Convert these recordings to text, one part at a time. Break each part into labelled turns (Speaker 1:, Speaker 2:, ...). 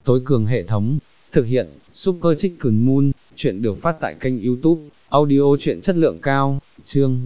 Speaker 1: tối cường hệ thống, thực hiện, Super Chicken Moon, chuyện được phát tại kênh YouTube, audio chuyện chất lượng cao, chương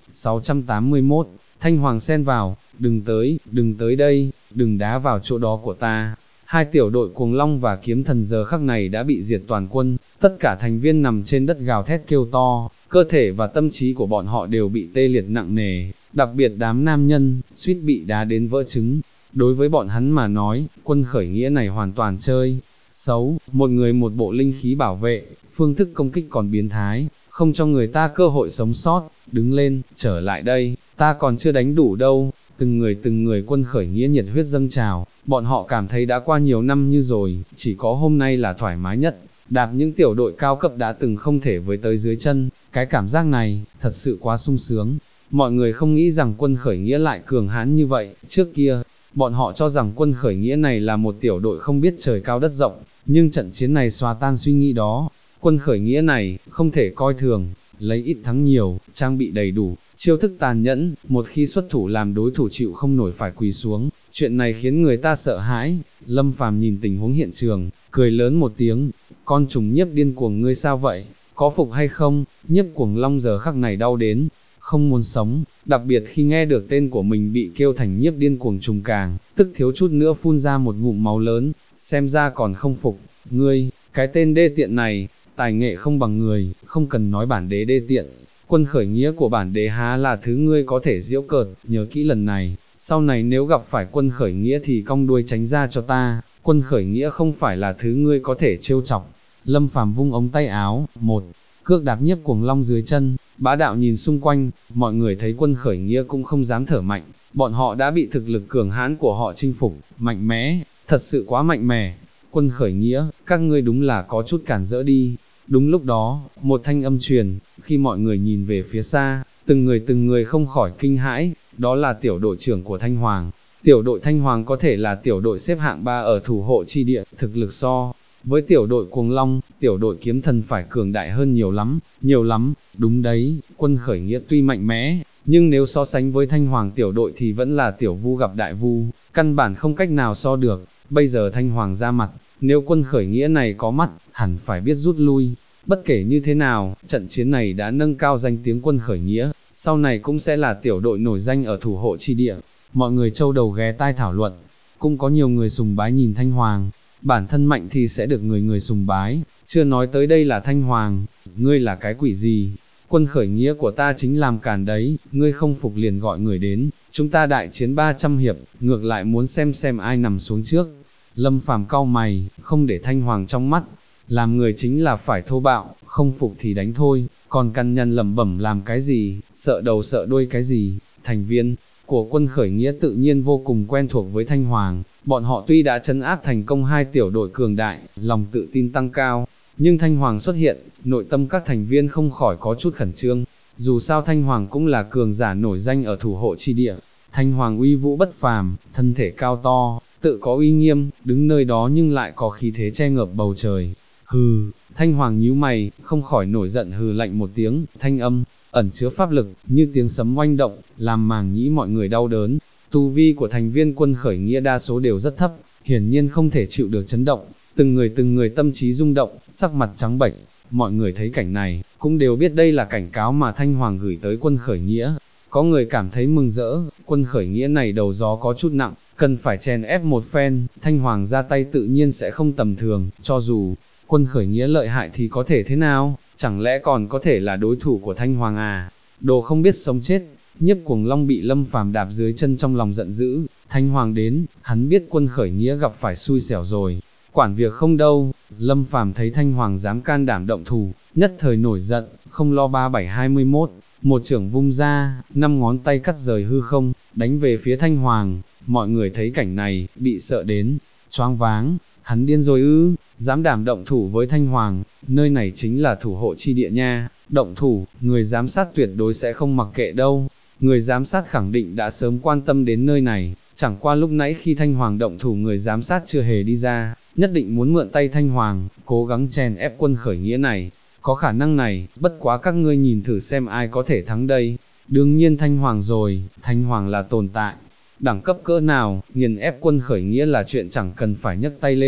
Speaker 1: 681, Thanh Hoàng xen vào, đừng tới đây, đừng đá vào chỗ đó của ta. Hai tiểu đội Cuồng Long và Kiếm Thần giờ khắc này đã bị diệt toàn quân, tất cả thành viên nằm trên đất gào thét kêu to, cơ thể và tâm trí của bọn họ đều bị tê liệt nặng nề, đặc biệt đám nam nhân, suýt bị đá đến vỡ trứng. Đối với bọn hắn mà nói, quân khởi nghĩa này hoàn toàn chơi xấu, một người một bộ linh khí bảo vệ, phương thức công kích còn biến thái, không cho người ta cơ hội sống sót. Đứng lên, trở lại đây, ta còn chưa đánh đủ đâu. Từng người quân khởi nghĩa nhiệt huyết dâng trào, bọn họ cảm thấy đã qua nhiều năm như rồi, chỉ có hôm nay là thoải mái nhất, đạp những tiểu đội cao cấp đã từng không thể với tới dưới chân, cái cảm giác này, thật sự quá sung sướng. Mọi người không nghĩ rằng quân khởi nghĩa lại cường hãn như vậy, trước kia, bọn họ cho rằng quân khởi nghĩa này là một tiểu đội không biết trời cao đất rộng, nhưng trận chiến này xóa tan suy nghĩ đó. Quân khởi nghĩa này, không thể coi thường, lấy ít thắng nhiều, trang bị đầy đủ, chiêu thức tàn nhẫn, một khi xuất thủ làm đối thủ chịu không nổi phải quỳ xuống, chuyện này khiến người ta sợ hãi. Lâm Phàm nhìn tình huống hiện trường, cười lớn một tiếng, con trùng nhiếp điên cuồng ngươi sao vậy, có phục hay không? Nhiếp Cuồng Long giờ khắc này đau đến không muốn sống, đặc biệt khi nghe được tên của mình bị kêu thành nhiếp điên cuồng trùng càng, tức thiếu chút nữa phun ra một ngụm máu lớn, xem ra còn không phục, ngươi, cái tên đê tiện này, tài nghệ không bằng người, không cần nói bản đế đê tiện, quân khởi nghĩa của bản đế há là thứ ngươi có thể giễu cợt, nhớ kỹ lần này, sau này nếu gặp phải quân khởi nghĩa thì cong đuôi tránh ra cho ta, quân khởi nghĩa không phải là thứ ngươi có thể trêu chọc. Lâm Phàm vung ống tay áo, một cước đạp Nhiếp Cuồng Long dưới chân, bá đạo nhìn xung quanh, mọi người thấy quân khởi nghĩa cũng không dám thở mạnh, bọn họ đã bị thực lực cường hãn của họ chinh phục, mạnh mẽ, thật sự quá mạnh mẽ. Quân khởi nghĩa, các ngươi đúng là có chút cản rỡ đi. Đúng lúc đó, một thanh âm truyền, khi mọi người nhìn về phía xa, từng người không khỏi kinh hãi, đó là tiểu đội trưởng của Thanh Hoàng. Tiểu đội Thanh Hoàng có thể là tiểu đội xếp hạng 3 ở thủ hộ chi địa, thực lực so với tiểu đội Cuồng Long, tiểu đội Kiếm Thần phải cường đại hơn nhiều lắm, đúng đấy, quân khởi nghĩa tuy mạnh mẽ, nhưng nếu so sánh với Thanh Hoàng tiểu đội thì vẫn là tiểu vu gặp đại vu, căn bản không cách nào so được. Bây giờ Thanh Hoàng ra mặt, nếu quân khởi nghĩa này có mắt, hẳn phải biết rút lui. Bất kể như thế nào, trận chiến này đã nâng cao danh tiếng quân khởi nghĩa, sau này cũng sẽ là tiểu đội nổi danh ở thủ hộ chi địa. Mọi người châu đầu ghé tai thảo luận, cũng có nhiều người sùng bái nhìn Thanh Hoàng, bản thân mạnh thì sẽ được người sùng bái, chưa nói tới đây là Thanh Hoàng, ngươi là cái quỷ gì? Quân khởi nghĩa của ta chính làm càn đấy, ngươi không phục liền gọi người đến, chúng ta đại chiến 300 hiệp, ngược lại muốn xem ai nằm xuống trước. Lâm Phàm cau mày, không để Thanh Hoàng trong mắt, làm người chính là phải thô bạo, không phục thì đánh thôi, còn căn nhằn lẩm bẩm làm cái gì, sợ đầu sợ đuôi cái gì. Thành viên của quân khởi nghĩa tự nhiên vô cùng quen thuộc với Thanh Hoàng, bọn họ tuy đã trấn áp thành công hai tiểu đội cường đại, lòng tự tin tăng cao, nhưng Thanh Hoàng xuất hiện, nội tâm các thành viên không khỏi có chút khẩn trương, dù sao Thanh Hoàng cũng là cường giả nổi danh ở thủ hộ chi địa. Thanh Hoàng uy vũ bất phàm, thân thể cao to, tự có uy nghiêm, đứng nơi đó nhưng lại có khí thế che ngợp bầu trời. Hừ, Thanh Hoàng nhíu mày, không khỏi nổi giận hừ lạnh một tiếng, thanh âm ẩn chứa pháp lực, như tiếng sấm oanh động, làm màng nhĩ mọi người đau đớn. Tu vi của thành viên quân khởi nghĩa đa số đều rất thấp, hiển nhiên không thể chịu được chấn động, từng người tâm trí rung động, sắc mặt trắng bệch. Mọi người thấy cảnh này, cũng đều biết đây là cảnh cáo mà Thanh Hoàng gửi tới quân khởi nghĩa. Có người cảm thấy mừng rỡ, quân khởi nghĩa này đầu gió có chút nặng, cần phải chèn ép một phen, Thanh Hoàng ra tay tự nhiên sẽ không tầm thường, cho dù quân khởi nghĩa lợi hại thì có thể thế nào, chẳng lẽ còn có thể là đối thủ của Thanh Hoàng à? Đồ không biết sống chết. Nhiếp Cuồng Long bị Lâm Phàm đạp dưới chân trong lòng giận dữ, Thanh Hoàng đến, hắn biết quân khởi nghĩa gặp phải xui xẻo rồi, quản việc không đâu. Lâm Phàm thấy Thanh Hoàng dám can đảm động thủ, nhất thời nổi giận, không lo 3721, một chưởng vung ra, 5 ngón tay cắt rời hư không, đánh về phía Thanh Hoàng. Mọi người thấy cảnh này, bị sợ đến choáng váng, hắn điên rồi ư, dám đảm động thủ với Thanh Hoàng, nơi này chính là thủ hộ chi địa nha, động thủ, người giám sát tuyệt đối sẽ không mặc kệ đâu. Người giám sát khẳng định đã sớm quan tâm đến nơi này, chẳng qua lúc nãy khi Thanh Hoàng động thủ người giám sát chưa hề đi ra, nhất định muốn mượn tay Thanh Hoàng, cố gắng chèn ép quân khởi nghĩa này. Có khả năng này, bất quá các ngươi nhìn thử xem ai có thể thắng đây. Đương nhiên Thanh Hoàng rồi, Thanh Hoàng là tồn tại đẳng cấp cỡ nào, nghiền ép quân khởi nghĩa là chuyện chẳng cần phải nhấc tay lên.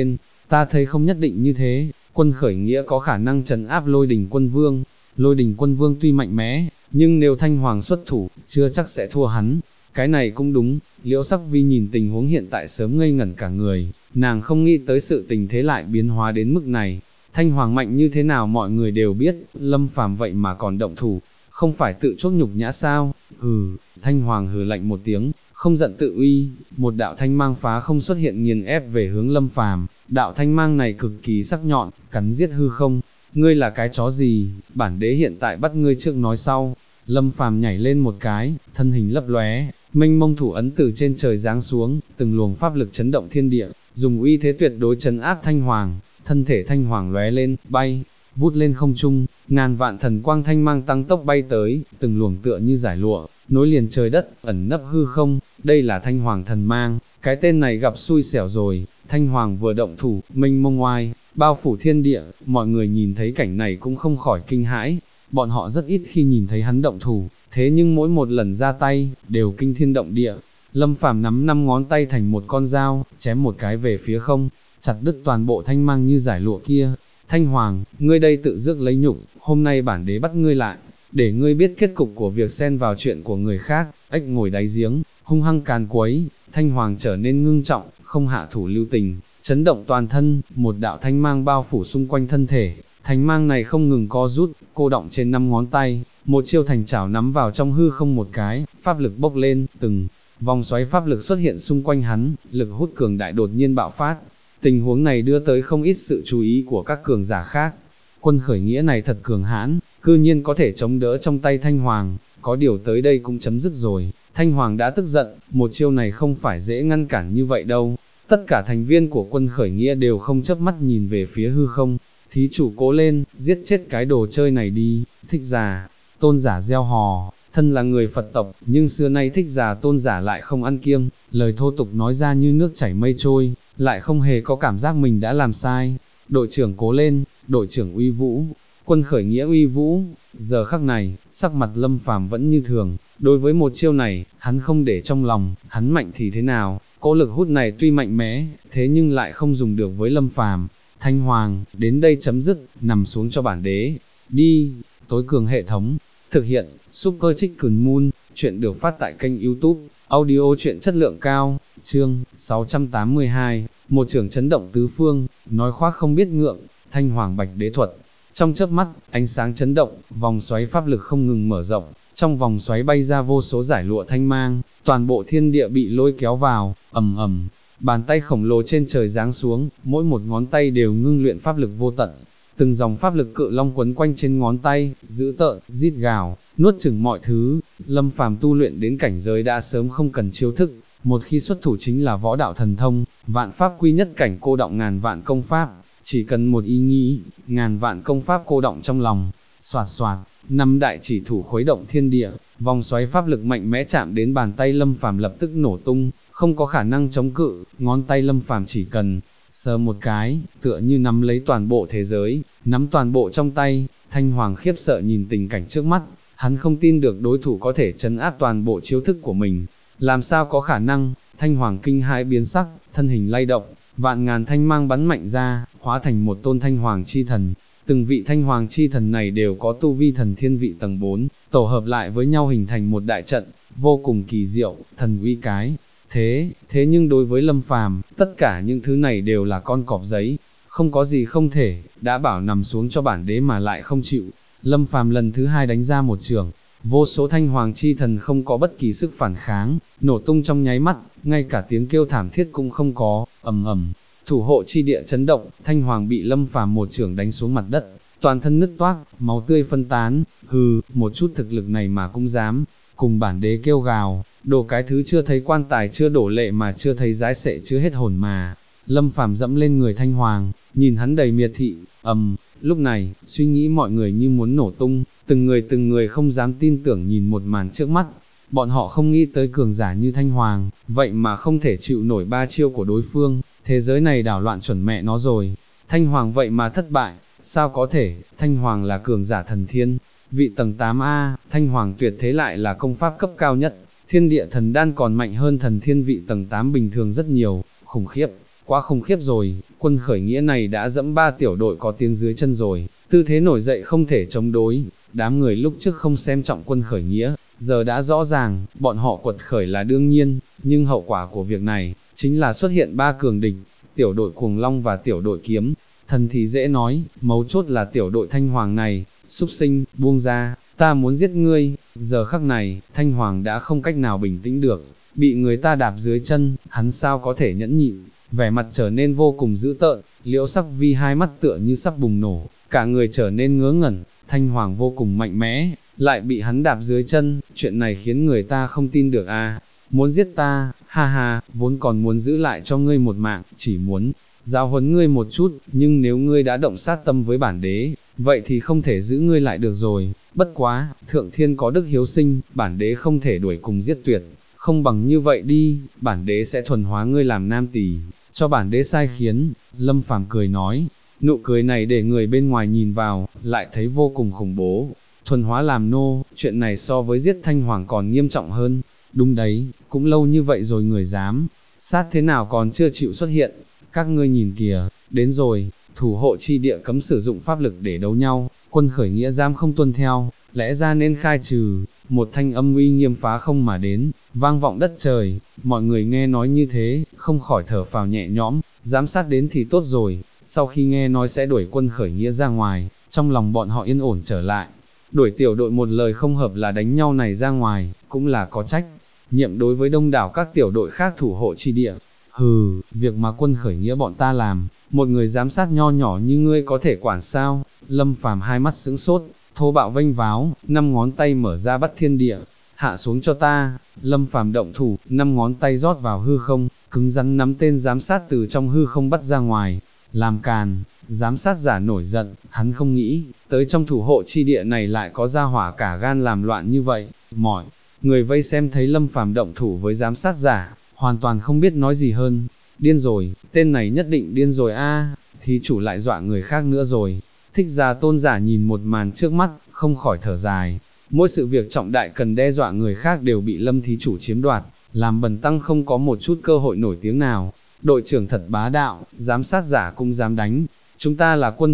Speaker 1: ta thấy không nhất định như thế, quân khởi nghĩa có khả năng trấn áp lôi đình quân vương. Lôi đình quân vương tuy mạnh mẽ, nhưng nếu Thanh Hoàng xuất thủ, chưa chắc sẽ thua hắn. Cái này cũng đúng, Liễu Sắc Vi nhìn tình huống hiện tại sớm ngây ngẩn cả người, nàng không nghĩ tới sự tình thế lại biến hóa đến mức này. Thanh Hoàng mạnh như thế nào mọi người đều biết, Lâm Phàm vậy mà còn động thủ, không phải tự chuốc nhục nhã sao? Thanh Hoàng hừ lạnh một tiếng, không giận tự uy, một đạo thanh mang phá không xuất hiện nghiền ép về hướng Lâm Phàm, đạo thanh mang này cực kỳ sắc nhọn, cắn giết hư không. Ngươi là cái chó gì, bản đế hiện tại bắt ngươi trước nói sau. Lâm Phàm nhảy lên một cái, thân hình lấp lóe, mênh mông thủ ấn từ trên trời giáng xuống, từng luồng pháp lực chấn động thiên địa, dùng uy thế tuyệt đối trấn áp Thanh Hoàng. Thân thể Thanh Hoàng lóe lên, bay, vút lên không trung, ngàn vạn thần quang thanh mang tăng tốc bay tới, từng luồng tựa như giải lụa, nối liền trời đất, ẩn nấp hư không. Đây là Thanh Hoàng thần mang, cái tên này gặp xui xẻo rồi. Thanh Hoàng vừa động thủ, mênh mông oai, bao phủ thiên địa, mọi người nhìn thấy cảnh này cũng không khỏi kinh hãi. Bọn họ rất ít khi nhìn thấy hắn động thủ, thế nhưng mỗi một lần ra tay, đều kinh thiên động địa. Lâm Phàm nắm 5 ngón tay thành một con dao, chém một cái về phía không, chặt đứt toàn bộ thanh mang như giải lụa kia. Thanh Hoàng, ngươi đây tự rước lấy nhục, hôm nay bản đế bắt ngươi lại, để ngươi biết kết cục của việc xen vào chuyện của người khác. Ếch ngồi đáy giếng, hung hăng càn quấy. Thanh Hoàng trở nên ngưng trọng, không hạ thủ lưu tình, chấn động toàn thân, một đạo thanh mang bao phủ xung quanh thân thể. Thanh mang này không ngừng co rút, cô đọng trên 5 ngón tay, một chiêu thành chảo nắm vào trong hư không một cái, pháp lực bốc lên, từng vòng xoáy pháp lực xuất hiện xung quanh hắn, lực hút cường đại đột nhiên bạo phát. Tình huống này đưa tới không ít sự chú ý của các cường giả khác. Quân khởi nghĩa này thật cường hãn, cư nhiên có thể chống đỡ trong tay Thanh Hoàng, có điều tới đây cũng chấm dứt rồi. Thanh Hoàng đã tức giận, một chiêu này không phải dễ ngăn cản như vậy đâu. Tất cả thành viên của quân khởi nghĩa đều không chớp mắt nhìn về phía hư không. Thí chủ cố lên, giết chết cái đồ chơi này đi. Thích Giả, Tôn Giả reo hò, thân là người Phật tộc, nhưng xưa nay Thích Giả Tôn Giả lại không ăn kiêng, lời thô tục nói ra như nước chảy mây trôi, lại không hề có cảm giác mình đã làm sai. Đội trưởng cố lên, đội trưởng uy vũ, quân khởi nghĩa uy vũ. Giờ khắc này, sắc mặt Lâm Phàm vẫn như thường, đối với một chiêu này, hắn không để trong lòng, hắn mạnh thì thế nào, cỗ lực hút này tuy mạnh mẽ, thế nhưng lại không dùng được với Lâm Phàm. Thanh Hoàng, đến đây chấm dứt, nằm xuống cho bản đế, đi. Tối cường hệ thống, thực hiện, Super Chicken Moon, chuyện được phát tại kênh YouTube, audio chuyện chất lượng cao, chương 682, một trưởng chấn động tứ phương, nói khoác không biết ngượng. Thanh Hoàng Bạch Đế thuật. Trong chớp mắt, ánh sáng chấn động, vòng xoáy pháp lực không ngừng mở rộng, trong vòng xoáy bay ra vô số giải lụa thanh mang, toàn bộ thiên địa bị lôi kéo vào, ầm ầm. Bàn tay khổng lồ trên trời giáng xuống, mỗi một ngón tay đều ngưng luyện pháp lực vô tận. Từng dòng pháp lực cự long quấn quanh trên ngón tay, dữ tợn, rít gào, nuốt chửng mọi thứ. Lâm Phàm tu luyện đến cảnh giới đã sớm không cần chiêu thức, một khi xuất thủ chính là võ đạo thần thông, vạn pháp quy nhất cảnh cô đọng ngàn vạn công pháp, chỉ cần một ý nghĩ, ngàn vạn công pháp cô đọng trong lòng. Xoạt xoạt, 5 đại chỉ thủ khuấy động thiên địa, vòng xoáy pháp lực mạnh mẽ chạm đến bàn tay Lâm Phàm lập tức nổ tung, không có khả năng chống cự, ngón tay Lâm Phàm chỉ cần sờ một cái, tựa như nắm lấy toàn bộ thế giới, nắm toàn bộ trong tay. Thanh Hoàng khiếp sợ nhìn tình cảnh trước mắt, hắn không tin được đối thủ có thể trấn áp toàn bộ chiêu thức của mình. Làm sao có khả năng? Thanh Hoàng kinh hãi biến sắc, thân hình lay động, vạn ngàn thanh mang bắn mạnh ra, hóa thành một tôn Thanh Hoàng chi thần. Từng vị Thanh Hoàng chi thần này đều có tu vi thần thiên vị tầng 4, tổ hợp lại với nhau hình thành một đại trận, vô cùng kỳ diệu, thần uy cái. Thế nhưng đối với Lâm Phàm, tất cả những thứ này đều là con cọp giấy, không có gì không thể, đã bảo nằm xuống cho bản đế mà lại không chịu. Lâm Phàm lần thứ 2 đánh ra một chưởng, vô số Thanh Hoàng chi thần không có bất kỳ sức phản kháng, nổ tung trong nháy mắt, ngay cả tiếng kêu thảm thiết cũng không có, ầm ầm. Thủ hộ chi địa chấn động, Thanh Hoàng bị Lâm Phàm một chưởng đánh xuống mặt đất, toàn thân nứt toác, máu tươi phân tán. Một chút thực lực này mà cũng dám cùng bản đế kêu gào, đồ cái thứ chưa thấy quan tài chưa đổ lệ mà chưa thấy giái sệ chưa hết hồn mà. Lâm Phàm dẫm lên người Thanh Hoàng, nhìn hắn đầy miệt thị. Lúc này, suy nghĩ mọi người như muốn nổ tung, từng người không dám tin tưởng nhìn một màn trước mắt. Bọn họ không nghĩ tới cường giả như Thanh Hoàng, vậy mà không thể chịu nổi 3 chiêu của đối phương, thế giới này đảo loạn chuẩn mẹ nó rồi. Thanh Hoàng vậy mà thất bại, sao có thể? Thanh Hoàng là cường giả thần thiên, vị tầng 8A, Thanh Hoàng tuyệt thế lại là công pháp cấp cao nhất, thiên địa thần đan còn mạnh hơn thần thiên vị tầng 8 bình thường rất nhiều, khủng khiếp. quá khủng khiếp rồi, quân khởi nghĩa này đã dẫm 3 tiểu đội có tiếng dưới chân rồi, tư thế nổi dậy không thể chống đối, đám người lúc trước không xem trọng quân khởi nghĩa, giờ đã rõ ràng, bọn họ quật khởi là đương nhiên, nhưng hậu quả của việc này, chính là xuất hiện 3 cường địch, tiểu đội cuồng long và tiểu đội kiếm, thần thì dễ nói, mấu chốt là tiểu đội Thanh Hoàng này, súc sinh, buông ra, ta muốn giết ngươi, giờ khắc này, Thanh Hoàng đã không cách nào bình tĩnh được, bị người ta đạp dưới chân, hắn sao có thể nhẫn nhịn, vẻ mặt trở nên vô cùng dữ tợn, Liễu Sắc Vi hai mắt tựa như sắp bùng nổ, cả người trở nên ngớ ngẩn, Thanh Hoàng vô cùng mạnh mẽ, lại bị hắn đạp dưới chân, chuyện này khiến người ta không tin được a. Muốn giết ta, ha ha, vốn còn muốn giữ lại cho ngươi một mạng, chỉ muốn giáo huấn ngươi một chút, nhưng nếu ngươi đã động sát tâm với bản đế, vậy thì không thể giữ ngươi lại được rồi, bất quá, thượng thiên có đức hiếu sinh, bản đế không thể đuổi cùng giết tuyệt, không bằng như vậy đi, bản đế sẽ thuần hóa ngươi làm nam tỳ, cho bản đế sai khiến, Lâm Phàm cười nói, nụ cười này để người bên ngoài nhìn vào, lại thấy vô cùng khủng bố, thuần hóa làm nô, chuyện này so với giết Thanh Hoàng còn nghiêm trọng hơn, đúng đấy, cũng lâu như vậy rồi người dám, sát thế nào còn chưa chịu xuất hiện, các ngươi nhìn kìa, đến rồi, thủ hộ chi địa cấm sử dụng pháp lực để đấu nhau, quân khởi nghĩa dám không tuân theo, lẽ ra nên khai trừ, một thanh âm uy nghiêm phá không mà đến, vang vọng đất trời, mọi người nghe nói như thế, không khỏi thở phào nhẹ nhõm, giám sát đến thì tốt rồi, sau khi nghe nói sẽ đuổi quân khởi nghĩa ra ngoài, trong lòng bọn họ yên ổn trở lại, đuổi tiểu đội một lời không hợp là đánh nhau này ra ngoài, cũng là có trách nhiệm đối với đông đảo các tiểu đội khác thủ hộ chi địa. Hừ, việc mà quân khởi nghĩa bọn ta làm, một người giám sát nho nhỏ như ngươi có thể quản sao? Lâm Phàm hai mắt sững sốt, thô bạo vênh váo, 5 ngón tay mở ra bắt thiên địa, hạ xuống cho ta. Lâm Phàm động thủ, 5 ngón tay rót vào hư không, cứng rắn nắm tên giám sát từ trong hư không bắt ra ngoài. Làm càn, giám sát giả nổi giận, hắn không nghĩ, tới trong thủ hộ chi địa này lại có gia hỏa cả gan làm loạn như vậy. Mọi người vây xem thấy Lâm Phàm động thủ với giám sát giả, hoàn toàn không biết nói gì hơn. Điên rồi, tên này nhất định điên rồi a, thí chủ lại dọa người khác nữa rồi. Thích Gia Tôn giả nhìn một màn trước mắt, không khỏi thở dài. Mỗi sự việc trọng đại cần đe dọa người khác đều bị Lâm thí chủ chiếm đoạt, làm bần tăng không có một chút cơ hội nổi tiếng nào. Đội trưởng thật bá đạo, giám sát giả cũng dám đánh. Chúng ta là quân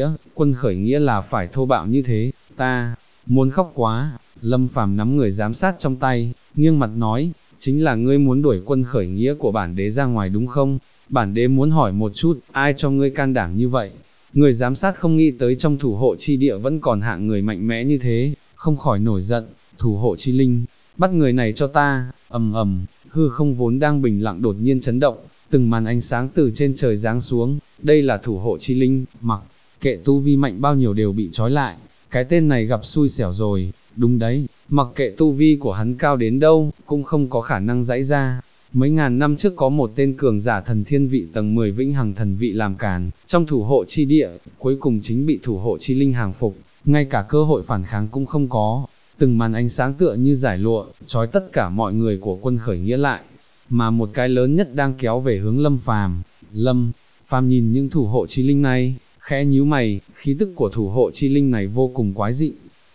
Speaker 1: khởi nghĩa là phải thô bạo như thế, ta muốn khóc quá. Lâm Phàm nắm người giám sát trong tay, nghiêng mặt nói, chính là ngươi muốn đuổi quân khởi nghĩa của bản đế ra ngoài đúng không? Bản đế muốn hỏi một chút, ai cho ngươi can đảm như vậy? Người giám sát không nghĩ tới trong thủ hộ chi địa vẫn còn hạng người mạnh mẽ như thế, không khỏi nổi giận, thủ hộ chi linh, bắt người này cho ta, ầm ầm, hư không vốn đang bình lặng đột nhiên chấn động, từng màn ánh sáng từ trên trời giáng xuống, đây là thủ hộ chi linh, mặc kệ tu vi mạnh bao nhiêu đều bị trói lại, cái tên này gặp xui xẻo rồi, đúng đấy, mặc kệ tu vi của hắn cao đến đâu, cũng không có khả năng giãy ra. Mấy ngàn năm trước có một tên cường giả thần thiên vị tầng 10 vĩnh hằng thần vị làm càn, trong thủ hộ chi địa, cuối cùng chính bị thủ hộ chi linh hàng phục, ngay cả cơ hội phản kháng cũng không có. Từng màn ánh sáng tựa như giải lụa, trói tất cả mọi người của quân khởi nghĩa lại, mà một cái lớn nhất đang kéo về hướng Lâm Phàm. Lâm Phàm nhìn những thủ hộ chi linh này, khẽ nhíu mày, khí tức của thủ hộ chi linh này vô cùng quái dị.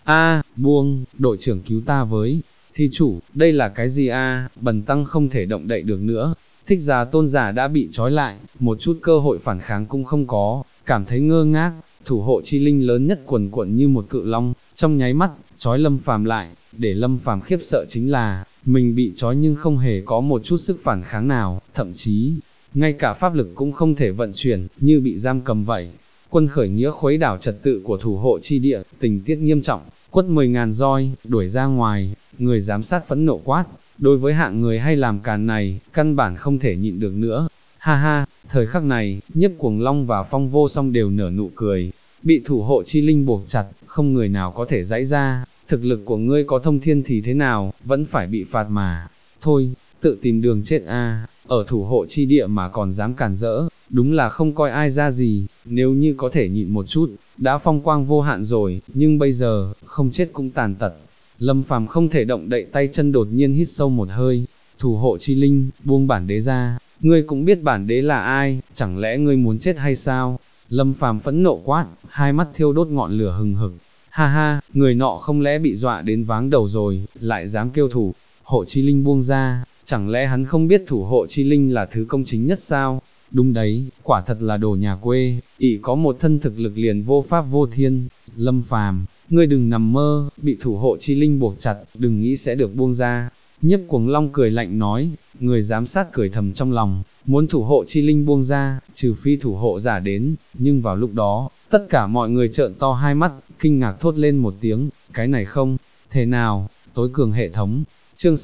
Speaker 1: Buông, đội trưởng cứu ta với. Thi chủ, đây là cái gì bần tăng không thể động đậy được nữa. Thích Gia Tôn giả đã bị trói lại, một chút cơ hội phản kháng cũng không có, cảm thấy ngơ ngác, thủ hộ chi linh lớn nhất quần quận như một cự long, trong nháy mắt, trói Lâm Phàm lại, để Lâm Phàm khiếp sợ chính là, mình bị trói nhưng không hề có một chút sức phản kháng nào, thậm chí, ngay cả pháp lực cũng không thể vận chuyển, như bị giam cầm vậy. Quân khởi nghĩa khuấy đảo trật tự của thủ hộ chi địa, tình tiết nghiêm trọng, quất 10.000 roi, đuổi ra ngoài, người giám sát phẫn nộ quát, đối với hạng người hay làm càn này, căn bản không thể nhịn được nữa. Ha ha, thời khắc này, Nhiếp Cuồng Long và Phong Vô Song đều nở nụ cười, bị thủ hộ chi linh buộc chặt, không người nào có thể giãy ra, thực lực của ngươi có thông thiên thì thế nào, vẫn phải bị phạt mà. Thôi, tự tìm đường chết ở thủ hộ chi địa mà còn dám cản rỡ, đúng là không coi ai ra gì, nếu như có thể nhịn một chút, đã phong quang vô hạn rồi, nhưng bây giờ, không chết cũng tàn tật. Lâm Phàm không thể động đậy tay chân đột nhiên hít sâu một hơi, thủ hộ chi linh, buông bản đế ra, ngươi cũng biết bản đế là ai, chẳng lẽ ngươi muốn chết hay sao? Lâm Phàm phẫn nộ quát, hai mắt thiêu đốt ngọn lửa hừng hực, ha ha, người nọ không lẽ bị dọa đến váng đầu rồi, lại dám kêu thủ hộ chi linh buông ra, chẳng lẽ hắn không biết thủ hộ chi linh là thứ công chính nhất sao? đúng đấy, quả thật là đồ nhà quê, ỷ có một thân thực lực liền vô pháp vô thiên. Lâm Phàm, ngươi đừng nằm mơ, bị thủ hộ chi linh buộc chặt, đừng nghĩ sẽ được buông ra. Nhiếp Cuồng Long cười lạnh nói, người giám sát cười thầm trong lòng, muốn thủ hộ chi linh buông ra, trừ phi thủ hộ giả đến, nhưng vào lúc đó, tất cả mọi người trợn to hai mắt, kinh ngạc thốt lên một tiếng, cái này không, thế nào, tối cường hệ thống. Chương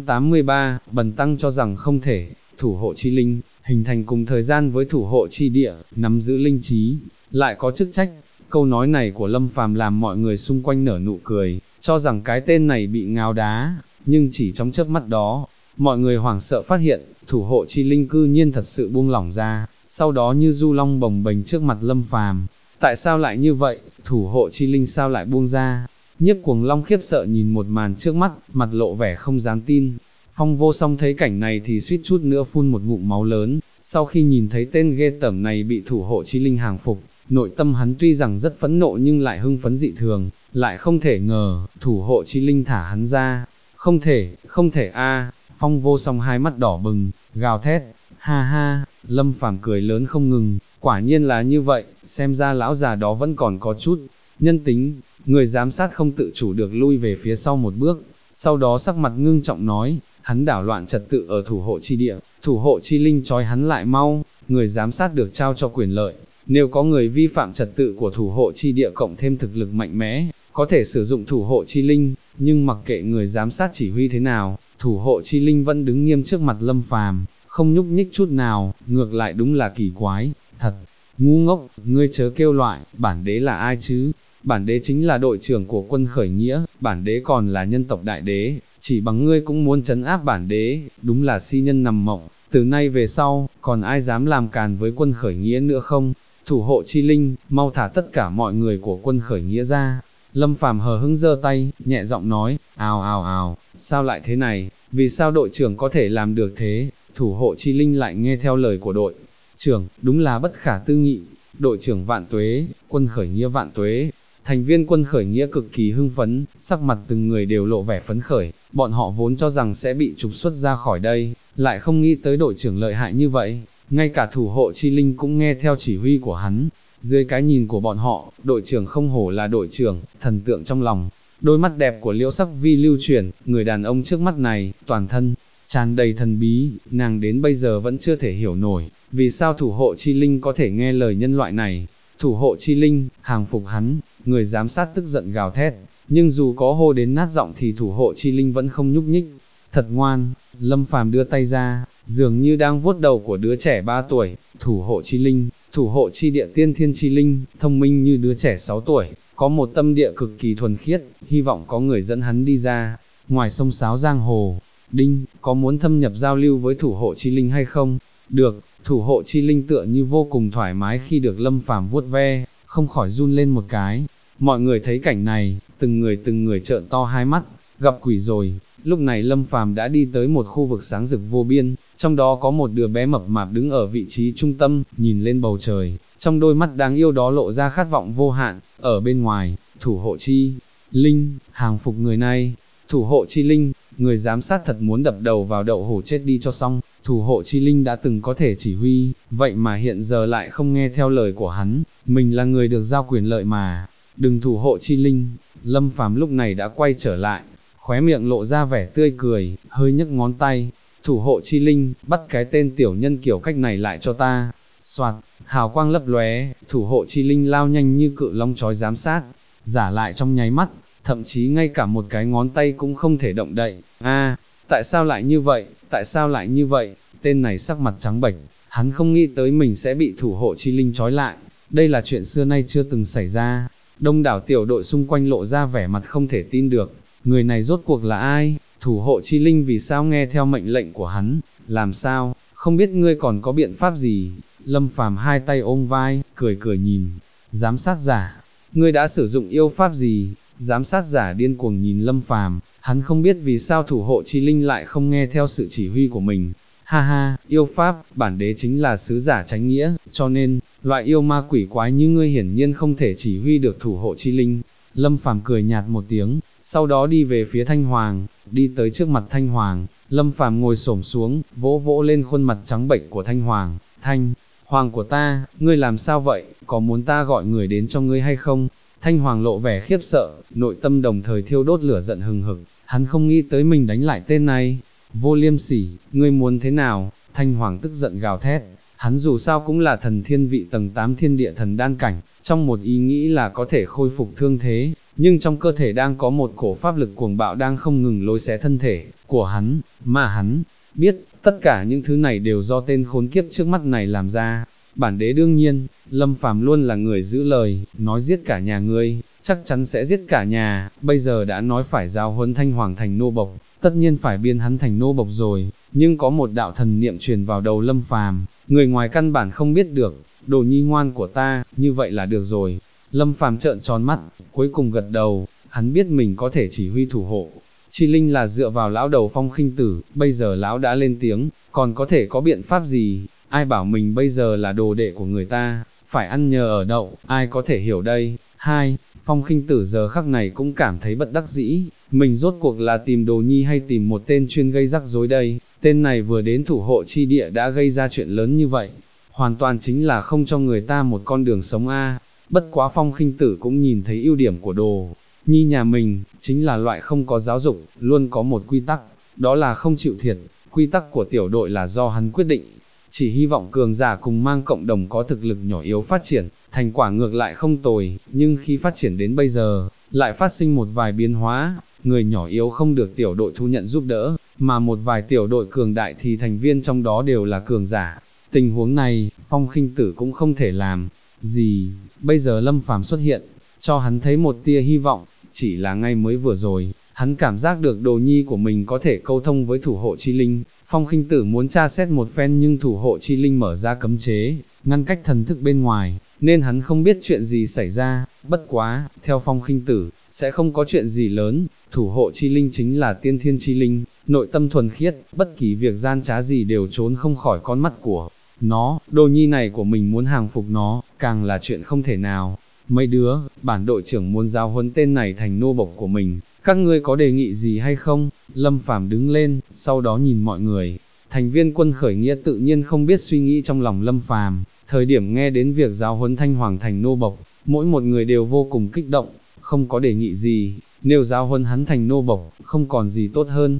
Speaker 1: 683, Bần Tăng cho rằng không thể, thủ hộ chi linh, hình thành cùng thời gian với thủ hộ chi địa, nắm giữ linh trí, lại có chức trách. Câu nói này của Lâm Phàm làm mọi người xung quanh nở nụ cười, cho rằng cái tên này bị ngáo đá, nhưng chỉ trong chớp mắt đó, mọi người hoảng sợ phát hiện, thủ hộ chi linh cư nhiên thật sự buông lỏng ra, sau đó như du long bồng bềnh trước mặt Lâm Phàm. Tại sao lại như vậy, thủ hộ chi linh sao lại buông ra? Nhiếp Cuồng Long khiếp sợ nhìn một màn trước mắt, mặt lộ vẻ không dám tin. Phong Vô Song thấy cảnh này thì suýt chút nữa phun một ngụm máu lớn, sau khi nhìn thấy tên ghê tởm này bị thủ hộ chi linh hàng phục, nội tâm hắn tuy rằng rất phẫn nộ nhưng lại hưng phấn dị thường, lại không thể ngờ, thủ hộ chi linh thả hắn ra. Không thể a! Phong Vô Song hai mắt đỏ bừng, gào thét, ha ha, Lâm Phàm cười lớn không ngừng, quả nhiên là như vậy, xem ra lão già đó vẫn còn có chút nhân tính. Người giám sát không tự chủ được lui về phía sau một bước, sau đó sắc mặt ngưng trọng nói, hắn đảo loạn trật tự ở thủ hộ chi địa, thủ hộ chi linh trói hắn lại mau. Người giám sát được trao cho quyền lợi, nếu có người vi phạm trật tự của thủ hộ chi địa cộng thêm thực lực mạnh mẽ, có thể sử dụng thủ hộ chi linh, nhưng mặc kệ người giám sát chỉ huy thế nào, thủ hộ chi linh vẫn đứng nghiêm trước mặt Lâm Phàm, không nhúc nhích chút nào, ngược lại đúng là kỳ quái, thật ngu ngốc, ngươi chớ kêu loại, bản đế là ai chứ? Bản đế chính là đội trưởng của quân khởi nghĩa, bản đế còn là nhân tộc đại đế, chỉ bằng ngươi cũng muốn trấn áp bản đế, đúng là si nhân nằm mộng, từ nay về sau, còn ai dám làm càn với quân khởi nghĩa nữa không? Thủ hộ chi linh, mau thả tất cả mọi người của quân khởi nghĩa ra. Lâm Phàm hờ hững giơ tay, nhẹ giọng nói, ào, sao lại thế này, vì sao đội trưởng có thể làm được thế? Thủ hộ chi linh lại nghe theo lời của đội trưởng, đúng là bất khả tư nghị. Đội trưởng vạn tuế, quân khởi nghĩa vạn tuế. Thành viên quân khởi nghĩa cực kỳ hưng phấn, sắc mặt từng người đều lộ vẻ phấn khởi, bọn họ vốn cho rằng sẽ bị trục xuất ra khỏi đây, lại không nghĩ tới đội trưởng lợi hại như vậy, ngay cả thủ hộ chi linh cũng nghe theo chỉ huy của hắn. Dưới cái nhìn của bọn họ, đội trưởng không hổ là đội trưởng, thần tượng trong lòng. Đôi mắt đẹp của Liễu Sắc Vi lưu chuyển, người đàn ông trước mắt này, toàn thân tràn đầy thần bí, nàng đến bây giờ vẫn chưa thể hiểu nổi, vì sao thủ hộ chi linh có thể nghe lời nhân loại này. Thủ hộ chi linh, hàng phục hắn. Người giám sát tức giận gào thét, nhưng dù có hô đến nát giọng thì thủ hộ chi linh vẫn không nhúc nhích. Thật ngoan, Lâm Phàm đưa tay ra, dường như đang vuốt đầu của đứa trẻ 3 tuổi, thủ hộ chi linh, thủ hộ chi địa tiên thiên chi linh, thông minh như đứa trẻ 6 tuổi, có một tâm địa cực kỳ thuần khiết, hy vọng có người dẫn hắn đi ra, ngoài sông sáo giang hồ. Đinh, có muốn thâm nhập giao lưu với thủ hộ chi linh hay không? Được, thủ hộ chi linh tựa như vô cùng thoải mái khi được Lâm Phàm vuốt ve, không khỏi run lên một cái. Mọi người thấy cảnh này, từng người trợn to hai mắt, gặp quỷ rồi. Lúc này Lâm Phàm đã đi tới một khu vực sáng rực vô biên, trong đó có một đứa bé mập mạp đứng ở vị trí trung tâm, nhìn lên bầu trời, trong đôi mắt đáng yêu đó lộ ra khát vọng vô hạn. Ở bên ngoài, thủ hộ chi linh, hàng phục người này. Thủ hộ chi linh, người giám sát thật muốn đập đầu vào đậu hổ chết đi cho xong. Thủ hộ chi linh đã từng có thể chỉ huy, vậy mà hiện giờ lại không nghe theo lời của hắn, mình là người được giao quyền lợi mà. Đừng thủ hộ chi linh. Lâm Phàm lúc này đã quay trở lại, khóe miệng lộ ra vẻ tươi cười, hơi nhấc ngón tay, thủ hộ chi linh, bắt cái tên tiểu nhân kiểu cách này lại cho ta. Soạt, hào quang lấp lóe, thủ hộ chi linh lao nhanh như cự long chói giám sát, giả lại trong nháy mắt, thậm chí ngay cả một cái ngón tay cũng không thể động đậy. Tại sao lại như vậy, tại sao lại như vậy? Tên này sắc mặt trắng bệch, hắn không nghĩ tới mình sẽ bị thủ hộ chi linh trói lại, đây là chuyện xưa nay chưa từng xảy ra. Đông đảo tiểu đội xung quanh lộ ra vẻ mặt không thể tin được, người này rốt cuộc là ai? Thủ hộ chi linh vì sao nghe theo mệnh lệnh của hắn? Làm sao? Không biết ngươi còn có biện pháp gì? Lâm Phàm hai tay ôm vai, cười cười nhìn. Giám sát giả, ngươi đã sử dụng yêu pháp gì? Giám sát giả điên cuồng nhìn Lâm Phàm, hắn không biết vì sao thủ hộ chi linh lại không nghe theo sự chỉ huy của mình. Ha ha, yêu pháp, bản đế chính là sứ giả chánh nghĩa, cho nên, loại yêu ma quỷ quái như ngươi hiển nhiên không thể chỉ huy được thủ hộ chi linh. Lâm Phàm cười nhạt một tiếng, sau đó đi về phía Thanh Hoàng, đi tới trước mặt Thanh Hoàng, Lâm Phàm ngồi xổm xuống, vỗ vỗ lên khuôn mặt trắng bệch của Thanh Hoàng. Thanh Hoàng của ta, ngươi làm sao vậy, có muốn ta gọi người đến cho ngươi hay không? Thanh Hoàng lộ vẻ khiếp sợ, nội tâm đồng thời thiêu đốt lửa giận hừng hực, hắn không nghĩ tới mình đánh lại tên này. Vô liêm sỉ, ngươi muốn thế nào? Thanh Hoàng tức giận gào thét, hắn dù sao cũng là thần thiên vị tầng 8 thiên địa thần đan cảnh, trong một ý nghĩ là có thể khôi phục thương thế, nhưng trong cơ thể đang có một cổ pháp lực cuồng bạo đang không ngừng lôi xé thân thể của hắn, mà hắn biết, tất cả những thứ này đều do tên khốn kiếp trước mắt này làm ra. Bản đế đương nhiên, Lâm Phàm luôn là người giữ lời, nói giết cả nhà ngươi, chắc chắn sẽ giết cả nhà, bây giờ đã nói phải giao huấn Thanh Hoàng thành nô bộc, tất nhiên phải biến hắn thành nô bộc rồi, nhưng có một đạo thần niệm truyền vào đầu Lâm Phàm, người ngoài căn bản không biết được, đồ nhi ngoan của ta, như vậy là được rồi. Lâm Phàm trợn tròn mắt, cuối cùng gật đầu, hắn biết mình có thể chỉ huy thủ hộ. Chi Linh là dựa vào lão đầu Phong Khinh Tử, bây giờ lão đã lên tiếng, còn có thể có biện pháp gì, ai bảo mình bây giờ là đồ đệ của người ta, phải ăn nhờ ở đậu, ai có thể hiểu đây. Hai, Phong Khinh Tử giờ khắc này cũng cảm thấy bất đắc dĩ, mình rốt cuộc là tìm đồ nhi hay tìm một tên chuyên gây rắc rối đây, tên này vừa đến thủ hộ chi địa đã gây ra chuyện lớn như vậy, hoàn toàn chính là không cho người ta một con đường sống a. Bất quá Phong Khinh Tử cũng nhìn thấy ưu điểm của đồ nhi nhà mình, chính là loại không có giáo dục, luôn có một quy tắc, đó là không chịu thiệt, quy tắc của tiểu đội là do hắn quyết định, chỉ hy vọng cường giả cùng mang cộng đồng có thực lực nhỏ yếu phát triển, thành quả ngược lại không tồi, nhưng khi phát triển đến bây giờ, lại phát sinh một vài biến hóa, người nhỏ yếu không được tiểu đội thu nhận giúp đỡ, mà một vài tiểu đội cường đại thì thành viên trong đó đều là cường giả. Tình huống này, Phong Khinh Tử cũng không thể làm gì, bây giờ Lâm Phàm xuất hiện, cho hắn thấy một tia hy vọng, chỉ là ngay mới vừa rồi, hắn cảm giác được đồ nhi của mình có thể câu thông với thủ hộ chi linh, Phong Khinh Tử muốn tra xét một phen nhưng thủ hộ chi linh mở ra cấm chế, ngăn cách thần thức bên ngoài, nên hắn không biết chuyện gì xảy ra, bất quá, theo Phong Khinh Tử, sẽ không có chuyện gì lớn, thủ hộ chi linh chính là tiên thiên chi linh, nội tâm thuần khiết, bất kỳ việc gian trá gì đều trốn không khỏi con mắt của nó, đồ nhi này của mình muốn hàng phục nó, càng là chuyện không thể nào. Mấy đứa, bản đội trưởng muốn giao huấn tên này thành nô bộc của mình, các ngươi có đề nghị gì hay không? Lâm Phàm đứng lên, sau đó nhìn mọi người. Thành viên quân khởi nghĩa tự nhiên không biết suy nghĩ trong lòng Lâm Phàm, thời điểm nghe đến việc giao huấn Thanh Hoàng thành nô bộc, mỗi một người đều vô cùng kích động, không có đề nghị gì, nếu giao huấn hắn thành nô bộc, không còn gì tốt hơn,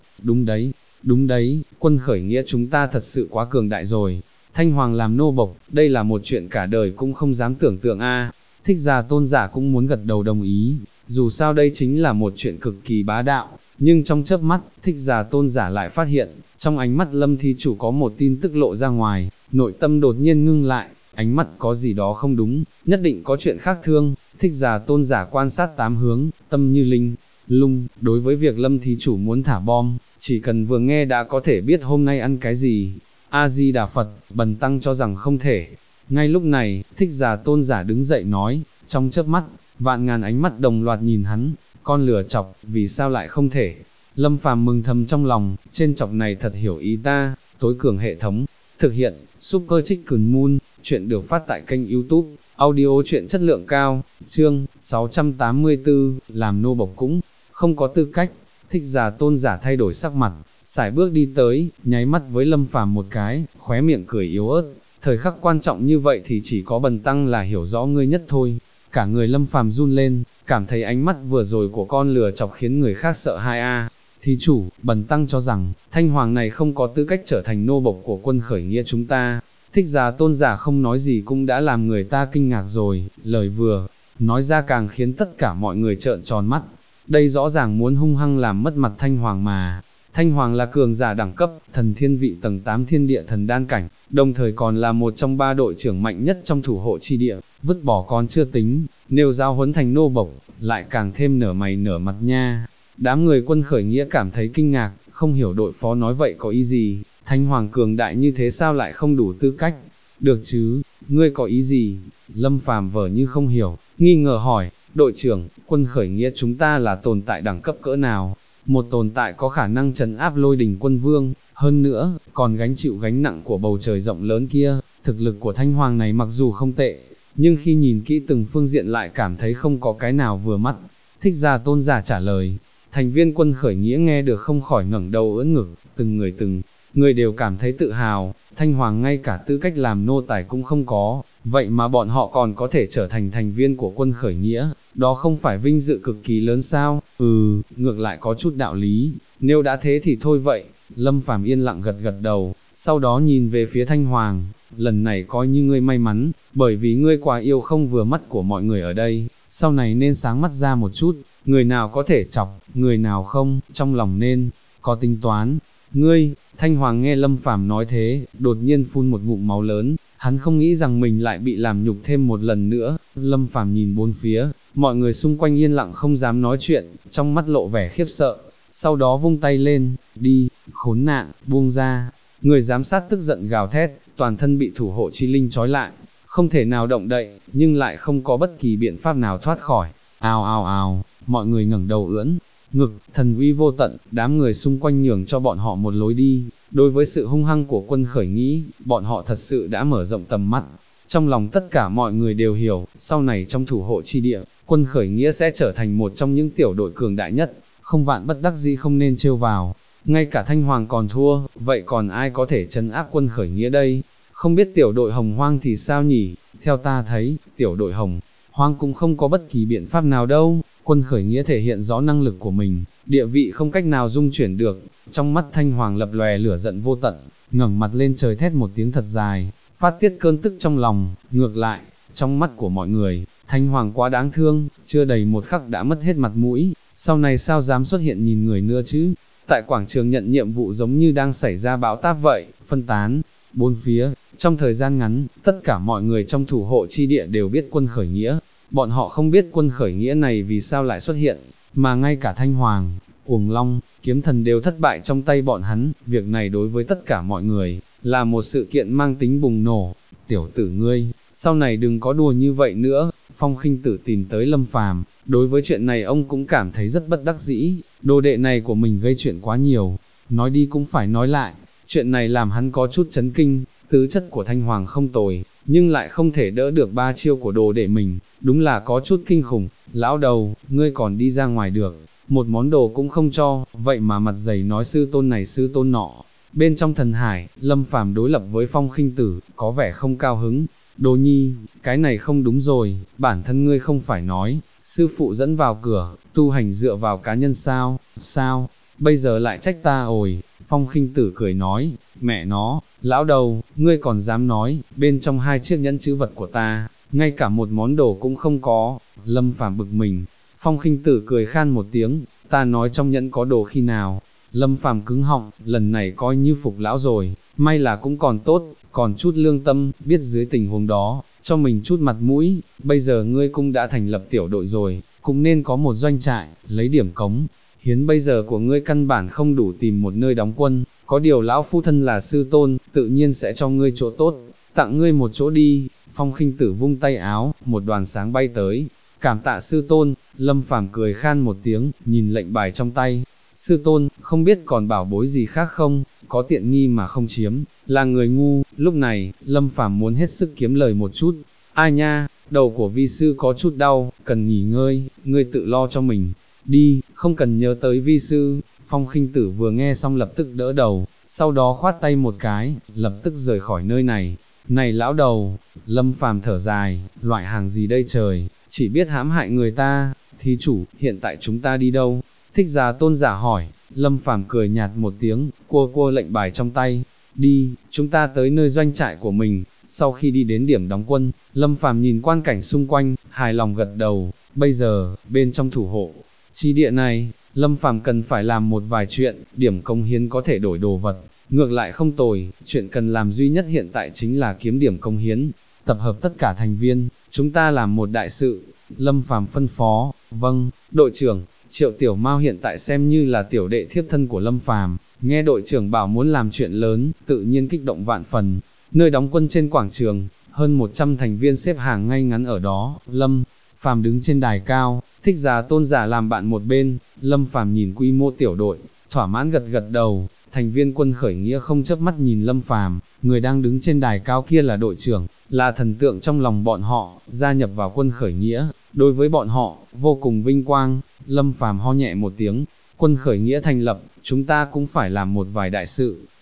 Speaker 1: đúng đấy, quân khởi nghĩa chúng ta thật sự quá cường đại rồi. Thanh Hoàng làm nô bộc, đây là một chuyện cả đời cũng không dám tưởng tượng a. Thích Giả Tôn giả cũng muốn gật đầu đồng ý, dù sao đây chính là một chuyện cực kỳ bá đạo, nhưng trong chớp mắt, Thích Giả Tôn giả lại phát hiện, trong ánh mắt Lâm thí chủ có một tin tức lộ ra ngoài, nội tâm đột nhiên ngưng lại, ánh mắt có gì đó không đúng, nhất định có chuyện khác thường. Thích Giả Tôn giả quan sát tám hướng, tâm như linh lung, đối với việc Lâm thí chủ muốn thả bom, chỉ cần vừa nghe đã có thể biết hôm nay ăn cái gì. A-di-đà Phật, bần tăng cho rằng không thể. Ngay lúc này, Thích Giả Tôn giả đứng dậy nói, trong chớp mắt, vạn ngàn ánh mắt đồng loạt nhìn hắn, con lừa chọc, vì sao lại không thể. Lâm Phàm mừng thầm trong lòng, trên chọc này thật hiểu ý ta, tối cường hệ thống, thực hiện, Super Chicken Moon, chuyện được phát tại kênh YouTube, audio chuyện chất lượng cao, chương 684, làm nô bộc cũng không có tư cách. Thích Giả Tôn giả thay đổi sắc mặt, sải bước đi tới, nháy mắt với Lâm Phàm một cái, khóe miệng cười yếu ớt. Thời khắc quan trọng như vậy thì chỉ có bần tăng là hiểu rõ ngươi nhất thôi. Cả người Lâm Phàm run lên, cảm thấy ánh mắt vừa rồi của con lừa chọc khiến người khác sợ hai a. Thí chủ, bần tăng cho rằng, Thanh Hoàng này không có tư cách trở thành nô bộc của quân khởi nghĩa chúng ta. Thích Giả Tôn giả không nói gì cũng đã làm người ta kinh ngạc rồi, lời vừa nói ra càng khiến tất cả mọi người trợn tròn mắt. Đây rõ ràng muốn hung hăng làm mất mặt Thanh Hoàng mà. Thanh Hoàng là cường giả đẳng cấp, thần thiên vị tầng 8 thiên địa thần đan cảnh, đồng thời còn là một trong 3 đội trưởng mạnh nhất trong thủ hộ chi địa, vứt bỏ còn chưa tính, nếu giao huấn thành nô bộc, lại càng thêm nở mày nở mặt nha. Đám người quân khởi nghĩa cảm thấy kinh ngạc, không hiểu đội phó nói vậy có ý gì, Thanh Hoàng cường đại như thế sao lại không đủ tư cách. Được chứ, ngươi có ý gì? Lâm Phàm vờ như không hiểu, nghi ngờ hỏi, đội trưởng, quân khởi nghĩa chúng ta là tồn tại đẳng cấp cỡ nào? Một tồn tại có khả năng trấn áp lôi đình quân vương, hơn nữa, còn gánh chịu gánh nặng của bầu trời rộng lớn kia, thực lực của Thanh Hoàng này mặc dù không tệ, nhưng khi nhìn kỹ từng phương diện lại cảm thấy không có cái nào vừa mắt. Thích Giả Tôn giả trả lời, thành viên quân khởi nghĩa nghe được không khỏi ngẩng đầu ưỡn ngực, từng người từng người đều cảm thấy tự hào, Thanh Hoàng ngay cả tư cách làm nô tài cũng không có, vậy mà bọn họ còn có thể trở thành thành viên của quân khởi nghĩa, đó không phải vinh dự cực kỳ lớn sao? Ngược lại có chút đạo lý, nếu đã thế thì thôi vậy. Lâm Phàm yên lặng gật gật đầu, sau đó nhìn về phía Thanh Hoàng, lần này coi như ngươi may mắn, bởi vì ngươi quá yêu không vừa mắt của mọi người ở đây, sau này nên sáng mắt ra một chút, người nào có thể chọc, người nào không, trong lòng nên có tính toán. Ngươi, Thanh Hoàng nghe Lâm Phàm nói thế, đột nhiên phun một ngụm máu lớn, hắn không nghĩ rằng mình lại bị làm nhục thêm một lần nữa. Lâm Phàm nhìn bốn phía, mọi người xung quanh yên lặng không dám nói chuyện, trong mắt lộ vẻ khiếp sợ, sau đó vung tay lên, đi, khốn nạn, buông ra. Người giám sát tức giận gào thét, toàn thân bị thủ hộ chi linh trói lại, không thể nào động đậy, nhưng lại không có bất kỳ biện pháp nào thoát khỏi. Ào ào ào, mọi người ngẩng đầu ưỡn ngực, thần uy vô tận, đám người xung quanh nhường cho bọn họ một lối đi. Đối với sự hung hăng của quân khởi nghĩ, bọn họ thật sự đã mở rộng tầm mắt. Trong lòng tất cả mọi người đều hiểu, sau này trong thủ hộ chi địa, quân khởi nghĩa sẽ trở thành một trong những tiểu đội cường đại nhất, không vạn bất đắc dĩ không nên trêu vào. Ngay cả Thanh Hoàng còn thua, vậy còn ai có thể trấn áp quân khởi nghĩa đây? Không biết tiểu đội Hồng Hoang thì sao nhỉ? Theo ta thấy, tiểu đội Hồng Hoang cũng không có bất kỳ biện pháp nào đâu. Quân khởi nghĩa thể hiện rõ năng lực của mình, địa vị không cách nào dung chuyển được. Trong mắt Thanh Hoàng lập lòe lửa giận vô tận, ngẩng mặt lên trời thét một tiếng thật dài, phát tiết cơn tức trong lòng. Ngược lại, trong mắt của mọi người, Thanh Hoàng quá đáng thương, chưa đầy một khắc đã mất hết mặt mũi, sau này sao dám xuất hiện nhìn người nữa chứ? Tại quảng trường nhận nhiệm vụ giống như đang xảy ra bão táp vậy, phân tán bốn phía. Trong thời gian ngắn, tất cả mọi người trong thủ hộ chi địa đều biết quân khởi nghĩa. Bọn họ không biết quân khởi nghĩa này vì sao lại xuất hiện, mà ngay cả Thanh Hoàng, Uổng Long, Kiếm Thần đều thất bại trong tay bọn hắn. Việc này đối với tất cả mọi người, là một sự kiện mang tính bùng nổ. Tiểu tử ngươi, sau này đừng có đùa như vậy nữa. Phong Khinh Tử tìm tới Lâm Phàm, đối với chuyện này ông cũng cảm thấy rất bất đắc dĩ, đồ đệ này của mình gây chuyện quá nhiều. Nói đi cũng phải nói lại, chuyện này làm hắn có chút chấn kinh. Tứ chất của Thanh Hoàng không tồi, nhưng lại không thể đỡ được ba chiêu của đồ đệ mình, đúng là có chút kinh khủng. Lão đầu, ngươi còn đi ra ngoài được, một món đồ cũng không cho, vậy mà mặt dày nói sư tôn này sư tôn nọ. Bên trong thần hải, Lâm Phàm đối lập với Phong Khinh Tử, có vẻ không cao hứng. Đồ nhi, cái này không đúng rồi, bản thân ngươi không phải nói, sư phụ dẫn vào cửa, tu hành dựa vào cá nhân sao, bây giờ lại trách ta ồi. Phong Khinh Tử cười nói, mẹ nó, lão đầu, ngươi còn dám nói, bên trong hai chiếc nhẫn chữ vật của ta, ngay cả một món đồ cũng không có. Lâm Phàm bực mình. Phong Khinh Tử cười khan một tiếng, ta nói trong nhẫn có đồ khi nào? Lâm Phàm cứng họng, lần này coi như phục lão rồi, may là cũng còn tốt, còn chút lương tâm, biết dưới tình huống đó, cho mình chút mặt mũi. Bây giờ ngươi cũng đã thành lập tiểu đội rồi, cũng nên có một doanh trại, lấy điểm cống hiến bây giờ của ngươi căn bản không đủ tìm một nơi đóng quân, có điều lão phu thân là sư tôn, tự nhiên sẽ cho ngươi chỗ tốt, tặng ngươi một chỗ đi. Phong Khinh Tử vung tay áo, một đoàn sáng bay tới, cảm tạ sư tôn. Lâm Phàm cười khan một tiếng, nhìn lệnh bài trong tay, sư tôn, không biết còn bảo bối gì khác không, có tiện nghi mà không chiếm, là người ngu. Lúc này, Lâm Phàm muốn hết sức kiếm lời một chút. Ai nha, đầu của vi sư có chút đau, cần nghỉ ngơi, ngươi tự lo cho mình đi, không cần nhớ tới vi sư. Phong Khinh Tử vừa nghe xong lập tức đỡ đầu, sau đó khoát tay một cái, lập tức rời khỏi nơi này. Này lão đầu, Lâm Phàm thở dài, loại hàng gì đây trời, chỉ biết hãm hại người ta. Thí chủ, hiện tại chúng ta đi đâu? Thích Giả Tôn giả hỏi. Lâm Phàm cười nhạt một tiếng, cua lệnh bài trong tay, đi, chúng ta tới nơi doanh trại của mình. Sau khi đi đến điểm đóng quân, Lâm Phàm nhìn quang cảnh xung quanh, hài lòng gật đầu. Bây giờ, bên trong thủ hộ chi địa này, Lâm Phàm cần phải làm một vài chuyện, điểm công hiến có thể đổi đồ vật, ngược lại không tồi. Chuyện cần làm duy nhất hiện tại chính là kiếm điểm công hiến, tập hợp tất cả thành viên, chúng ta làm một đại sự. Lâm Phàm phân phó. Vâng, đội trưởng. Triệu Tiểu Mao hiện tại xem như là tiểu đệ thiếp thân của Lâm Phàm, nghe đội trưởng bảo muốn làm chuyện lớn, tự nhiên kích động vạn phần. Nơi đóng quân trên quảng trường, hơn 100 thành viên xếp hàng ngay ngắn ở đó. Lâm Phàm đứng trên đài cao, Thích Giả Tôn giả làm bạn một bên. Lâm Phàm nhìn quy mô tiểu đội, thỏa mãn gật gật đầu. Thành viên quân khởi nghĩa không chớp mắt nhìn Lâm Phàm, người đang đứng trên đài cao kia là đội trưởng, là thần tượng trong lòng bọn họ, gia nhập vào quân khởi nghĩa, đối với bọn họ, vô cùng vinh quang. Lâm Phàm ho nhẹ một tiếng, quân khởi nghĩa thành lập, chúng ta cũng phải làm một vài đại sự.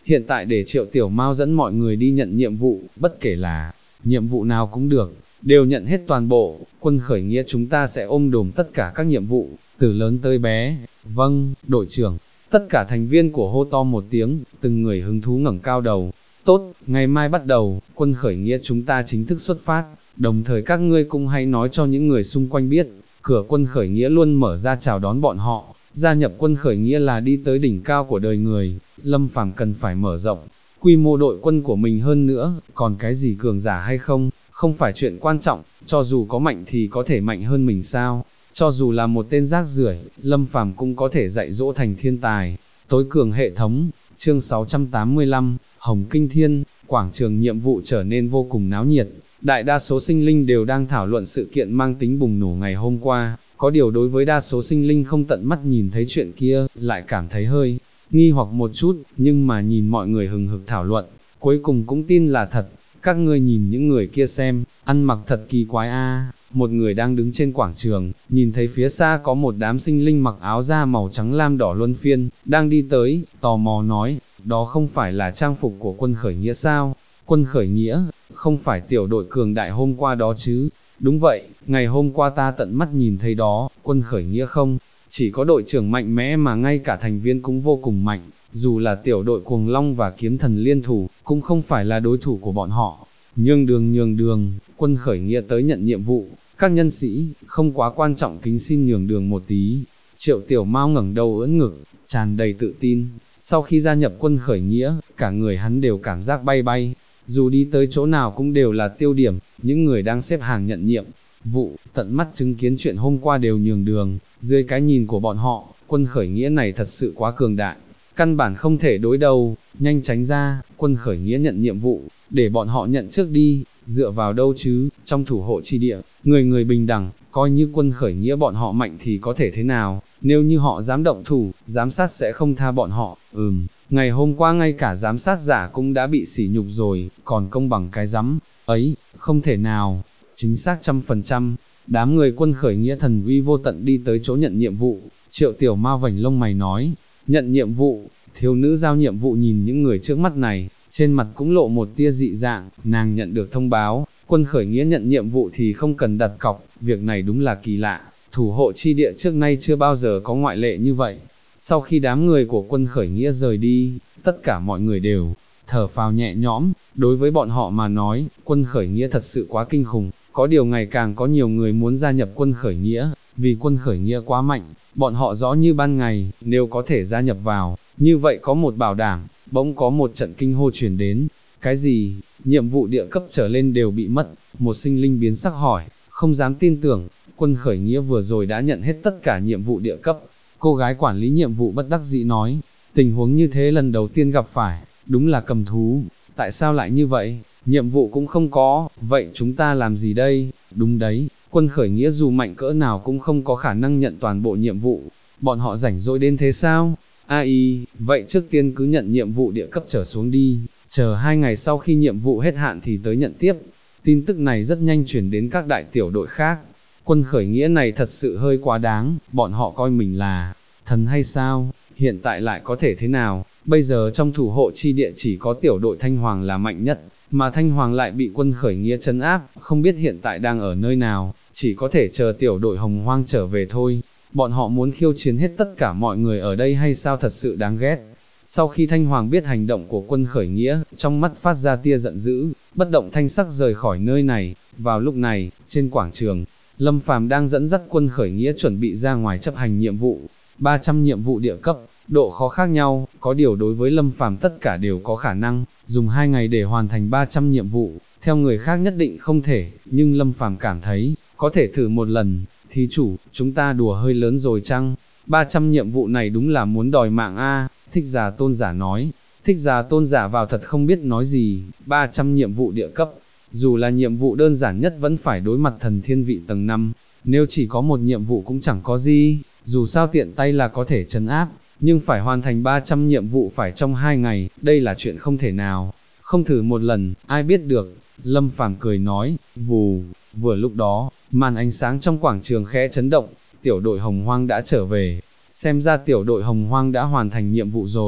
Speaker 1: hiện tại để Triệu Tiểu Mao dẫn mọi người đi nhận nhiệm vụ, bất kể là nhiệm vụ nào cũng được, đều nhận hết toàn bộ, quân khởi nghĩa chúng ta sẽ ôm đồm tất cả các nhiệm vụ, từ lớn tới bé. Vâng, đội trưởng. Tất cả thành viên của hô to một tiếng, từng người hứng thú ngẩng cao đầu. Tốt, ngày mai bắt đầu, quân khởi nghĩa chúng ta chính thức xuất phát, đồng thời các ngươi cũng hãy nói cho những người xung quanh biết, cửa quân khởi nghĩa luôn mở ra chào đón bọn họ, gia nhập quân khởi nghĩa là đi tới đỉnh cao của đời người, Lâm Phàm cần phải mở rộng quy mô đội quân của mình hơn nữa, còn cái gì cường giả hay không, không phải chuyện quan trọng, cho dù có mạnh thì có thể mạnh hơn mình sao, cho dù là một tên rác rưởi, Lâm Phàm cũng có thể dạy dỗ thành thiên tài. Tối cường hệ thống, chương 685, Hồng Kinh Thiên, quảng trường nhiệm vụ trở nên vô cùng náo nhiệt, đại đa số sinh linh đều đang thảo luận sự kiện mang tính bùng nổ ngày hôm qua, có điều đối với đa số sinh linh không tận mắt nhìn thấy chuyện kia, lại cảm thấy hơi nghi hoặc một chút, nhưng mà nhìn mọi người hừng hực thảo luận, cuối cùng cũng tin là thật. Các ngươi nhìn những người kia xem, ăn mặc thật kỳ quái a. Một người đang đứng trên quảng trường, nhìn thấy phía xa có một đám sinh linh mặc áo da màu trắng lam đỏ luân phiên, đang đi tới, tò mò nói, đó không phải là trang phục của quân khởi nghĩa sao? Quân khởi nghĩa, không phải tiểu đội cường đại hôm qua đó chứ? Đúng vậy, ngày hôm qua ta tận mắt nhìn thấy đó, quân khởi nghĩa không? Chỉ có đội trưởng mạnh mẽ mà ngay cả thành viên cũng vô cùng mạnh, dù là tiểu đội cuồng long và kiếm thần liên thủ, cũng không phải là đối thủ của bọn họ. Nhường đường, quân khởi nghĩa tới nhận nhiệm vụ, các nhân sĩ, không quá quan trọng kính xin nhường đường một tí. Triệu Tiểu Mao ngẩng đầu ưỡn ngực, tràn đầy tự tin, sau khi gia nhập quân khởi nghĩa, cả người hắn đều cảm giác bay bay, dù đi tới chỗ nào cũng đều là tiêu điểm, những người đang xếp hàng nhận nhiệm vụ, tận mắt chứng kiến chuyện hôm qua đều nhường đường, dưới cái nhìn của bọn họ, quân khởi nghĩa này thật sự quá cường đại, căn bản không thể đối đầu, nhanh tránh ra, quân khởi nghĩa nhận nhiệm vụ, để bọn họ nhận trước đi, dựa vào đâu chứ, trong thủ hộ chi địa, người người bình đẳng, coi như quân khởi nghĩa bọn họ mạnh thì có thể thế nào, nếu như họ dám động thủ, giám sát sẽ không tha bọn họ, ngày hôm qua ngay cả giám sát giả cũng đã bị sỉ nhục rồi, còn công bằng cái rắm ấy, không thể nào, chính xác 100%, đám người quân khởi nghĩa thần uy vô tận đi tới chỗ nhận nhiệm vụ, Triệu Tiểu Mao vành lông mày nói, nhận nhiệm vụ, thiếu nữ giao nhiệm vụ nhìn những người trước mắt này, trên mặt cũng lộ một tia dị dạng, nàng nhận được thông báo, quân khởi nghĩa nhận nhiệm vụ thì không cần đặt cọc, việc này đúng là kỳ lạ, thủ hộ chi địa trước nay chưa bao giờ có ngoại lệ như vậy. Sau khi đám người của quân khởi nghĩa rời đi, tất cả mọi người đều thở phào nhẹ nhõm, đối với bọn họ mà nói, quân khởi nghĩa thật sự quá kinh khủng, có điều ngày càng có nhiều người muốn gia nhập quân khởi nghĩa, vì quân khởi nghĩa quá mạnh, bọn họ rõ như ban ngày, nếu có thể gia nhập vào, như vậy có một bảo đảm, bỗng có một trận kinh hô truyền đến, cái gì, nhiệm vụ địa cấp trở lên đều bị mất, một sinh linh biến sắc hỏi, không dám tin tưởng, quân khởi nghĩa vừa rồi đã nhận hết tất cả nhiệm vụ địa cấp, cô gái quản lý nhiệm vụ bất đắc dĩ nói, tình huống như thế lần đầu tiên gặp phải, đúng là cầm thú, tại sao lại như vậy, nhiệm vụ cũng không có, vậy chúng ta làm gì đây, đúng đấy, quân khởi nghĩa dù mạnh cỡ nào cũng không có khả năng nhận toàn bộ nhiệm vụ, bọn họ rảnh rỗi đến thế sao, vậy trước tiên cứ nhận nhiệm vụ địa cấp trở xuống đi, chờ 2 ngày sau khi nhiệm vụ hết hạn thì tới nhận tiếp, tin tức này rất nhanh chuyển đến các đại tiểu đội khác, quân khởi nghĩa này thật sự hơi quá đáng, bọn họ coi mình là thần hay sao, hiện tại lại có thể thế nào, bây giờ trong thủ hộ chi địa chỉ có tiểu đội Thanh Hoàng là mạnh nhất, mà Thanh Hoàng lại bị quân khởi nghĩa trấn áp, không biết hiện tại đang ở nơi nào, chỉ có thể chờ tiểu đội Hồng Hoang trở về thôi, bọn họ muốn khiêu chiến hết tất cả mọi người ở đây hay sao thật sự đáng ghét. Sau khi Thanh Hoàng biết hành động của quân khởi nghĩa, trong mắt phát ra tia giận dữ, bất động thanh sắc rời khỏi nơi này, vào lúc này, trên quảng trường, Lâm Phàm đang dẫn dắt quân khởi nghĩa chuẩn bị ra ngoài chấp hành nhiệm vụ, 300 nhiệm vụ địa cấp, độ khó khác nhau, có điều đối với Lâm Phàm tất cả đều có khả năng, dùng 2 ngày để hoàn thành 300 nhiệm vụ, theo người khác nhất định không thể, nhưng Lâm Phàm cảm thấy, có thể thử một lần, thí chủ, chúng ta đùa hơi lớn rồi chăng, 300 nhiệm vụ này đúng là muốn đòi mạng a. Thích Già Tôn Giả nói, Thích Già Tôn Giả vào thật không biết nói gì, 300 nhiệm vụ địa cấp, dù là nhiệm vụ đơn giản nhất vẫn phải đối mặt thần thiên vị tầng 5, nếu chỉ có một nhiệm vụ cũng chẳng có gì, dù sao tiện tay là có thể trấn áp, nhưng phải hoàn thành 300 nhiệm vụ phải trong 2 ngày, đây là chuyện không thể nào, không thử một lần, ai biết được, Lâm Phàm cười nói, vù, vừa lúc đó, màn ánh sáng trong quảng trường khẽ chấn động, tiểu đội Hồng Hoang đã trở về, xem ra tiểu đội Hồng Hoang đã hoàn thành nhiệm vụ rồi,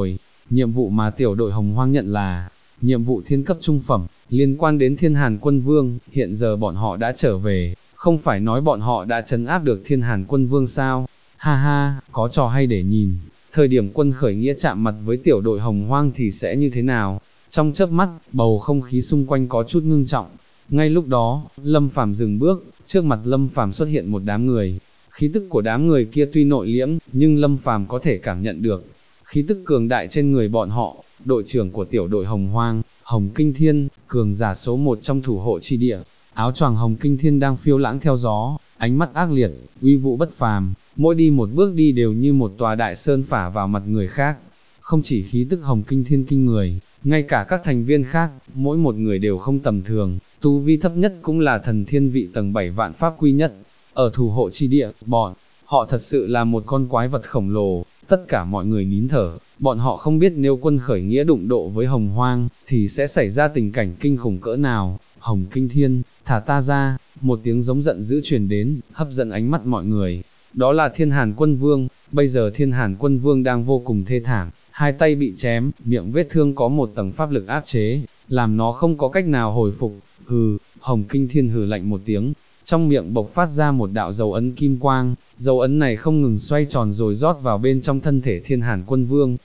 Speaker 1: nhiệm vụ mà tiểu đội Hồng Hoang nhận là nhiệm vụ thiên cấp trung phẩm, liên quan đến Thiên Hàn Quân Vương, hiện giờ bọn họ đã trở về, không phải nói bọn họ đã trấn áp được Thiên Hàn Quân Vương sao? Ha ha, có trò hay để nhìn, thời điểm quân khởi nghĩa chạm mặt với tiểu đội Hồng Hoang thì sẽ như thế nào? Trong chớp mắt, bầu không khí xung quanh có chút ngưng trọng. Ngay lúc đó, Lâm Phàm dừng bước, trước mặt Lâm Phàm xuất hiện một đám người. Khí tức của đám người kia tuy nội liễm, nhưng Lâm Phàm có thể cảm nhận được khí tức cường đại trên người bọn họ. Đội trưởng của tiểu đội Hồng Hoang, Hồng Kinh Thiên, cường giả số 1 trong thủ hộ chi địa, áo choàng Hồng Kinh Thiên đang phiêu lãng theo gió, ánh mắt ác liệt, uy vũ bất phàm, mỗi đi một bước đi đều như một tòa đại sơn phả vào mặt người khác. Không chỉ khí tức Hồng Kinh Thiên kinh người, ngay cả các thành viên khác, mỗi một người đều không tầm thường, tu vi thấp nhất cũng là thần thiên vị tầng 7 vạn pháp quy nhất. Ở thủ hộ chi địa, bọn họ thật sự là một con quái vật khổng lồ, tất cả mọi người nín thở, bọn họ không biết nếu quân khởi nghĩa đụng độ với Hồng Hoang, thì sẽ xảy ra tình cảnh kinh khủng cỡ nào. Hồng Kinh Thiên, thả ta ra, một tiếng giống giận dữ truyền đến, hấp dẫn ánh mắt mọi người. Đó là Thiên Hàn Quân Vương, bây giờ Thiên Hàn Quân Vương đang vô cùng thê thảm, hai tay bị chém, miệng vết thương có một tầng pháp lực áp chế, làm nó không có cách nào hồi phục. Hừ, Hồng Kinh Thiên hừ lạnh một tiếng, trong miệng bộc phát ra một đạo dấu ấn kim quang, dấu ấn này không ngừng xoay tròn rồi rót vào bên trong thân thể Thiên Hàn Quân Vương.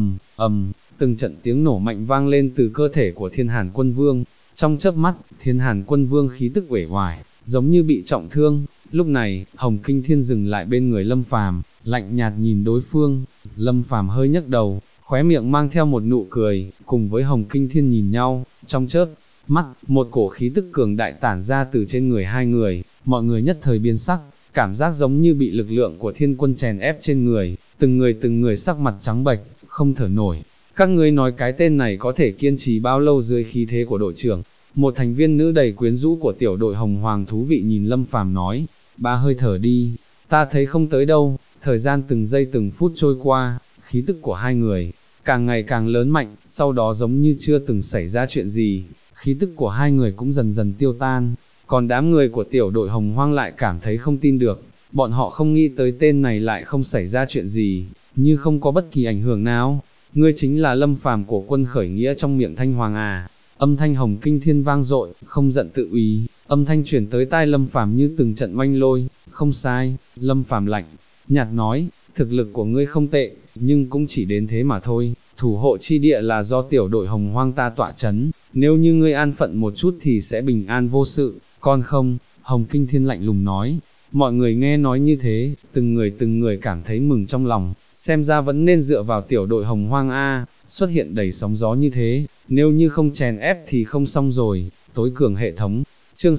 Speaker 1: Từng trận tiếng nổ mạnh vang lên từ cơ thể của Thiên Hàn Quân Vương. Trong chớp mắt, Thiên Hàn Quân Vương khí tức uể oải, giống như bị trọng thương. Lúc này, Hồng Kinh Thiên dừng lại bên người Lâm Phàm, lạnh nhạt nhìn đối phương. Lâm Phàm hơi nhấc đầu, khóe miệng mang theo một nụ cười, cùng với Hồng Kinh Thiên nhìn nhau. Trong chớp mắt, một cổ khí tức cường đại tản ra từ trên người hai người, mọi người nhất thời biến sắc, cảm giác giống như bị lực lượng của thiên quân chèn ép trên người, từng người sắc mặt trắng bệch, không thở nổi. Các ngươi nói cái tên này có thể kiên trì bao lâu dưới khí thế của đội trưởng? Một thành viên nữ đầy quyến rũ của tiểu đội Hồng Hoàng thú vị nhìn Lâm Phàm nói, 3 hơi thở đi, ta thấy không tới đâu. Thời gian từng giây từng phút trôi qua, khí tức của hai người càng ngày càng lớn mạnh, sau đó giống như chưa từng xảy ra chuyện gì, khí tức của hai người cũng dần dần tiêu tan. Còn đám người của tiểu đội Hồng Hoang lại cảm thấy không tin được, bọn họ không nghĩ tới tên này lại không xảy ra chuyện gì, như không có bất kỳ ảnh hưởng nào. Ngươi chính là Lâm Phàm của quân khởi nghĩa trong miệng Thanh Hoàng à? Âm thanh Hồng Kinh Thiên vang dội, không giận tự úy, âm thanh truyền tới tai Lâm Phàm như từng trận oanh lôi. Không sai, Lâm Phàm lạnh nhạt nói, thực lực của ngươi không tệ, nhưng cũng chỉ đến thế mà thôi. Thủ hộ chi địa là do tiểu đội Hồng Hoang ta tọa chấn, nếu như ngươi an phận một chút thì sẽ bình an vô sự, còn không. Hồng Kinh Thiên lạnh lùng nói. Mọi người nghe nói như thế, từng người cảm thấy mừng trong lòng, xem ra vẫn nên dựa vào tiểu đội Hồng Hoang A. Xuất hiện đầy sóng gió như thế, nếu như không chèn ép thì không xong rồi. Tối cường hệ thống, chương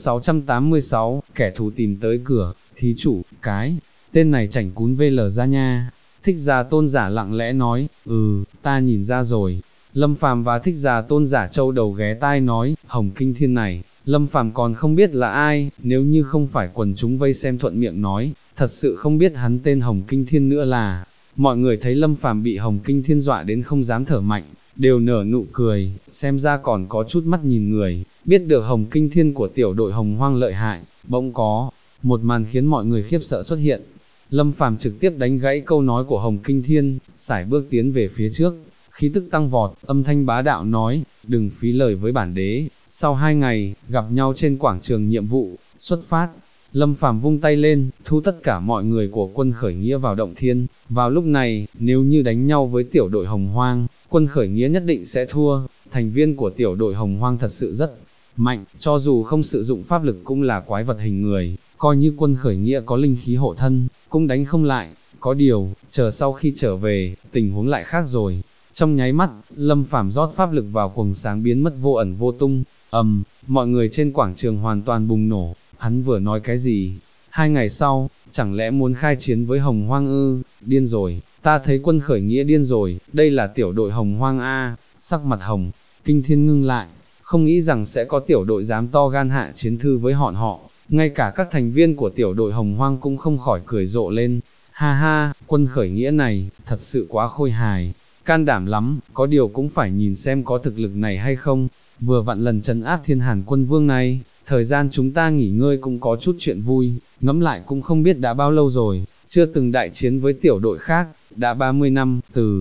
Speaker 1: 686, kẻ thù tìm tới cửa. Thí chủ, cái tên này chảnh cún VL ra nha. Thích Già Tôn Giả lặng lẽ nói, ta nhìn ra rồi. Lâm Phàm và Thích Già Tôn Giả châu đầu ghé tai nói, Hồng Kinh Thiên này, Lâm Phàm còn không biết là ai, nếu như không phải quần chúng vây xem thuận miệng nói, thật sự không biết hắn tên Hồng Kinh Thiên nữa là. Mọi người thấy Lâm Phàm bị Hồng Kinh Thiên dọa đến không dám thở mạnh, đều nở nụ cười, xem ra còn có chút mắt nhìn người, biết được Hồng Kinh Thiên của tiểu đội Hồng Hoang lợi hại. Bỗng có một màn khiến mọi người khiếp sợ xuất hiện. Lâm Phàm trực tiếp đánh gãy câu nói của Hồng Kinh Thiên, sải bước tiến về phía trước, khí tức tăng vọt, âm thanh bá đạo nói, đừng phí lời với bản đế, sau 2 ngày, gặp nhau trên quảng trường nhiệm vụ, xuất phát. Lâm Phàm vung tay lên, thu tất cả mọi người của quân khởi nghĩa vào động thiên. Vào lúc này, nếu như đánh nhau với tiểu đội Hồng Hoang, quân khởi nghĩa nhất định sẽ thua. Thành viên của tiểu đội Hồng Hoang thật sự rất mạnh, cho dù không sử dụng pháp lực cũng là quái vật hình người, coi như quân khởi nghĩa có linh khí hộ thân, cũng đánh không lại. Có điều, chờ sau khi trở về, tình huống lại khác rồi. Trong nháy mắt, Lâm Phàm rót pháp lực vào quầng sáng biến mất vô ẩn vô tung. Mọi người trên quảng trường hoàn toàn bùng nổ. Hắn vừa nói cái gì? 2 ngày sau, chẳng lẽ muốn khai chiến với Hồng Hoang ư? Điên rồi, ta thấy quân khởi nghĩa điên rồi, đây là tiểu đội Hồng Hoang A. Sắc mặt Hồng Kinh Thiên ngưng lại, không nghĩ rằng sẽ có tiểu đội dám to gan hạ chiến thư với họ. Ngay cả các thành viên của tiểu đội Hồng Hoang cũng không khỏi cười rộ lên. Ha ha, quân khởi nghĩa này, thật sự quá khôi hài, can đảm lắm, có điều cũng phải nhìn xem có thực lực này hay không. Vừa vặn lần trấn áp Thiên Hàn Quân Vương này, thời gian chúng ta nghỉ ngơi cũng có chút chuyện vui, ngẫm lại cũng không biết đã bao lâu rồi, chưa từng đại chiến với tiểu đội khác, đã 30 năm, từ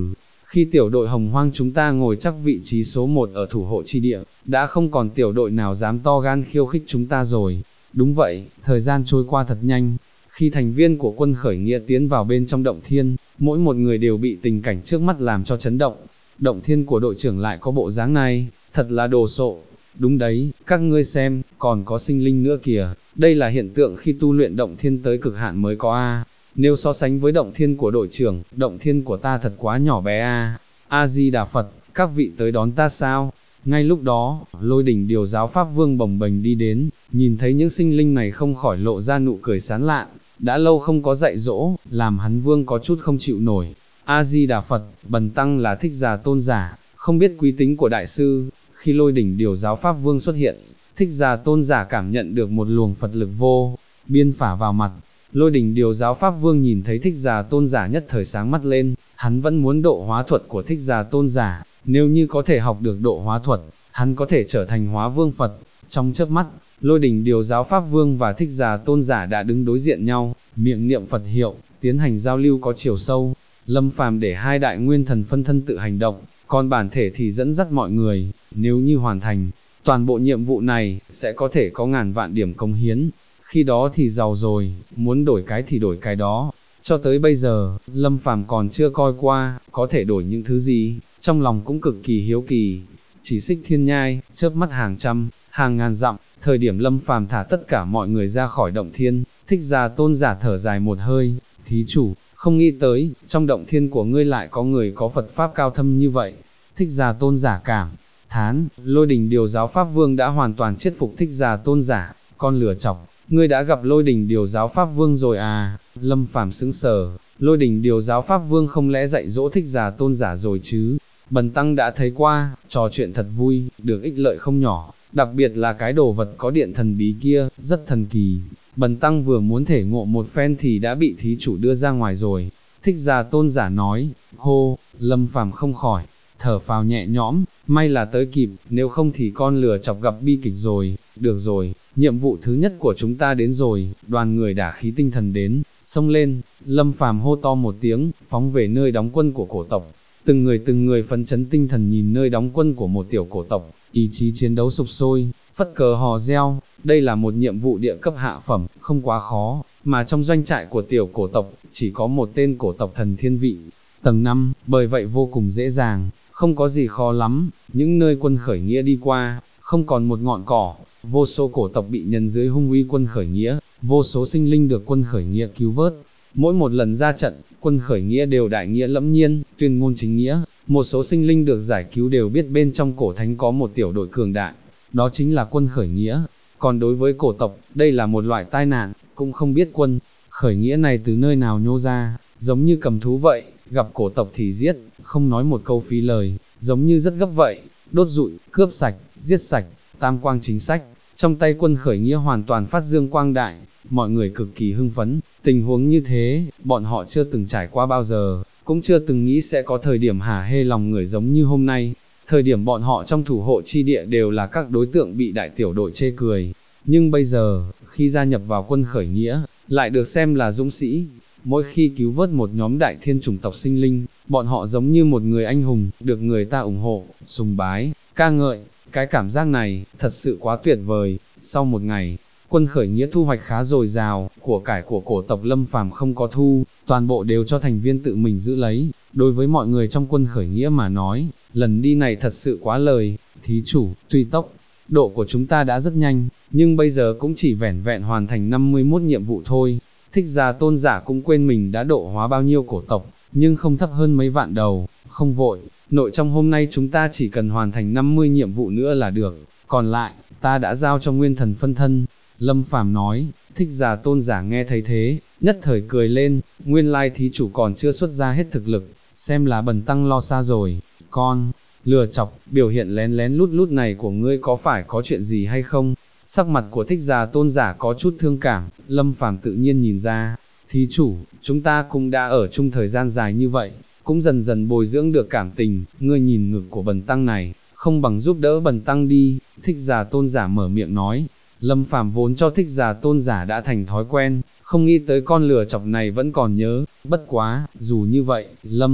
Speaker 1: Khi tiểu đội Hồng Hoang chúng ta ngồi chắc vị trí số 1 ở thủ hộ chi địa, đã không còn tiểu đội nào dám to gan khiêu khích chúng ta rồi. Đúng vậy, thời gian trôi qua thật nhanh. Khi thành viên của quân khởi nghĩa tiến vào bên trong động thiên, mỗi một người đều bị tình cảnh trước mắt làm cho chấn động. Động thiên của đội trưởng lại có bộ dáng này, thật là đồ sộ. Đúng đấy, các ngươi xem, còn có sinh linh nữa kìa, đây là hiện tượng khi tu luyện động thiên tới cực hạn mới có a. Nếu so sánh với động thiên của đội trưởng, động thiên của ta thật quá nhỏ bé a. A-di-đà Phật, các vị tới đón ta sao? Ngay lúc đó, Lôi Đỉnh Điều Giáo Pháp Vương bồng bềnh đi đến, nhìn thấy những sinh linh này không khỏi lộ ra nụ cười sán lạn, đã lâu không có dạy dỗ, làm hắn Vương có chút không chịu nổi. A-di-đà Phật, bần tăng là Thích Già Tôn Giả, không biết quý tính của đại sư. Khi Lôi Đỉnh Điều Giáo Pháp Vương xuất hiện, Thích Già Tôn Giả cảm nhận được một luồng Phật lực vô biên phả vào mặt. Lôi Đỉnh Điều Giáo Pháp Vương nhìn thấy Thích Già Tôn Giả nhất thời sáng mắt lên, hắn vẫn muốn độ hóa thuật của Thích Già Tôn Giả, nếu như có thể học được độ hóa thuật, hắn có thể trở thành hóa vương Phật. Trong chớp mắt, Lôi Đỉnh Điều Giáo Pháp Vương và Thích Già Tôn Giả đã đứng đối diện nhau, miệng niệm Phật hiệu, tiến hành giao lưu có chiều sâu. Lâm Phàm để hai đại nguyên thần phân thân tự hành động, còn bản thể thì dẫn dắt mọi người, nếu như hoàn thành toàn bộ nhiệm vụ này, sẽ có thể có ngàn vạn điểm cống hiến. Khi đó thì giàu rồi, muốn đổi cái thì đổi cái đó. Cho tới bây giờ, Lâm Phàm còn chưa coi qua, có thể đổi những thứ gì, trong lòng cũng cực kỳ hiếu kỳ. Chỉ xích thiên nhai, chớp mắt hàng trăm, hàng ngàn dặm, thời điểm Lâm Phàm thả tất cả mọi người ra khỏi động thiên, Thích Già Tôn Giả thở dài một hơi, thí chủ, không nghĩ tới, trong động thiên của ngươi lại có người có Phật Pháp cao thâm như vậy. Thích Già Tôn Giả cảm thán, Lôi Đỉnh Điều Giáo Pháp Vương đã hoàn toàn chết phục Thích Già Tôn Giả, con lửa chọc, ngươi đã gặp Lôi Đỉnh Điều Giáo Pháp Vương rồi à? Lâm Phàm sững sờ, Lôi Đỉnh Điều Giáo Pháp Vương không lẽ dạy dỗ Thích Già Tôn Giả rồi chứ? Bần tăng đã thấy qua, trò chuyện thật vui, được ích lợi không nhỏ, đặc biệt là cái đồ vật có điện thần bí kia, rất thần kỳ. Bần tăng vừa muốn thể ngộ một phen thì đã bị thí chủ đưa ra ngoài rồi. Thích Già Tôn Giả nói, hô, Lâm Phàm không khỏi thở phào nhẹ nhõm, may là tới kịp, nếu không thì con lừa chọc gặp bi kịch rồi. Được rồi, nhiệm vụ thứ nhất của chúng ta đến rồi. Đoàn người đả khí tinh thần đến, xông lên. Lâm Phàm hô to một tiếng, phóng về nơi đóng quân của cổ tộc. Từng người phấn chấn tinh thần nhìn nơi đóng quân của một tiểu cổ tộc, ý chí chiến đấu sục sôi, phất cờ hò reo. Đây là một nhiệm vụ địa cấp hạ phẩm, không quá khó, mà trong doanh trại của tiểu cổ tộc, chỉ có một tên cổ tộc thần thiên vị, tầng 5, bởi vậy vô cùng dễ dàng, không có gì khó lắm. Những nơi quân khởi nghĩa đi qua, không còn một ngọn cỏ, vô số cổ tộc bị nhân dưới hung uy quân khởi nghĩa, vô số sinh linh được quân khởi nghĩa cứu vớt. Mỗi một lần ra trận, quân khởi nghĩa đều đại nghĩa lẫm nhiên, tuyên ngôn chính nghĩa, một số sinh linh được giải cứu đều biết bên trong cổ thánh có một tiểu đội cường đại, đó chính là quân khởi nghĩa. Còn đối với cổ tộc, đây là một loại tai nạn, cũng không biết quân khởi nghĩa này từ nơi nào nhô ra, giống như cầm thú vậy, gặp cổ tộc thì giết, không nói một câu phí lời, giống như rất gấp vậy, đốt rụi, cướp sạch, giết sạch, tam quang chính sách. Trong tay quân khởi nghĩa hoàn toàn phát dương quang đại, mọi người cực kỳ hưng phấn, tình huống như thế, bọn họ chưa từng trải qua bao giờ, cũng chưa từng nghĩ sẽ có thời điểm hả hê lòng người giống như hôm nay. Thời điểm bọn họ trong thủ hộ chi địa đều là các đối tượng bị đại tiểu đội chê cười, nhưng bây giờ, khi gia nhập vào quân khởi nghĩa, lại được xem là dũng sĩ. Mỗi khi cứu vớt một nhóm đại thiên chủng tộc sinh linh, bọn họ giống như một người anh hùng, được người ta ủng hộ, sùng bái, ca ngợi. Cái cảm giác này, thật sự quá tuyệt vời. Sau một ngày, quân khởi nghĩa thu hoạch khá dồi dào, của cải của cổ tộc Lâm Phàm không có thu, toàn bộ đều cho thành viên tự mình giữ lấy. Đối với mọi người trong quân khởi nghĩa mà nói, lần đi này thật sự quá lời. Thí chủ, tuy tốc độ của chúng ta đã rất nhanh, nhưng bây giờ cũng chỉ vẻn vẹn hoàn thành 51 nhiệm vụ thôi. Thích Già Tôn Giả cũng quên mình đã độ hóa bao nhiêu cổ tộc, nhưng không thấp hơn mấy vạn đầu. Không vội, nội trong hôm nay chúng ta chỉ cần hoàn thành 50 nhiệm vụ nữa là được, còn lại, ta đã giao cho nguyên thần phân thân. Lâm Phàm nói. Thích Già Tôn Giả nghe thấy thế, nhất thời cười lên, nguyên lai thí chủ còn chưa xuất ra hết thực lực, xem là bần tăng lo xa rồi. Con lừa chọc, biểu hiện lén lén lút lút này của ngươi có phải có chuyện gì hay không? Sắc mặt của Thích Già Tôn Giả có chút thương cảm, Lâm Phàm tự nhiên nhìn ra. Thí chủ, chúng ta cũng đã ở chung thời gian dài như vậy, cũng dần dần bồi dưỡng được cảm tình, ngươi nhìn ngực của bần tăng này, không bằng giúp đỡ bần tăng đi. Thích Già Tôn Giả mở miệng nói. Lâm Phàm vốn cho Thích Già Tôn Giả đã thành thói quen, không nghĩ tới con lừa chọc này vẫn còn nhớ. Bất quá, dù như vậy, Lâm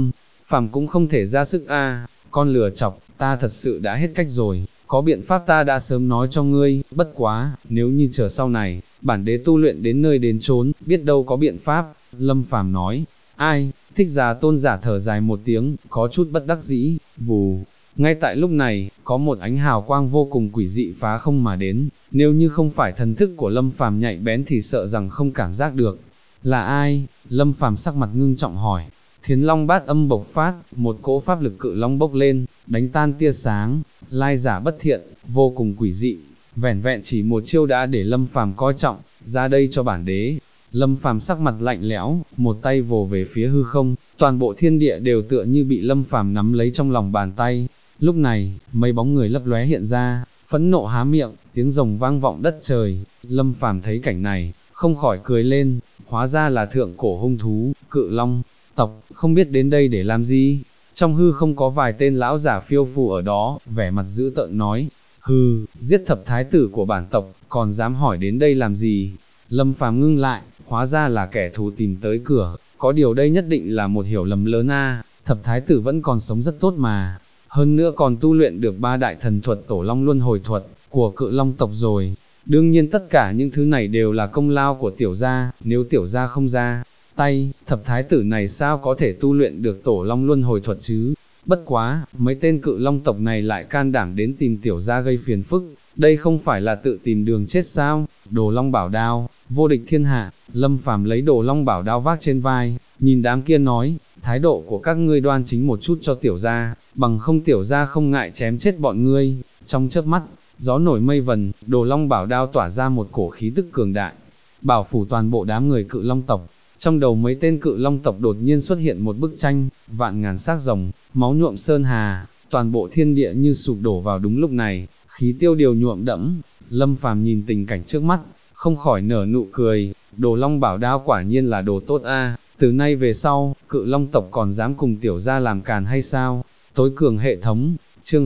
Speaker 1: phàm cũng không thể ra sức a, con lừa chọc, ta thật sự đã hết cách rồi, có biện pháp ta đã sớm nói cho ngươi, bất quá, nếu như chờ sau này, bản đế tu luyện đến nơi đến chốn, biết đâu có biện pháp, Lâm Phàm nói, ai, Thích Giả Tôn giả thở dài một tiếng, có chút bất đắc dĩ, vù. Ngay tại lúc này, có một ánh hào quang vô cùng quỷ dị phá không mà đến, nếu như không phải thần thức của Lâm Phàm nhạy bén thì sợ rằng không cảm giác được. Là ai? Lâm Phàm sắc mặt ngưng trọng hỏi. Thiến Long Bát Âm bộc phát, một cỗ pháp lực cự long bốc lên, đánh tan tia sáng, lai giả bất thiện, vô cùng quỷ dị, vẻn vẹn chỉ một chiêu đã để Lâm Phàm coi trọng, ra đây cho bản đế. Lâm Phàm sắc mặt lạnh lẽo, một tay vồ về phía hư không, toàn bộ thiên địa đều tựa như bị Lâm Phàm nắm lấy trong lòng bàn tay. Lúc này, mấy bóng người lấp lóe hiện ra, phẫn nộ há miệng, tiếng rồng vang vọng đất trời. Lâm Phàm thấy cảnh này, không khỏi cười lên, hóa ra là thượng cổ hung thú, cự long tộc, không biết đến đây để làm gì. Trong hư không có vài tên lão giả phiêu phù ở đó, vẻ mặt dữ tợn nói, hừ, giết thập thái tử của bản tộc, còn dám hỏi đến đây làm gì. Lâm Phàm ngưng lại, hóa ra là kẻ thù tìm tới cửa, có điều đây nhất định là một hiểu lầm lớn a. Thập thái tử vẫn còn sống rất tốt mà, hơn nữa còn tu luyện được 3 đại thần thuật tổ long luân hồi thuật của cự long tộc rồi. Đương nhiên tất cả những thứ này đều là công lao của tiểu gia, nếu tiểu gia không ra tay, thập thái tử này sao có thể tu luyện được tổ long luân hồi thuật chứ? Bất quá, mấy tên cự long tộc này lại can đảm đến tìm tiểu gia gây phiền phức, đây không phải là tự tìm đường chết sao? Đồ long bảo đao, vô địch thiên hạ. Lâm Phàm lấy đồ long bảo đao vác trên vai, nhìn đám kia nói, thái độ của các ngươi đoan chính một chút cho tiểu gia, bằng không tiểu gia không ngại chém chết bọn ngươi. Trong chớp mắt, gió nổi mây vần, đồ long bảo đao tỏa ra một cổ khí tức cường đại, bảo phủ toàn bộ đám người cự long tộc. Trong đầu mấy tên cự long tộc đột nhiên xuất hiện một bức tranh, vạn ngàn xác rồng, máu nhuộm sơn hà, toàn bộ thiên địa như sụp đổ vào đúng lúc này, khí tiêu điều nhuộm đẫm. Lâm Phàm nhìn tình cảnh trước mắt, không khỏi nở nụ cười, đồ long bảo đao quả nhiên là đồ tốt a. Từ nay về sau, cự long tộc còn dám cùng tiểu gia làm càn hay sao? Tối cường hệ thống, chương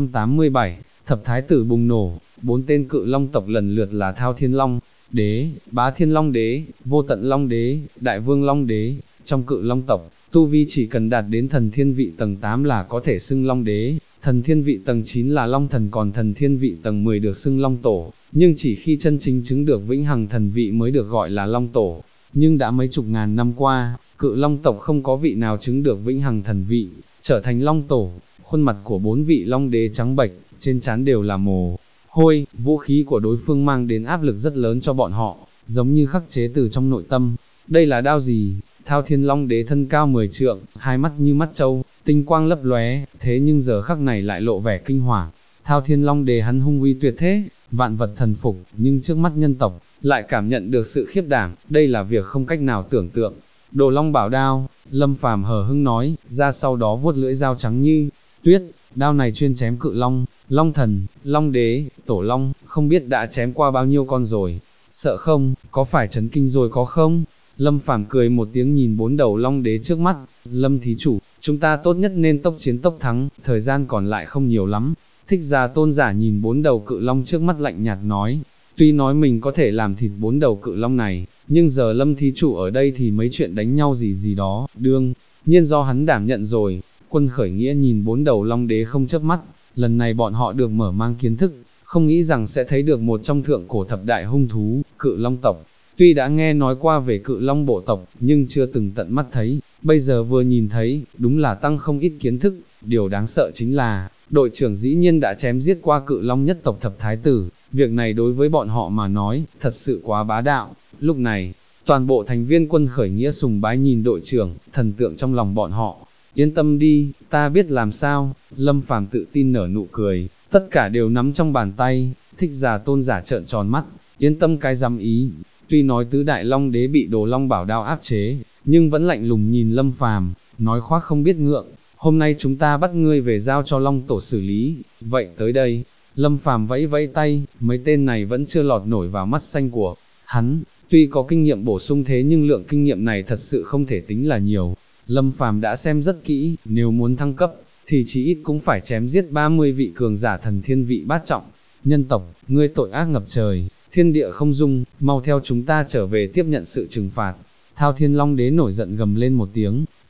Speaker 1: 687, thập thái tử bùng nổ, 4 tên cự long tộc lần lượt là Thao Thiên Long Đế, Bá Thiên Long Đế, Vô Tận Long Đế, Đại Vương Long Đế. Trong cự long tộc, tu vi chỉ cần đạt đến thần thiên vị tầng 8 là có thể xưng Long Đế, thần thiên vị tầng 9 là Long Thần, còn thần thiên vị tầng 10 được xưng Long Tổ, nhưng chỉ khi chân chính chứng được vĩnh hằng thần vị mới được gọi là Long Tổ. Nhưng đã mấy chục ngàn năm qua, cự long tộc không có vị nào chứng được vĩnh hằng thần vị, trở thành Long Tổ. Khuôn mặt của 4 vị Long Đế trắng bệch, trên trán đều là mồ hôi, vũ khí của đối phương mang đến áp lực rất lớn cho bọn họ, giống như khắc chế từ trong nội tâm. Đây là đao gì? Thao Thiên Long Đế thân cao 10 trượng, hai mắt như mắt trâu, tinh quang lấp lóe, thế nhưng giờ khắc này lại lộ vẻ kinh hoàng. Thao Thiên Long Đế hắn hung uy tuyệt thế, vạn vật thần phục, nhưng trước mắt nhân tộc, lại cảm nhận được sự khiếp đảm, đây là việc không cách nào tưởng tượng. Đồ long bảo đao, Lâm Phàm hờ hững nói, ra sau đó vuốt lưỡi dao trắng như tuyết, đao này chuyên chém cự long, long thần, long đế, tổ long, không biết đã chém qua bao nhiêu con rồi, sợ không, có phải chấn kinh rồi có không? Lâm Phàm cười một tiếng nhìn 4 đầu long đế trước mắt, Lâm thí chủ, chúng ta tốt nhất nên tốc chiến tốc thắng, thời gian còn lại không nhiều lắm. Thích Giả Tôn giả nhìn 4 đầu cự long trước mắt lạnh nhạt nói, tuy nói mình có thể làm thịt 4 đầu cự long này, nhưng giờ Lâm thí chủ ở đây thì mấy chuyện đánh nhau gì đó, đương nhiên do hắn đảm nhận rồi. Quân khởi nghĩa nhìn 4 đầu long đế không chớp mắt, lần này bọn họ được mở mang kiến thức, không nghĩ rằng sẽ thấy được một trong thượng cổ thập đại hung thú, cự long tộc. Tuy đã nghe nói qua về cự long bộ tộc, nhưng chưa từng tận mắt thấy, bây giờ vừa nhìn thấy, đúng là tăng không ít kiến thức. Điều đáng sợ chính là, đội trưởng dĩ nhiên đã chém giết qua cự long nhất tộc thập thái tử, việc này đối với bọn họ mà nói, thật sự quá bá đạo. Lúc này, toàn bộ thành viên quân khởi nghĩa sùng bái nhìn đội trưởng, thần tượng trong lòng bọn họ. Yên tâm đi, ta biết làm sao. Lâm Phàm tự tin nở nụ cười, tất cả đều nắm trong bàn tay. Thích Giả Tôn giả trợn tròn mắt, yên tâm cái dám ý. Tuy nói tứ đại long đế bị đồ long bảo đao áp chế, nhưng vẫn lạnh lùng nhìn Lâm Phàm, nói khoác không biết ngượng. Hôm nay chúng ta bắt ngươi về giao cho Long Tổ xử lý. Vậy tới đây, Lâm Phàm vẫy vẫy tay, mấy tên này vẫn chưa lọt nổi vào mắt xanh của hắn. Tuy có kinh nghiệm bổ sung thế nhưng lượng kinh nghiệm này thật sự không thể tính là nhiều. Lâm Phàm đã xem rất kỹ, nếu muốn thăng cấp, thì chỉ ít cũng phải chém giết 30 vị cường giả thần thiên vị bát trọng. Nhân tộc, ngươi tội ác ngập trời, thiên địa không dung, mau theo chúng ta trở về tiếp nhận sự trừng phạt. Thao Thiên Long Đế nổi giận gầm lên một tiếng,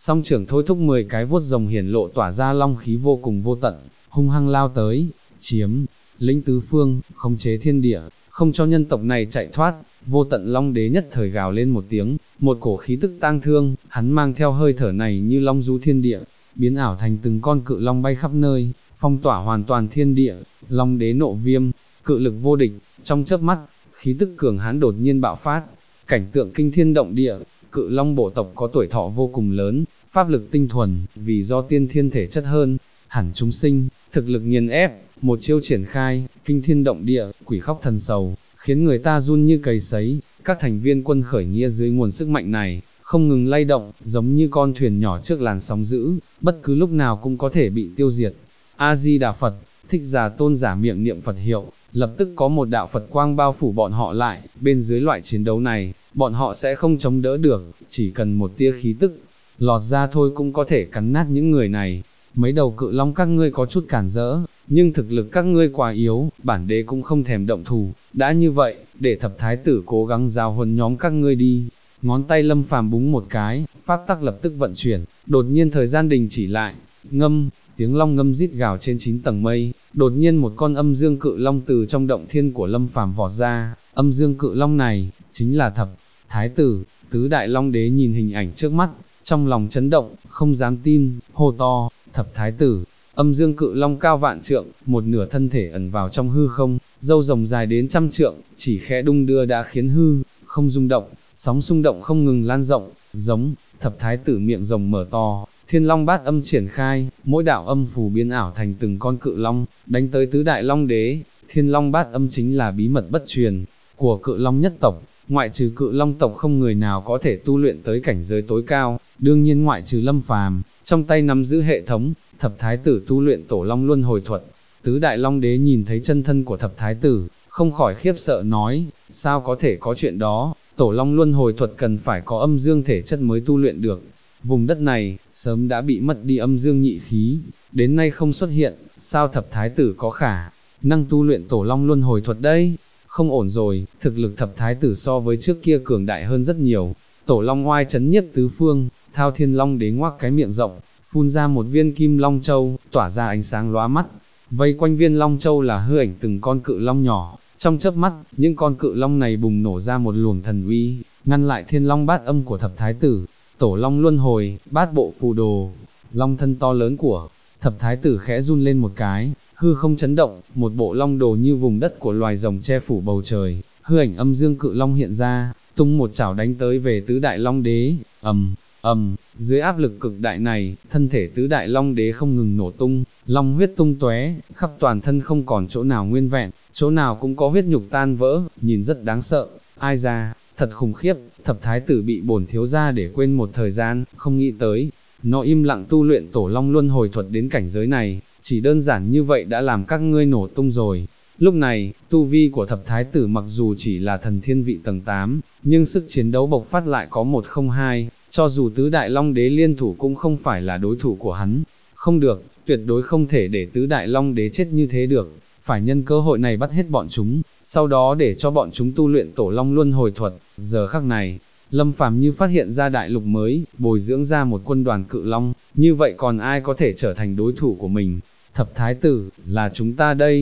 Speaker 1: song trưởng thôi thúc 10 cái vuốt rồng hiển lộ tỏa ra long khí vô cùng vô tận, hung hăng lao tới, chiếm lĩnh tứ phương, khống chế thiên địa, không cho nhân tộc này chạy thoát. Vô tận long đế nhất thời gào lên một tiếng, một cổ khí tức tang thương, hắn mang theo hơi thở này như long du thiên địa, biến ảo thành từng con cự long bay khắp nơi, phong tỏa hoàn toàn thiên địa. Long đế nộ viêm, cự lực vô địch, trong chớp mắt, khí tức cường hãn đột nhiên bạo phát, cảnh tượng kinh thiên động địa. Cự long bộ tộc có tuổi thọ vô cùng lớn, pháp lực tinh thuần, vì do tiên thiên thể chất hơn hẳn chúng sinh, thực lực nghiền ép, một chiêu triển khai, kinh thiên động địa, quỷ khóc thần sầu, khiến người ta run như cầy sấy. Các thành viên quân khởi nghĩa dưới nguồn sức mạnh này, không ngừng lay động, giống như con thuyền nhỏ trước làn sóng dữ, bất cứ lúc nào cũng có thể bị tiêu diệt. A-di-đà Phật, Thích Giả Tôn giả miệng niệm Phật hiệu, lập tức có một đạo Phật quang bao phủ bọn họ lại. Bên dưới loại chiến đấu này, bọn họ sẽ không chống đỡ được, chỉ cần một tia khí tức lọt ra thôi cũng có thể cắn nát những người này. Mấy đầu cự long các ngươi có chút cản rỡ, nhưng thực lực các ngươi quá yếu, bản đế cũng không thèm động thủ. Đã như vậy, để thập thái tử cố gắng giáo huấn nhóm các ngươi đi. Ngón tay Lâm Phàm búng một cái, pháp tắc lập tức vận chuyển, đột nhiên thời gian đình chỉ lại. Ngâm, tiếng long ngâm rít gào trên 9 tầng mây, đột nhiên một con âm dương cự long từ trong động thiên của Lâm Phàm vọt ra. Âm dương cự long này chính là thập thái tử. Tứ đại long đế nhìn hình ảnh trước mắt, trong lòng chấn động, không dám tin, hô to, thập thái tử. Âm dương cự long cao vạn trượng, một nửa thân thể ẩn vào trong hư không, râu rồng dài đến 100 trượng, chỉ khẽ đung đưa đã khiến hư không rung động, sóng xung động không ngừng lan rộng. Giống, thập thái tử miệng rồng mở to, thiên long bát âm triển khai, mỗi đạo âm phù biến ảo thành từng con cự long, đánh tới tứ đại long đế. Thiên long bát âm chính là bí mật bất truyền của cự long nhất tộc, ngoại trừ cự long tộc không người nào có thể tu luyện tới cảnh giới tối cao, đương nhiên ngoại trừ Lâm Phàm, trong tay nắm giữ hệ thống, thập thái tử tu luyện tổ long luân hồi thuật. Tứ đại long đế nhìn thấy chân thân của thập thái tử, không khỏi khiếp sợ nói, sao có thể có chuyện đó, tổ long luân hồi thuật cần phải có âm dương thể chất mới tu luyện được. Vùng đất này, sớm đã bị mất đi âm dương nhị khí, đến nay không xuất hiện, sao thập thái tử có khả năng tu luyện tổ long luân hồi thuật đây? Không ổn rồi, thực lực thập thái tử so với trước kia cường đại hơn rất nhiều. Tổ long oai chấn nhiếp tứ phương, Thao Thiên Long đế ngoác cái miệng rộng, phun ra một viên kim long châu, tỏa ra ánh sáng lóa mắt. Vây quanh viên long châu là hư ảnh từng con cự long nhỏ, trong chớp mắt, những con cự long này bùng nổ ra một luồng thần uy, ngăn lại thiên long bát âm của thập thái tử. Tổ long luân hồi, bát bộ phù đồ. Long thân to lớn của thập thái tử khẽ run lên một cái, hư không chấn động, một bộ long đồ như vùng đất của loài rồng che phủ bầu trời. Hư ảnh âm dương cự long hiện ra, tung một chảo đánh tới về tứ đại long đế. Dưới áp lực cực đại này, thân thể tứ đại long đế không ngừng nổ tung, long huyết tung tóe, khắp toàn thân không còn chỗ nào nguyên vẹn, chỗ nào cũng có huyết nhục tan vỡ, nhìn rất đáng sợ. Ai ra, thật khủng khiếp, thập thái tử bị bổn thiếu gia để quên một thời gian, không nghĩ tới, nó im lặng tu luyện tổ long luân hồi thuật đến cảnh giới này, chỉ đơn giản như vậy đã làm các ngươi nổ tung rồi. Lúc này, tu vi của thập thái tử mặc dù chỉ là thần thiên vị tầng 8, nhưng sức chiến đấu bộc phát lại có 102, cho dù tứ đại long đế liên thủ cũng không phải là đối thủ của hắn. Không được, tuyệt đối không thể để tứ đại long đế chết như thế được, phải nhân cơ hội này bắt hết bọn chúng, sau đó để cho bọn chúng tu luyện tổ long luân hồi thuật. Giờ khắc này, Lâm Phàm như phát hiện ra đại lục mới, bồi dưỡng ra một quân đoàn cự long, như vậy còn ai có thể trở thành đối thủ của mình? Thập thái tử, là chúng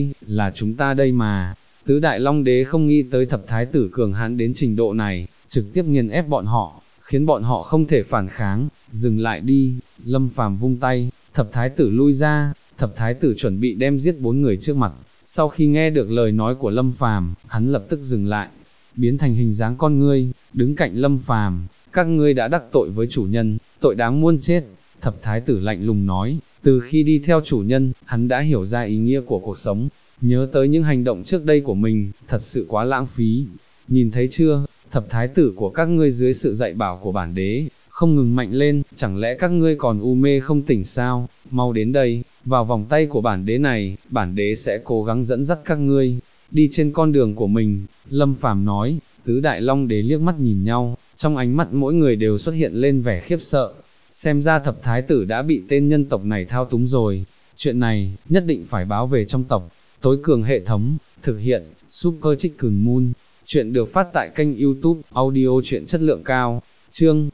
Speaker 1: ta đây mà. Tứ đại long đế không nghĩ tới thập thái tử cường hãn đến trình độ này, trực tiếp nghiền ép bọn họ, khiến bọn họ không thể phản kháng. Dừng lại đi, Lâm Phàm vung tay, thập thái tử lui ra. Thập thái tử chuẩn bị đem giết 4 người trước mặt, sau khi nghe được lời nói của Lâm Phàm, hắn lập tức dừng lại, biến thành hình dáng con ngươi, đứng cạnh Lâm Phàm. Các ngươi đã đắc tội với chủ nhân, tội đáng muôn chết. Thập thái tử lạnh lùng nói, từ khi đi theo chủ nhân, hắn đã hiểu ra ý nghĩa của cuộc sống, nhớ tới những hành động trước đây của mình, thật sự quá lãng phí. Nhìn thấy chưa, thập thái tử của các ngươi dưới sự dạy bảo của bản đế, không ngừng mạnh lên, chẳng lẽ các ngươi còn u mê không tỉnh sao? Mau đến đây, vào vòng tay của bản đế này, bản đế sẽ cố gắng dẫn dắt các ngươi đi trên con đường của mình. Lâm Phàm nói. Tứ đại long đế liếc mắt nhìn nhau, trong ánh mắt mỗi người đều xuất hiện lên vẻ khiếp sợ. Xem ra thập thái tử đã bị tên nhân tộc này thao túng rồi, chuyện này nhất định phải báo về trong tộc. Tối cường hệ thống, thực hiện, Super Chicken Moon. Chuyện được phát tại kênh YouTube, audio truyện chất lượng cao. Chương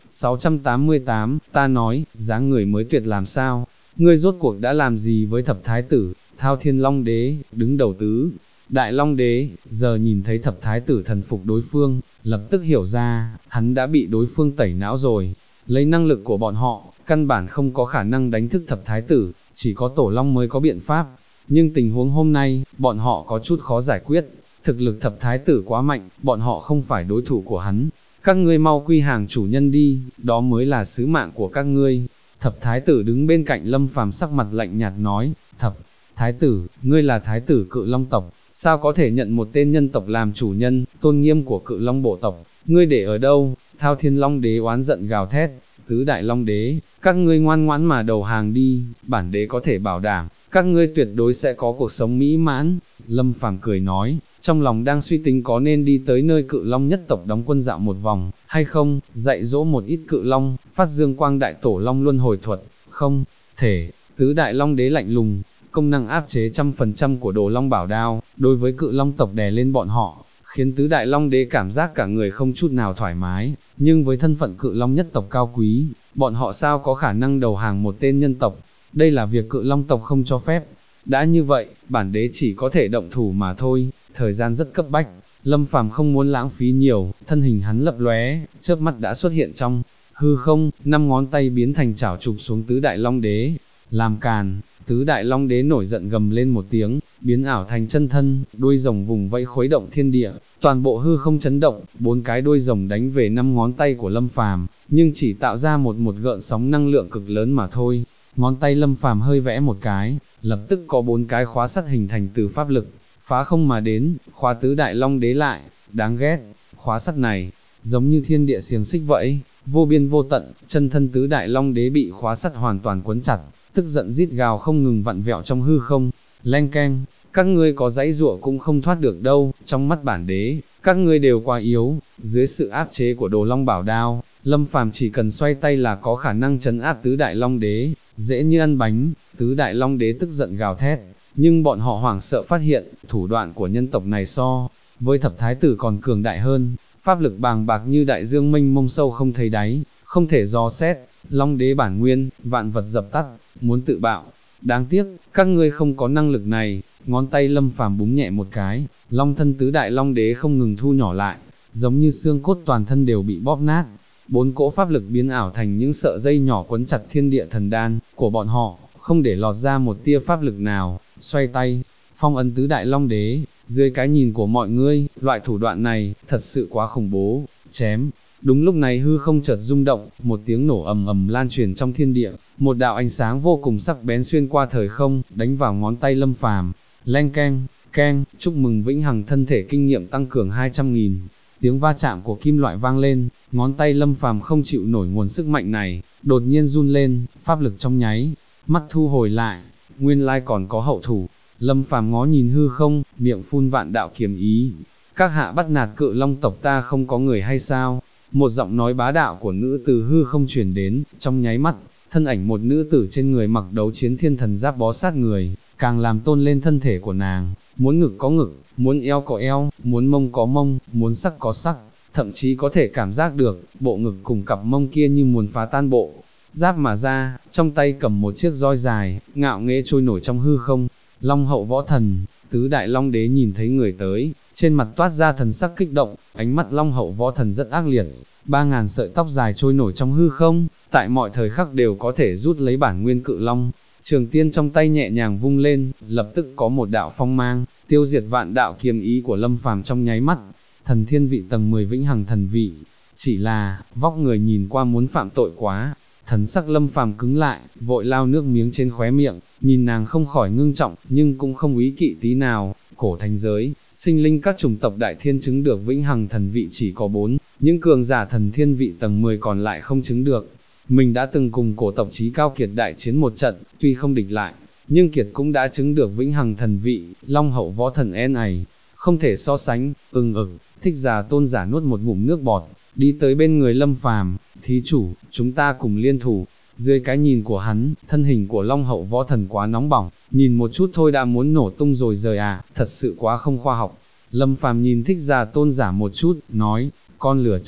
Speaker 1: 688, ta nói, dáng người mới tuyệt làm sao, ngươi rốt cuộc đã làm gì với thập thái tử? Thao Thiên Long Đế, đứng đầu tứ Đại Long Đế, giờ nhìn thấy thập thái tử thần phục đối phương, lập tức hiểu ra, hắn đã bị đối phương tẩy não rồi. Lấy năng lực của bọn họ, căn bản không có khả năng đánh thức thập thái tử, chỉ có Tổ Long mới có biện pháp. Nhưng tình huống hôm nay, bọn họ có chút khó giải quyết, thực lực thập thái tử quá mạnh, bọn họ không phải đối thủ của hắn. Các ngươi mau quy hàng chủ nhân đi, đó mới là sứ mạng của các ngươi. Thập thái tử đứng bên cạnh Lâm Phàm sắc mặt lạnh nhạt nói, thập thái tử, ngươi là thái tử Cự Long tộc, sao có thể nhận một tên nhân tộc làm chủ nhân, tôn nghiêm của Cự Long bộ tộc, ngươi để ở đâu? Thao Thiên Long Đế oán giận gào thét, tứ Đại Long Đế, các ngươi ngoan ngoãn mà đầu hàng đi, bản đế có thể bảo đảm, các ngươi tuyệt đối sẽ có cuộc sống mỹ mãn. Lâm Phàm cười nói, trong lòng đang suy tính có nên đi tới nơi Cự Long nhất tộc đóng quân dạo một vòng, hay không, dạy dỗ một ít Cự Long, phát dương quang đại Tổ Long luân hồi thuật, không thể. Tứ Đại Long Đế lạnh lùng, công năng áp chế 100% của Đồ Long Bảo Đao, đối với Cự Long tộc đè lên bọn họ, khiến Tứ Đại Long Đế cảm giác cả người không chút nào thoải mái, nhưng với thân phận Cự Long nhất tộc cao quý, bọn họ sao có khả năng đầu hàng một tên nhân tộc, đây là việc Cự Long tộc không cho phép. Đã như vậy, bản đế chỉ có thể động thủ mà thôi, thời gian rất cấp bách, Lâm Phàm không muốn lãng phí nhiều, thân hình hắn lập lóe, chớp mắt đã xuất hiện trong hư không, 5 ngón tay biến thành chảo chụp xuống Tứ Đại Long Đế, làm càn. Tứ Đại Long Đế nổi giận gầm lên một tiếng, biến ảo thành chân thân, đuôi rồng vùng vẫy khuấy động thiên địa, toàn bộ hư không chấn động, 4 cái đuôi rồng đánh về 5 ngón tay của Lâm Phàm, nhưng chỉ tạo ra một gợn sóng năng lượng cực lớn mà thôi. Ngón tay Lâm Phàm hơi vẽ một cái, lập tức có 4 cái khóa sắt hình thành từ pháp lực, phá không mà đến, khóa Tứ Đại Long Đế lại, đáng ghét, khóa sắt này, giống như thiên địa xiềng xích vậy, vô biên vô tận, chân thân Tứ Đại Long Đế bị khóa sắt hoàn toàn quấn chặt, tức giận rít gào không ngừng vặn vẹo trong hư không, leng keng, các ngươi có dãy giụa cũng không thoát được đâu, trong mắt bản đế, các ngươi đều quá yếu, dưới sự áp chế của Đồ Long Bảo Đao, Lâm Phàm chỉ cần xoay tay là có khả năng trấn áp Tứ Đại Long Đế, dễ như ăn bánh. Tứ Đại Long Đế tức giận gào thét, nhưng bọn họ hoảng sợ phát hiện, thủ đoạn của nhân tộc này so với thập thái tử còn cường đại hơn, pháp lực bàng bạc như đại dương mênh mông sâu không thấy đáy, không thể dò xét. Long Đế bản nguyên, vạn vật dập tắt, muốn tự bạo, đáng tiếc, các ngươi không có năng lực này. Ngón tay Lâm Phàm búng nhẹ một cái, long thân Tứ Đại Long Đế không ngừng thu nhỏ lại, giống như xương cốt toàn thân đều bị bóp nát. 4 cỗ pháp lực biến ảo thành những sợi dây nhỏ quấn chặt thiên địa thần đan của bọn họ, không để lọt ra một tia pháp lực nào. Xoay tay, phong ấn Tứ Đại Long Đế, dưới cái nhìn của mọi người, loại thủ đoạn này thật sự quá khủng bố. Chém. Đúng lúc này hư không chợt rung động, một tiếng nổ ầm ầm lan truyền trong thiên địa, một đạo ánh sáng vô cùng sắc bén xuyên qua thời không, đánh vào ngón tay Lâm Phàm. Leng keng, keng, chúc mừng vĩnh hằng thân thể kinh nghiệm tăng cường 200.000. Tiếng va chạm của kim loại vang lên, ngón tay Lâm Phàm không chịu nổi nguồn sức mạnh này, đột nhiên run lên, pháp lực trong nháy mắt thu hồi lại, nguyên lai còn có hậu thủ. Lâm Phàm ngó nhìn hư không, miệng phun vạn đạo kiếm ý. Các hạ bắt nạt Cự Long tộc ta không có người hay sao? Một giọng nói bá đạo của nữ từ hư không truyền đến, trong nháy mắt, thân ảnh một nữ tử trên người mặc đấu chiến thiên thần giáp bó sát người, càng làm tôn lên thân thể của nàng, muốn ngực có ngực, muốn eo có eo, muốn mông có mông, muốn sắc có sắc, thậm chí có thể cảm giác được, bộ ngực cùng cặp mông kia như muốn phá tan bộ giáp mà ra, trong tay cầm một chiếc roi dài, ngạo nghễ trôi nổi trong hư không. Long hậu võ thần, Tứ Đại Long Đế nhìn thấy người tới, trên mặt toát ra thần sắc kích động, ánh mắt Long hậu võ thần rất ác liệt, 3.000 sợi tóc dài trôi nổi trong hư không, tại mọi thời khắc đều có thể rút lấy bản nguyên Cự Long. Trường tiên trong tay nhẹ nhàng vung lên, lập tức có một đạo phong mang, tiêu diệt vạn đạo kiếm ý của Lâm Phàm trong nháy mắt. Thần thiên vị tầng 10 vĩnh hằng thần vị, chỉ là, vóc người nhìn qua muốn phạm tội quá. Thần sắc Lâm Phàm cứng lại, vội lao nước miếng trên khóe miệng, nhìn nàng không khỏi ngưng trọng, nhưng cũng không ý kỵ tí nào. Cổ thành giới, sinh linh các chủng tộc đại thiên chứng được vĩnh hằng thần vị chỉ có 4, những cường giả thần thiên vị tầng 10 còn lại không chứng được. Mình đã từng cùng cổ tộc chí cao Kiệt đại chiến một trận, tuy không địch lại, nhưng Kiệt cũng đã chứng được vĩnh hằng thần vị. Long hậu võ thần này, không thể so sánh. Thích Già Tôn giả nuốt một ngụm nước bọt, đi tới bên người Lâm Phàm, thí chủ, chúng ta cùng liên thủ. Dưới cái nhìn của hắn, thân hình của Long hậu võ thần quá nóng bỏng, nhìn một chút thôi đã muốn nổ tung rồi rời à, thật sự quá không khoa học. Lâm Phàm nhìn Thích Già Tôn giả một chút, nói, con lửa chọc,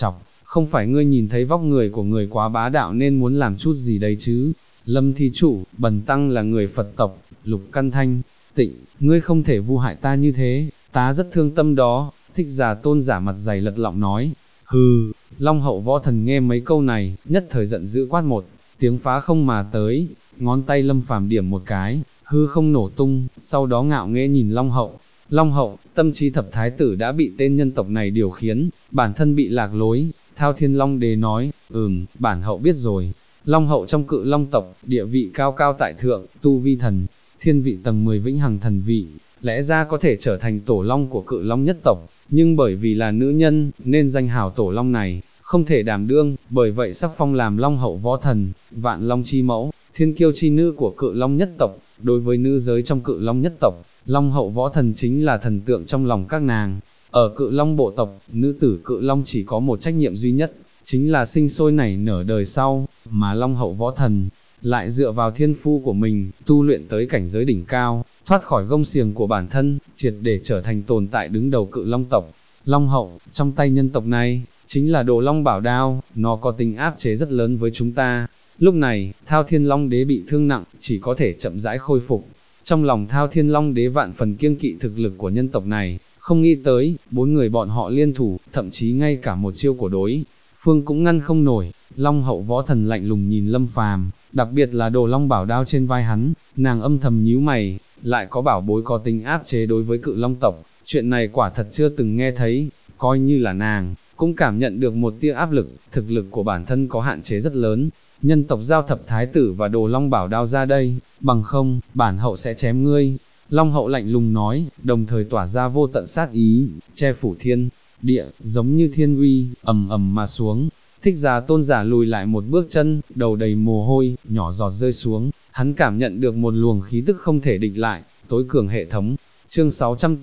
Speaker 1: không phải ngươi nhìn thấy vóc người của người quá bá đạo nên muốn làm chút gì đấy chứ. Lâm thí chủ, bần tăng là người Phật tộc, Lục Căn Thanh Tịnh, ngươi không thể vu hại ta như thế, ta rất thương tâm đó. Thích Giả Tôn giả mặt dày lật lọng nói. Hừ, Long Hậu Võ Thần nghe mấy câu này, nhất thời giận dữ quát một tiếng phá không mà tới, ngón tay Lâm Phàm điểm một cái, hư không nổ tung, sau đó ngạo nghễ nhìn Long Hậu. Long Hậu, tâm trí thập thái tử đã bị tên nhân tộc này điều khiến, bản thân bị lạc lối. Thao Thiên Long Đế nói, bản hậu biết rồi. Long Hậu trong Cự Long tộc, địa vị cao cao tại thượng, tu vi thần, thiên vị tầng 10 vĩnh hằng thần vị, lẽ ra có thể trở thành tổ long của Cự Long nhất tộc, nhưng bởi vì là nữ nhân, nên danh hào tổ long này không thể đảm đương, bởi vậy sắc phong làm Long Hậu Võ Thần, Vạn Long chi mẫu, thiên kiêu chi nữ của Cự Long nhất tộc. Đối với nữ giới trong Cự Long nhất tộc, Long Hậu Võ Thần chính là thần tượng trong lòng các nàng. Ở Cự Long bộ tộc, nữ tử Cự Long chỉ có một trách nhiệm duy nhất, chính là sinh sôi nảy nở đời sau, mà Long Hậu Võ Thần lại dựa vào thiên phu của mình, tu luyện tới cảnh giới đỉnh cao, thoát khỏi gông xiềng của bản thân, triệt để trở thành tồn tại đứng đầu Cự Long tộc. Long Hậu, trong tay nhân tộc này, chính là Đồ Long Bảo Đao, nó có tính áp chế rất lớn với chúng ta. Lúc này, Thao Thiên Long Đế bị thương nặng, chỉ có thể chậm rãi khôi phục. Trong lòng Thao Thiên Long Đế vạn phần kiêng kỵ thực lực của nhân tộc này, không nghĩ tới, 4 người bọn họ liên thủ, thậm chí ngay cả một chiêu của đối phương cũng ngăn không nổi. Long Hậu Võ Thần lạnh lùng nhìn Lâm Phàm, đặc biệt là Đồ Long Bảo Đao trên vai hắn, nàng âm thầm nhíu mày, lại có bảo bối có tính áp chế đối với Cự Long tộc, chuyện này quả thật chưa từng nghe thấy. Coi như là nàng cũng cảm nhận được một tia áp lực, thực lực của bản thân có hạn chế rất lớn. Nhân tộc giao thập thái tử và Đồ Long Bảo Đao ra đây, bằng không, bản hậu sẽ chém ngươi. Long Hậu lạnh lùng nói, đồng thời tỏa ra vô tận sát ý, che phủ thiên địa, giống như thiên uy, ầm ầm mà xuống. Thích Giả Tôn giả lùi lại một bước chân, đầu đầy mồ hôi, nhỏ giọt rơi xuống, hắn cảm nhận được một luồng khí tức không thể địch lại, tối cường hệ thống. Chương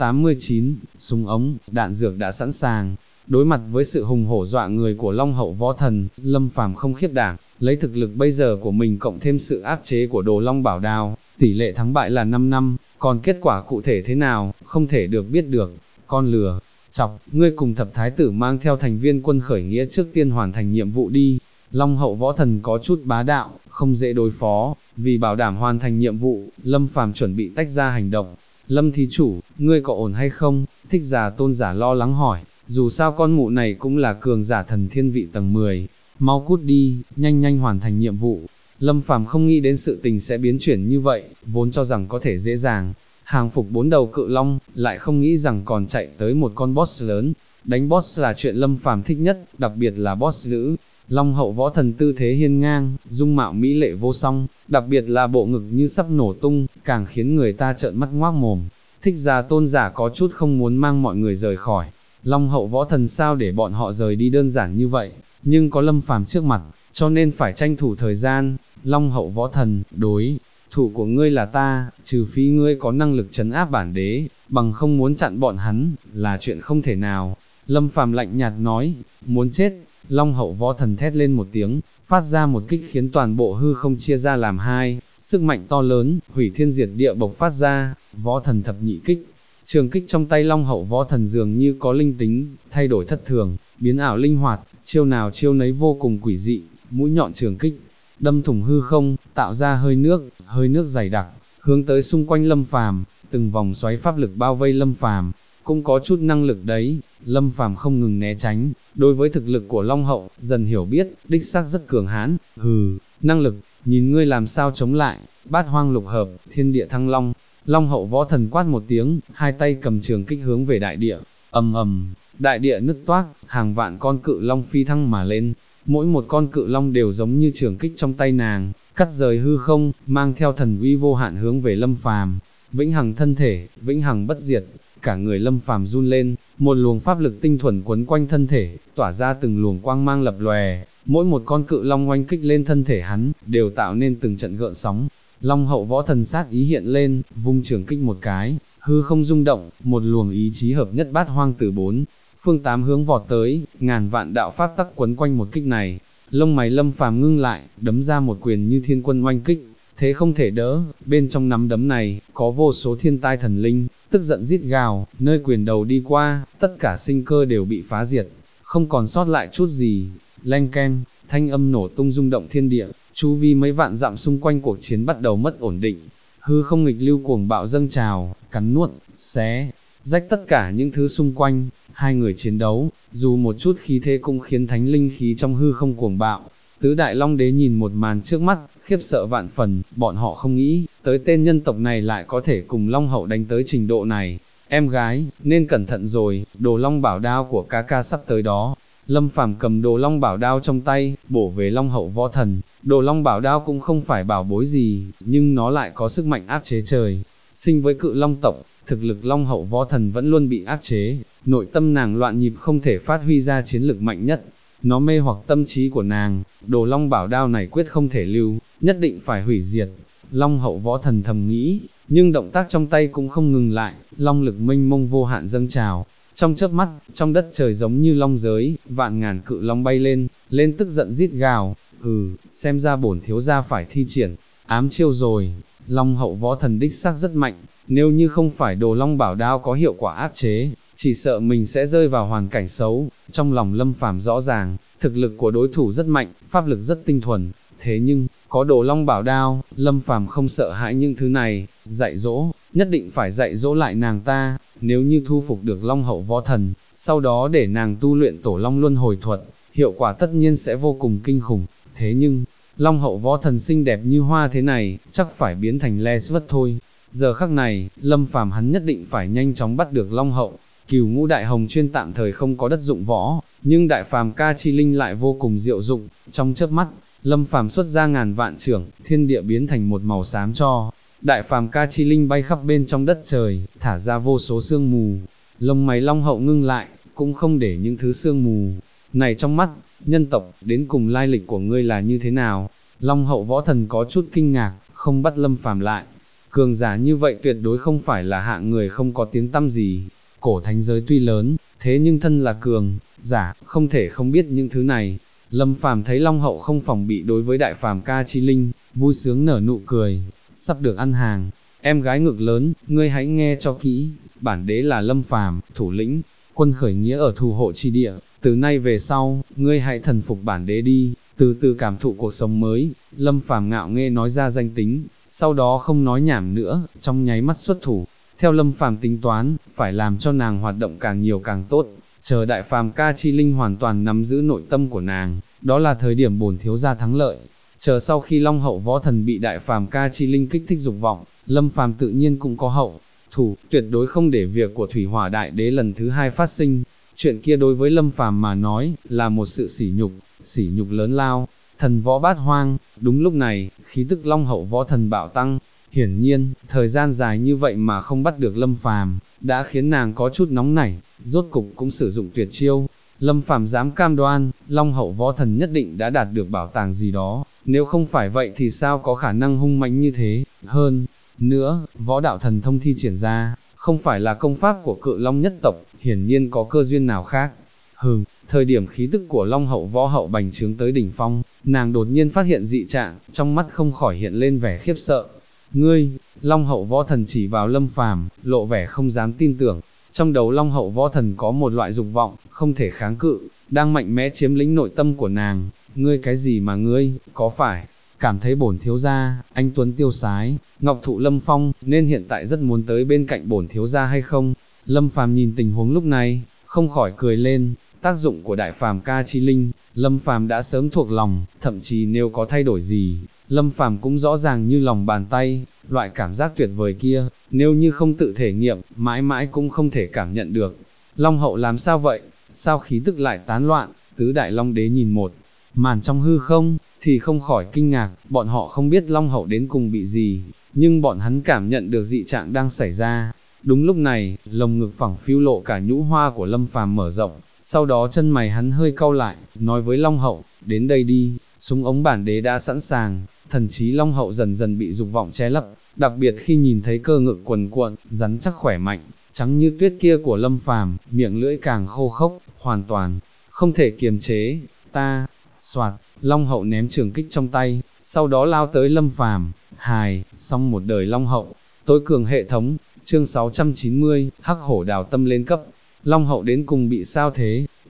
Speaker 1: 689, súng ống, đạn dược đã sẵn sàng. Đối mặt với sự hùng hổ dọa người của Long Hậu Võ Thần, Lâm Phàm không khiếp đảm, lấy thực lực bây giờ của mình cộng thêm sự áp chế của Đồ Long Bảo Đao, tỷ lệ thắng bại là 5-5, còn kết quả cụ thể thế nào, không thể được biết được. Con lừa chọc, ngươi cùng thập thái tử mang theo thành viên quân khởi nghĩa trước tiên hoàn thành nhiệm vụ đi. Long Hậu Võ Thần có chút bá đạo, không dễ đối phó, vì bảo đảm hoàn thành nhiệm vụ, Lâm Phàm chuẩn bị tách ra hành động. Lâm thí chủ, ngươi có ổn hay không? Thích Giả Tôn giả lo lắng hỏi, dù sao con mụ này cũng là cường giả thần thiên vị tầng 10, mau cút đi, nhanh nhanh hoàn thành nhiệm vụ. Lâm Phàm không nghĩ đến sự tình sẽ biến chuyển như vậy, vốn cho rằng có thể dễ dàng hàng phục 4 đầu Cự Long, lại không nghĩ rằng còn chạy tới một con boss lớn. Đánh boss là chuyện Lâm Phàm thích nhất, đặc biệt là boss nữ. Long Hậu Võ Thần tư thế hiên ngang, dung mạo mỹ lệ vô song, đặc biệt là bộ ngực như sắp nổ tung, càng khiến người ta trợn mắt ngoác mồm. Thích Giả Tôn giả có chút không muốn mang mọi người rời khỏi. Long Hậu Võ Thần sao để bọn họ rời đi đơn giản như vậy, nhưng có Lâm Phàm trước mặt, cho nên phải tranh thủ thời gian. Long Hậu Võ Thần, đối thủ của ngươi là ta, trừ phi ngươi có năng lực trấn áp bản đế, bằng không muốn chặn bọn hắn, là chuyện không thể nào. Lâm Phàm lạnh nhạt nói, muốn chết. Long Hậu Võ Thần thét lên một tiếng, phát ra một kích khiến toàn bộ hư không chia ra làm hai, sức mạnh to lớn, hủy thiên diệt địa bộc phát ra. Võ Thần thập nhị kích, trường kích trong tay Long Hậu Võ Thần dường như có linh tính, thay đổi thất thường, biến ảo linh hoạt, chiêu nào chiêu nấy vô cùng quỷ dị. Mũi nhọn trường kích đâm thủng hư không, tạo ra hơi nước dày đặc, hướng tới xung quanh Lâm Phàm, từng vòng xoáy pháp lực bao vây Lâm Phàm. Cũng có chút năng lực đấy. Lâm Phàm không ngừng né tránh, đối với thực lực của Long Hậu, dần hiểu biết, đích xác rất cường hãn. Năng lực, nhìn ngươi làm sao chống lại. Bát hoang lục hợp, thiên địa thăng long. Long Hậu Võ Thần quát một tiếng, hai tay cầm trường kích hướng về đại địa, ầm ầm, đại địa nứt toác, hàng vạn con Cự Long phi thăng mà lên. Mỗi một con Cự Long đều giống như trường kích trong tay nàng, cắt rời hư không, mang theo thần uy vô hạn hướng về Lâm Phàm. Vĩnh hằng thân thể, vĩnh hằng bất diệt. Cả người Lâm Phàm run lên, một luồng pháp lực tinh thuần quấn quanh thân thể, tỏa ra từng luồng quang mang lập lòe, mỗi một con Cự Long oanh kích lên thân thể hắn, đều tạo nên từng trận gợn sóng. Long Hậu Võ Thần sát ý hiện lên, vung trường kích một cái, hư không rung động, một luồng ý chí hợp nhất bát hoang từ 4 phương 8 hướng vọt tới, ngàn vạn đạo pháp tắc quấn quanh một kích này. Lông mày Lâm Phàm ngưng lại, đấm ra một quyền như thiên quân oanh kích, thế không thể đỡ. Bên trong nắm đấm này, có vô số thiên tai thần linh, tức giận rít gào, nơi quyền đầu đi qua, tất cả sinh cơ đều bị phá diệt, không còn sót lại chút gì. Leng keng, thanh âm nổ tung rung động thiên địa, chu vi mấy vạn dặm xung quanh cuộc chiến bắt đầu mất ổn định. Hư không nghịch lưu cuồng bạo dâng trào, cắn nuốt, xé, rách tất cả những thứ xung quanh. Hai người chiến đấu, dù một chút khí thế cũng khiến thánh linh khí trong hư không cuồng bạo. Tứ đại long đế nhìn một màn trước mắt, khiếp sợ vạn phần, bọn họ không nghĩ, tới tên nhân tộc này lại có thể cùng long hậu đánh tới trình độ này. Em gái, nên cẩn thận rồi, đồ long bảo đao của ca ca sắp tới đó. Lâm Phàm cầm đồ long bảo đao trong tay, bổ về long hậu võ thần. Đồ long bảo đao cũng không phải bảo bối gì, nhưng nó lại có sức mạnh áp chế trời. Sinh với cự long tộc, thực lực long hậu võ thần vẫn luôn bị áp chế, nội tâm nàng loạn nhịp không thể phát huy ra chiến lực mạnh nhất. Nó mê hoặc tâm trí của nàng, đồ long bảo đao này quyết không thể lưu, nhất định phải hủy diệt. Long hậu võ thần thầm nghĩ, nhưng động tác trong tay cũng không ngừng lại, long lực mênh mông vô hạn dâng trào. Trong chớp mắt, trong đất trời giống như long giới, vạn ngàn cự long bay lên tức giận rít gào, xem ra bổn thiếu gia phải thi triển, ám chiêu rồi. Long hậu võ thần đích xác rất mạnh, nếu như không phải đồ long bảo đao có hiệu quả áp chế, chỉ sợ mình sẽ rơi vào hoàn cảnh xấu. Trong lòng Lâm Phàm rõ ràng, thực lực của đối thủ rất mạnh, pháp lực rất tinh thuần, thế nhưng, có đồ long bảo đao, Lâm Phàm không sợ hãi những thứ này, dạy dỗ, nhất định phải dạy dỗ lại nàng ta, nếu như thu phục được long hậu võ thần, sau đó để nàng tu luyện tổ long luân hồi thuật, hiệu quả tất nhiên sẽ vô cùng kinh khủng, thế nhưng, long hậu võ thần xinh đẹp như hoa thế này, chắc phải biến thành le xuất thôi. Giờ khắc này, Lâm Phàm hắn nhất định phải nhanh chóng bắt được long hậu. Cửu ngũ đại hồng chuyên tạm thời không có đất dụng võ, nhưng đại phàm ca chi linh lại vô cùng diệu dụng. Trong chớp mắt, Lâm Phàm xuất ra ngàn vạn chưởng, thiên địa biến thành một màu xám cho. Đại phàm ca chi linh bay khắp bên trong đất trời, thả ra vô số sương mù. Lông mày long hậu ngưng lại, cũng không để những thứ sương mù này trong mắt. Nhân tộc, đến cùng lai lịch của ngươi là như thế nào? Long hậu võ thần có chút kinh ngạc, không bắt Lâm Phàm lại. Cường giả như vậy tuyệt đối không phải là hạng người không có tiếng tăm gì. Cổ thánh giới tuy lớn, thế nhưng thân là cường giả, không thể không biết những thứ này. Lâm Phàm thấy long hậu không phòng bị đối với đại phàm ca chi linh, vui sướng nở nụ cười, sắp được ăn hàng. Em gái ngực lớn, ngươi hãy nghe cho kỹ, bản đế là Lâm Phàm, thủ lĩnh, quân khởi nghĩa ở thủ hộ chi địa, từ nay về sau, ngươi hãy thần phục bản đế đi, từ từ cảm thụ cuộc sống mới. Lâm Phàm ngạo nghễ nói ra danh tính, sau đó không nói nhảm nữa, trong nháy mắt xuất thủ. Theo Lâm Phàm tính toán, phải làm cho nàng hoạt động càng nhiều càng tốt, chờ đại phàm ca chi linh hoàn toàn nắm giữ nội tâm của nàng, đó là thời điểm bổn thiếu gia thắng lợi. Chờ sau khi long hậu võ thần bị đại phàm ca chi linh kích thích dục vọng, Lâm Phàm tự nhiên cũng có hậu thủ, tuyệt đối không để việc của thủy hỏa đại đế lần thứ hai phát sinh. Chuyện kia đối với Lâm Phàm mà nói, là một sự sỉ nhục lớn lao. Thần võ bát hoang, đúng lúc này, khí tức long hậu võ thần bạo tăng. Hiển nhiên, thời gian dài như vậy mà không bắt được Lâm Phàm, đã khiến nàng có chút nóng nảy, rốt cục cũng sử dụng tuyệt chiêu. Lâm Phàm dám cam đoan, long hậu võ thần nhất định đã đạt được bảo tàng gì đó, nếu không phải vậy thì sao có khả năng hung mãnh như thế. Hơn nữa, võ đạo thần thông thi triển ra, không phải là công pháp của cự long nhất tộc, hiển nhiên có cơ duyên nào khác. Thời điểm khí tức của long hậu võ hậu bành trướng tới đỉnh phong, nàng đột nhiên phát hiện dị trạng, trong mắt không khỏi hiện lên vẻ khiếp sợ. Ngươi, long hậu võ thần chỉ vào Lâm Phàm, lộ vẻ không dám tin tưởng. Trong đầu long hậu võ thần có một loại dục vọng, không thể kháng cự, đang mạnh mẽ chiếm lĩnh nội tâm của nàng. Ngươi cái gì mà ngươi, có phải cảm thấy bổn thiếu gia, anh tuấn tiêu sái, ngọc thụ lâm phong, nên hiện tại rất muốn tới bên cạnh bổn thiếu gia hay không? Lâm Phàm nhìn tình huống lúc này, không khỏi cười lên. Tác dụng của đại phàm ca chi linh, Lâm Phàm đã sớm thuộc lòng, thậm chí nếu có thay đổi gì, Lâm Phàm cũng rõ ràng như lòng bàn tay. Loại cảm giác tuyệt vời kia, nếu như không tự thể nghiệm, mãi mãi cũng không thể cảm nhận được. Long hậu làm sao vậy? Sao khí tức lại tán loạn? Tứ đại long đế nhìn một màn trong hư không, thì không khỏi kinh ngạc. Bọn họ không biết long hậu đến cùng bị gì, nhưng bọn hắn cảm nhận được dị trạng đang xảy ra. Đúng lúc này, lồng ngực phẳng phiu lộ cả nhũ hoa của Lâm Phàm mở rộng, sau đó chân mày hắn hơi cau lại, nói với long hậu, đến đây đi, súng ống bản đế đã sẵn sàng. Thần trí long hậu dần dần bị dục vọng che lấp, đặc biệt khi nhìn thấy cơ ngực quần cuộn, rắn chắc khỏe mạnh, trắng như tuyết kia của Lâm Phàm, miệng lưỡi càng khô khốc, hoàn toàn không thể kiềm chế. Soạt, long hậu ném trường kích trong tay, sau đó lao tới Lâm Phàm. Xong một đời long hậu. Tối cường hệ thống, chương 690, hắc hổ đào tâm lên cấp. Long hậu đến cùng bị sao thế?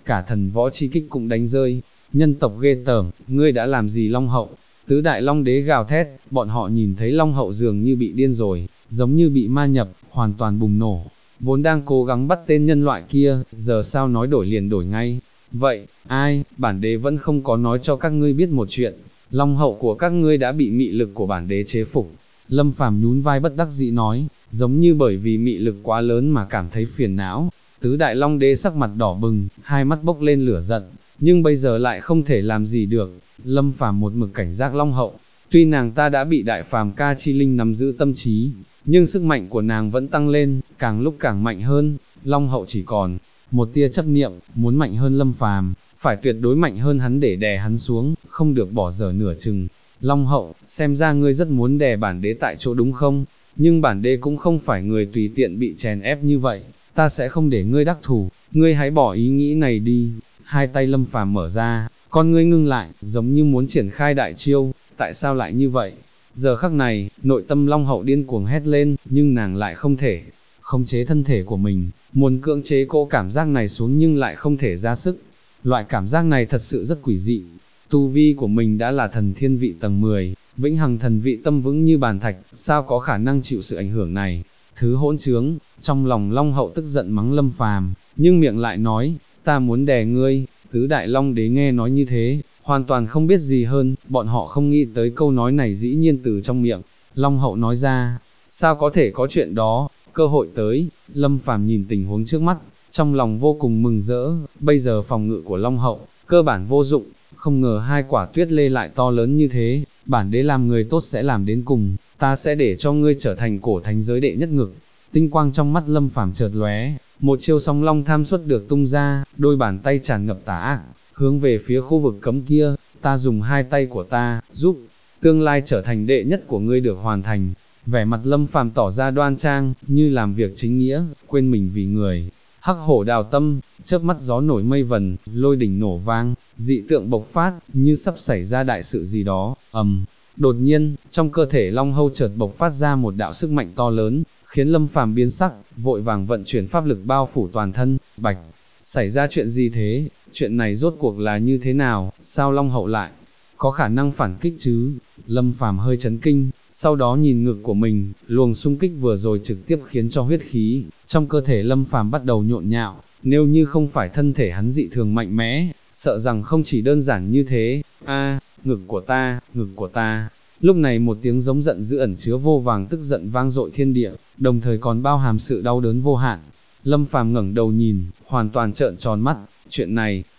Speaker 1: cả thần võ chi kích cũng đánh rơi, nhân tộc ghê tởm, ngươi đã làm gì Long hậu? Tứ đại long đế gào thét, bọn họ nhìn thấy Long hậu dường như bị điên rồi, giống như bị ma nhập, hoàn toàn bùng nổ, vốn đang cố gắng bắt tên nhân loại kia, giờ sao nói đổi liền đổi ngay. Vậy, ai, bản đế vẫn không có nói cho các ngươi biết một chuyện, Long hậu của các ngươi đã bị mị lực của bản đế chế phục. Lâm Phàm nhún vai bất đắc dĩ nói, giống như bởi vì mị lực quá lớn mà cảm thấy phiền não. Tứ đại long đế sắc mặt đỏ bừng, hai mắt bốc lên lửa giận, nhưng bây giờ lại không thể làm gì được. Lâm Phàm một mực cảnh giác Long hậu, tuy nàng ta đã bị đại phàm ca chi linh nắm giữ tâm trí, nhưng sức mạnh của nàng vẫn tăng lên, càng lúc càng mạnh hơn. Long hậu chỉ còn một tia chấp niệm, muốn mạnh hơn Lâm Phàm, phải tuyệt đối mạnh hơn hắn để đè hắn xuống, không được bỏ dở nửa chừng. Long hậu, xem ra ngươi rất muốn đè bản đế tại chỗ đúng không? Nhưng bản đế cũng không phải người tùy tiện bị chèn ép như vậy, ta sẽ không để ngươi đắc thủ, ngươi hãy bỏ ý nghĩ này đi. Hai tay Lâm Phàm mở ra, con ngươi ngưng lại, giống như muốn triển khai đại chiêu, tại sao lại như vậy? Giờ khắc này, nội tâm Long hậu điên cuồng hét lên, nhưng nàng lại không thể khống chế thân thể của mình, muốn cưỡng chế cô cảm giác này xuống nhưng lại không thể ra sức. Loại cảm giác này thật sự rất quỷ dị. Tu vi của mình đã là thần thiên vị tầng 10, vĩnh hằng thần vị tâm vững như bàn thạch, sao có khả năng chịu sự ảnh hưởng này? Thứ hỗn trướng, trong lòng Long hậu tức giận mắng Lâm Phàm, nhưng miệng lại nói, ta muốn đè ngươi. Tứ đại long đế nghe nói như thế, hoàn toàn không biết gì hơn, bọn họ không nghĩ tới câu nói này dĩ nhiên từ trong miệng Long hậu nói ra. Sao có thể có chuyện đó? Cơ hội tới. Lâm Phàm nhìn tình huống trước mắt, trong lòng vô cùng mừng rỡ. Bây giờ phòng ngự của Long hậu cơ bản vô dụng, không ngờ hai quả tuyết lê lại to lớn như thế. Bản đế làm người tốt sẽ làm đến cùng, ta sẽ để cho ngươi trở thành cổ thánh giới đệ nhất ngực. Tinh quang trong mắt Lâm Phàm chợt lóe, một chiêu song long tham xuất được tung ra, đôi bàn tay tràn ngập tà ác, hướng về phía khu vực cấm kia. Ta dùng hai tay của ta, giúp tương lai trở thành đệ nhất của ngươi được hoàn thành. Vẻ mặt Lâm Phàm tỏ ra đoan trang, như làm việc chính nghĩa, quên mình vì người. Hắc hổ đào tâm, chớp mắt gió nổi mây vần, lôi đỉnh nổ vang, dị tượng bộc phát, như sắp xảy ra đại sự gì đó. Đột nhiên, trong cơ thể Long hậu chợt bộc phát ra một đạo sức mạnh to lớn, khiến Lâm Phàm biến sắc, vội vàng vận chuyển pháp lực bao phủ toàn thân. Bạch, xảy ra chuyện gì thế? Chuyện này rốt cuộc là như thế nào? Sao Long hậu lại có khả năng phản kích chứ? Lâm Phàm hơi chấn kinh, sau đó nhìn ngực của mình, luồng xung kích vừa rồi trực tiếp khiến cho huyết khí trong cơ thể Lâm Phàm bắt đầu nhộn nhạo, nếu như không phải thân thể hắn dị thường mạnh mẽ, sợ rằng không chỉ đơn giản như thế. Ngực của ta, ngực của ta. Lúc này một tiếng giống giận dữ ẩn chứa vô vàng tức giận vang dội thiên địa, đồng thời còn bao hàm sự đau đớn vô hạn. Lâm Phàm ngẩng đầu nhìn, hoàn toàn trợn tròn mắt. Chuyện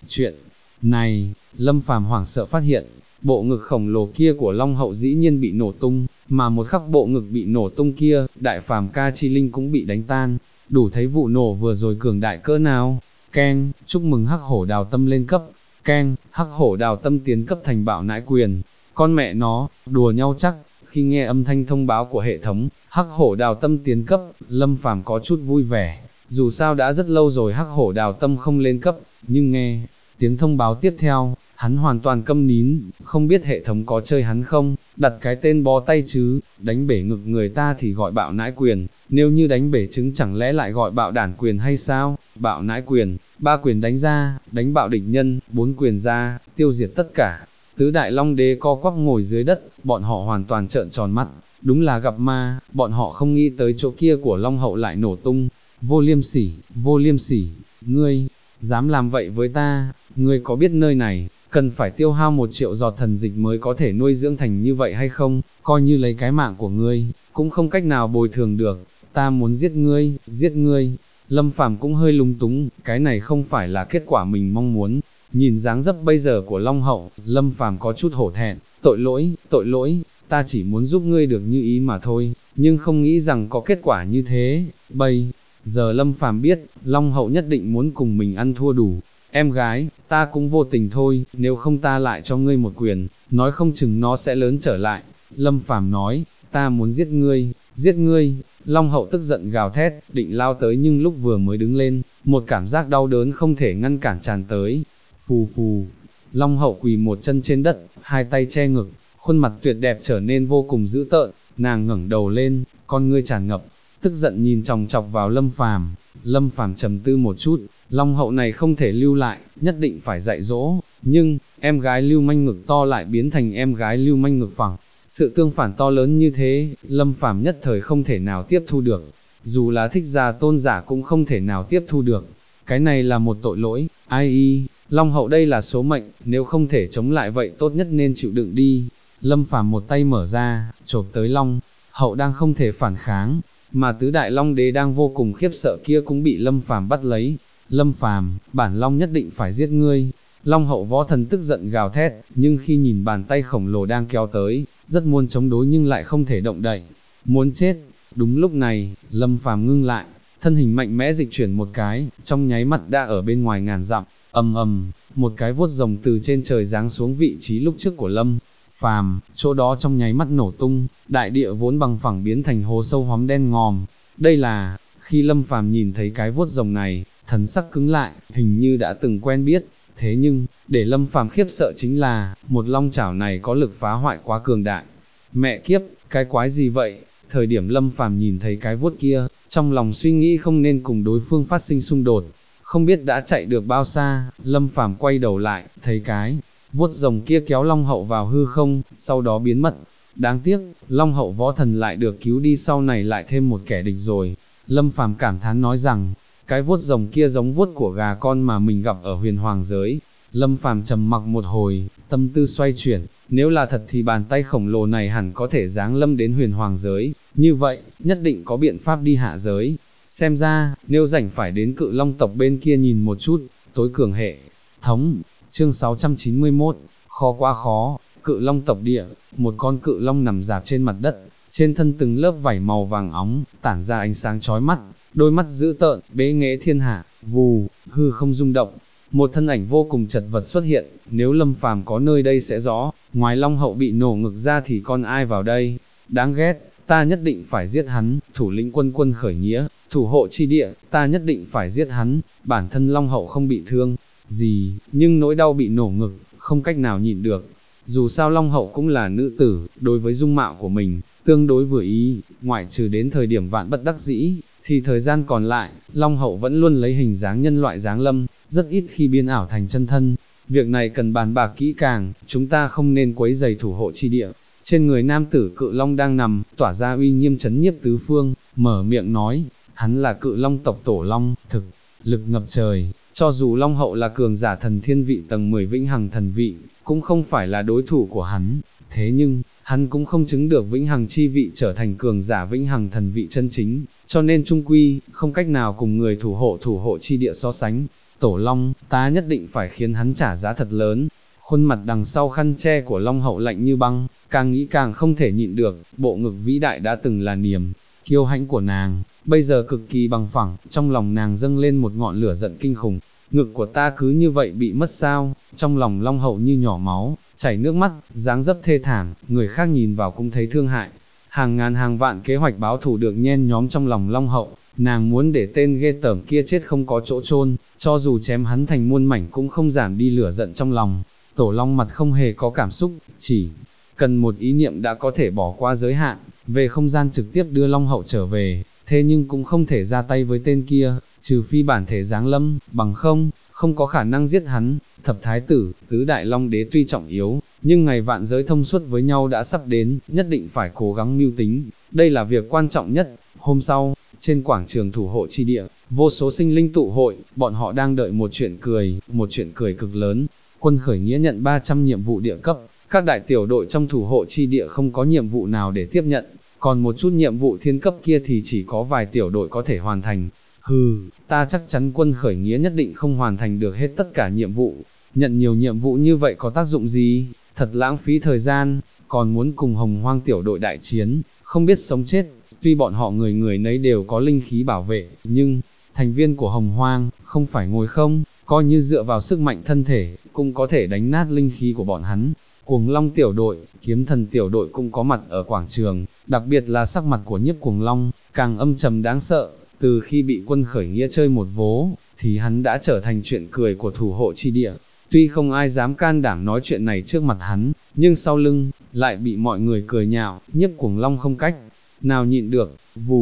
Speaker 1: này, Lâm Phàm hoảng sợ phát hiện, bộ ngực khổng lồ kia của Long hậu dĩ nhiên bị nổ tung, mà một khắc bộ ngực bị nổ tung kia, đại phàm ca chi linh cũng bị đánh tan, đủ thấy vụ nổ vừa rồi cường đại cỡ nào. Keng, chúc mừng hắc hổ đào tâm lên cấp. Keng, hắc hổ đào tâm tiến cấp thành bạo nãi quyền. Con mẹ nó, đùa nhau chắc. Khi nghe âm thanh thông báo của hệ thống, hắc hổ đào tâm tiến cấp, Lâm Phàm có chút vui vẻ. Dù sao đã rất lâu rồi hắc hổ đào tâm không lên cấp, nhưng nghe tiếng thông báo tiếp theo, hắn hoàn toàn câm nín, không biết hệ thống có chơi hắn không, đặt cái tên bó tay chứ, đánh bể ngực người ta thì gọi bạo nãi quyền, nếu như đánh bể trứng chẳng lẽ lại gọi bạo đản quyền hay sao? Bạo nãi quyền, 3 quyền đánh ra, đánh bạo địch nhân, 4 quyền ra, tiêu diệt tất cả. Tứ đại long đế co quắp ngồi dưới đất, bọn họ hoàn toàn trợn tròn mắt, đúng là gặp ma, bọn họ không nghĩ tới chỗ kia của Long hậu lại nổ tung. Vô liêm sỉ, ngươi dám làm vậy với ta? Ngươi có biết nơi này cần phải tiêu hao 1 triệu giọt thần dịch mới có thể nuôi dưỡng thành như vậy hay không? Coi như lấy cái mạng của ngươi, cũng không cách nào bồi thường được. Ta muốn giết ngươi. Lâm Phàm cũng hơi lung túng, cái này không phải là kết quả mình mong muốn. Nhìn dáng dấp bây giờ của Long hậu, Lâm Phàm có chút hổ thẹn. Tội lỗi, ta chỉ muốn giúp ngươi được như ý mà thôi, nhưng không nghĩ rằng có kết quả như thế. Bây giờ Lâm Phàm biết, Long hậu nhất định muốn cùng mình ăn thua đủ. Em gái, ta cũng vô tình thôi, nếu không ta lại cho ngươi một quyền, nói không chừng nó sẽ lớn trở lại. Lâm Phàm nói, ta muốn giết ngươi. Long hậu tức giận gào thét, định lao tới nhưng lúc vừa mới đứng lên, một cảm giác đau đớn không thể ngăn cản tràn tới. Phù phù, Long hậu quỳ một chân trên đất, hai tay che ngực, khuôn mặt tuyệt đẹp trở nên vô cùng dữ tợn, nàng ngẩng đầu lên, con ngươi tràn ngập tức giận nhìn chòng chọc vào Lâm Phàm. Lâm Phàm trầm tư một chút, Long hậu này không thể lưu lại, nhất định phải dạy dỗ, nhưng, em gái lưu manh ngực to lại biến thành em gái lưu manh ngực phẳng. Sự tương phản to lớn như thế, Lâm Phàm nhất thời không thể nào tiếp thu được, dù là thích giả tôn giả cũng không thể nào tiếp thu được. Cái này là một tội lỗi, ai y, Long hậu đây là số mệnh, nếu không thể chống lại vậy tốt nhất nên chịu đựng đi. Lâm Phàm một tay mở ra, chộp tới Long hậu đang không thể phản kháng, mà tứ đại Long đế đang vô cùng khiếp sợ kia cũng bị Lâm Phàm bắt lấy. Lâm Phàm, bản Long nhất định phải giết ngươi. Long hậu võ thần tức giận gào thét, nhưng khi nhìn bàn tay khổng lồ đang kéo tới, rất muốn chống đối nhưng lại không thể động đậy. Muốn chết. Đúng lúc này, Lâm Phàm ngưng lại, thân hình mạnh mẽ dịch chuyển một cái, trong nháy mắt đã ở bên ngoài ngàn dặm. Ầm ầm, một cái vuốt rồng từ trên trời giáng xuống vị trí lúc trước của Lâm Phàm, chỗ đó trong nháy mắt nổ tung, đại địa vốn bằng phẳng biến thành hố sâu hoắm đen ngòm. Đây là, khi Lâm Phàm nhìn thấy cái vuốt rồng này, thần sắc cứng lại, hình như đã từng quen biết. Thế nhưng, để Lâm Phàm khiếp sợ chính là, một long chảo này có lực phá hoại quá cường đại. Mẹ kiếp, cái quái gì vậy? Thời điểm Lâm Phàm nhìn thấy cái vuốt kia, trong lòng suy nghĩ không nên cùng đối phương phát sinh xung đột. Không biết đã chạy được bao xa, Lâm Phàm quay đầu lại, thấy cái vuốt rồng kia kéo Long hậu vào hư không, sau đó biến mất. Đáng tiếc, Long hậu võ thần lại được cứu đi, sau này lại thêm một kẻ địch rồi. Lâm Phàm cảm thán nói rằng, cái vuốt rồng kia giống vuốt của gà con mà mình gặp ở huyền hoàng giới. Lâm Phàm trầm mặc một hồi, tâm tư xoay chuyển, nếu là thật thì bàn tay khổng lồ này hẳn có thể giáng lâm đến huyền hoàng giới, như vậy, nhất định có biện pháp đi hạ giới. Xem ra, nếu rảnh phải đến cự long tộc bên kia nhìn một chút, tối cường hệ thống. Chương 691, khó quá khó, cự long tộc địa, một con cự long nằm rạp trên mặt đất, trên thân từng lớp vảy màu vàng óng, tản ra ánh sáng chói mắt, đôi mắt dữ tợn, bế nghệ thiên hạ, vù, hư không rung động. Một thân ảnh vô cùng chật vật xuất hiện, nếu Lâm Phàm có nơi đây sẽ rõ, ngoài Long hậu bị nổ ngực ra thì còn ai vào đây, đáng ghét, ta nhất định phải giết hắn, thủ lĩnh quân quân khởi nghĩa, thủ hộ chi địa, ta nhất định phải giết hắn, bản thân Long hậu không bị thương gì, nhưng nỗi đau bị nổ ngực, không cách nào nhịn được. Dù sao Long hậu cũng là nữ tử, đối với dung mạo của mình, tương đối vừa ý, ngoại trừ đến thời điểm vạn bất đắc dĩ, thì thời gian còn lại, Long hậu vẫn luôn lấy hình dáng nhân loại dáng lâm, rất ít khi biến ảo thành chân thân. Việc này cần bàn bạc kỹ càng, chúng ta không nên quấy rầy thủ hộ chi địa. Trên người nam tử cự long đang nằm, tỏa ra uy nghiêm chấn nhiếp tứ phương, mở miệng nói, hắn là cự long tộc tổ long, thực lực ngập trời, cho dù Long hậu là cường giả thần thiên vị tầng 10 vĩnh hằng thần vị, cũng không phải là đối thủ của hắn. Thế nhưng, hắn cũng không chứng được vĩnh hằng chi vị trở thành cường giả vĩnh hằng thần vị chân chính, cho nên trung quy, không cách nào cùng người thủ hộ chi địa so sánh. Tổ Long, ta nhất định phải khiến hắn trả giá thật lớn. Khuôn mặt đằng sau khăn che của Long hậu lạnh như băng, càng nghĩ càng không thể nhịn được, bộ ngực vĩ đại đã từng là niềm kiêu hãnh của nàng, bây giờ cực kỳ bằng phẳng, trong lòng nàng dâng lên một ngọn lửa giận kinh khủng. Ngực của ta cứ như vậy bị mất sao? Trong lòng Long hậu như nhỏ máu, chảy nước mắt, dáng dấp thê thảm, người khác nhìn vào cũng thấy thương hại. Hàng ngàn hàng vạn kế hoạch báo thù được nhen nhóm trong lòng Long hậu, nàng muốn để tên ghê tởm kia chết không có chỗ chôn, cho dù chém hắn thành muôn mảnh cũng không giảm đi lửa giận trong lòng. Tổ Long mặt không hề có cảm xúc, chỉ cần một ý niệm đã có thể bỏ qua giới hạn, về không gian trực tiếp đưa Long hậu trở về, thế nhưng cũng không thể ra tay với tên kia, trừ phi bản thể giáng lâm, bằng không có khả năng giết hắn. Thập thái tử, tứ đại long đế tuy trọng yếu, nhưng ngày vạn giới thông suốt với nhau đã sắp đến, nhất định phải cố gắng mưu tính, đây là việc quan trọng nhất. Hôm sau, trên quảng trường thủ hộ chi địa, vô số sinh linh tụ hội, bọn họ đang đợi một chuyện cười cực lớn. Quân khởi nghĩa nhận 300 nhiệm vụ địa cấp, các đại tiểu đội trong thủ hộ chi địa không có nhiệm vụ nào để tiếp nhận, còn một chút nhiệm vụ thiên cấp kia thì chỉ có vài tiểu đội có thể hoàn thành. Hừ, ta chắc chắn quân khởi nghĩa nhất định không hoàn thành được hết tất cả nhiệm vụ, nhận nhiều nhiệm vụ như vậy có tác dụng gì, thật lãng phí thời gian, còn muốn cùng Hồng Hoang tiểu đội đại chiến, không biết sống chết. Tuy bọn họ người người nấy đều có linh khí bảo vệ, nhưng, thành viên của Hồng Hoang, không phải ngồi không, coi như dựa vào sức mạnh thân thể, cũng có thể đánh nát linh khí của bọn hắn. Cuồng Long tiểu đội, Kiếm Thần tiểu đội cũng có mặt ở quảng trường, đặc biệt là sắc mặt của Nhiếp Cuồng Long, càng âm trầm đáng sợ. Từ khi bị quân khởi nghĩa chơi một vố, thì hắn đã trở thành chuyện cười của thủ hộ chi địa. Tuy không ai dám can đảm nói chuyện này trước mặt hắn, nhưng sau lưng, lại bị mọi người cười nhạo. Nhiếp Cuồng Long không cách nào nhịn được, vù,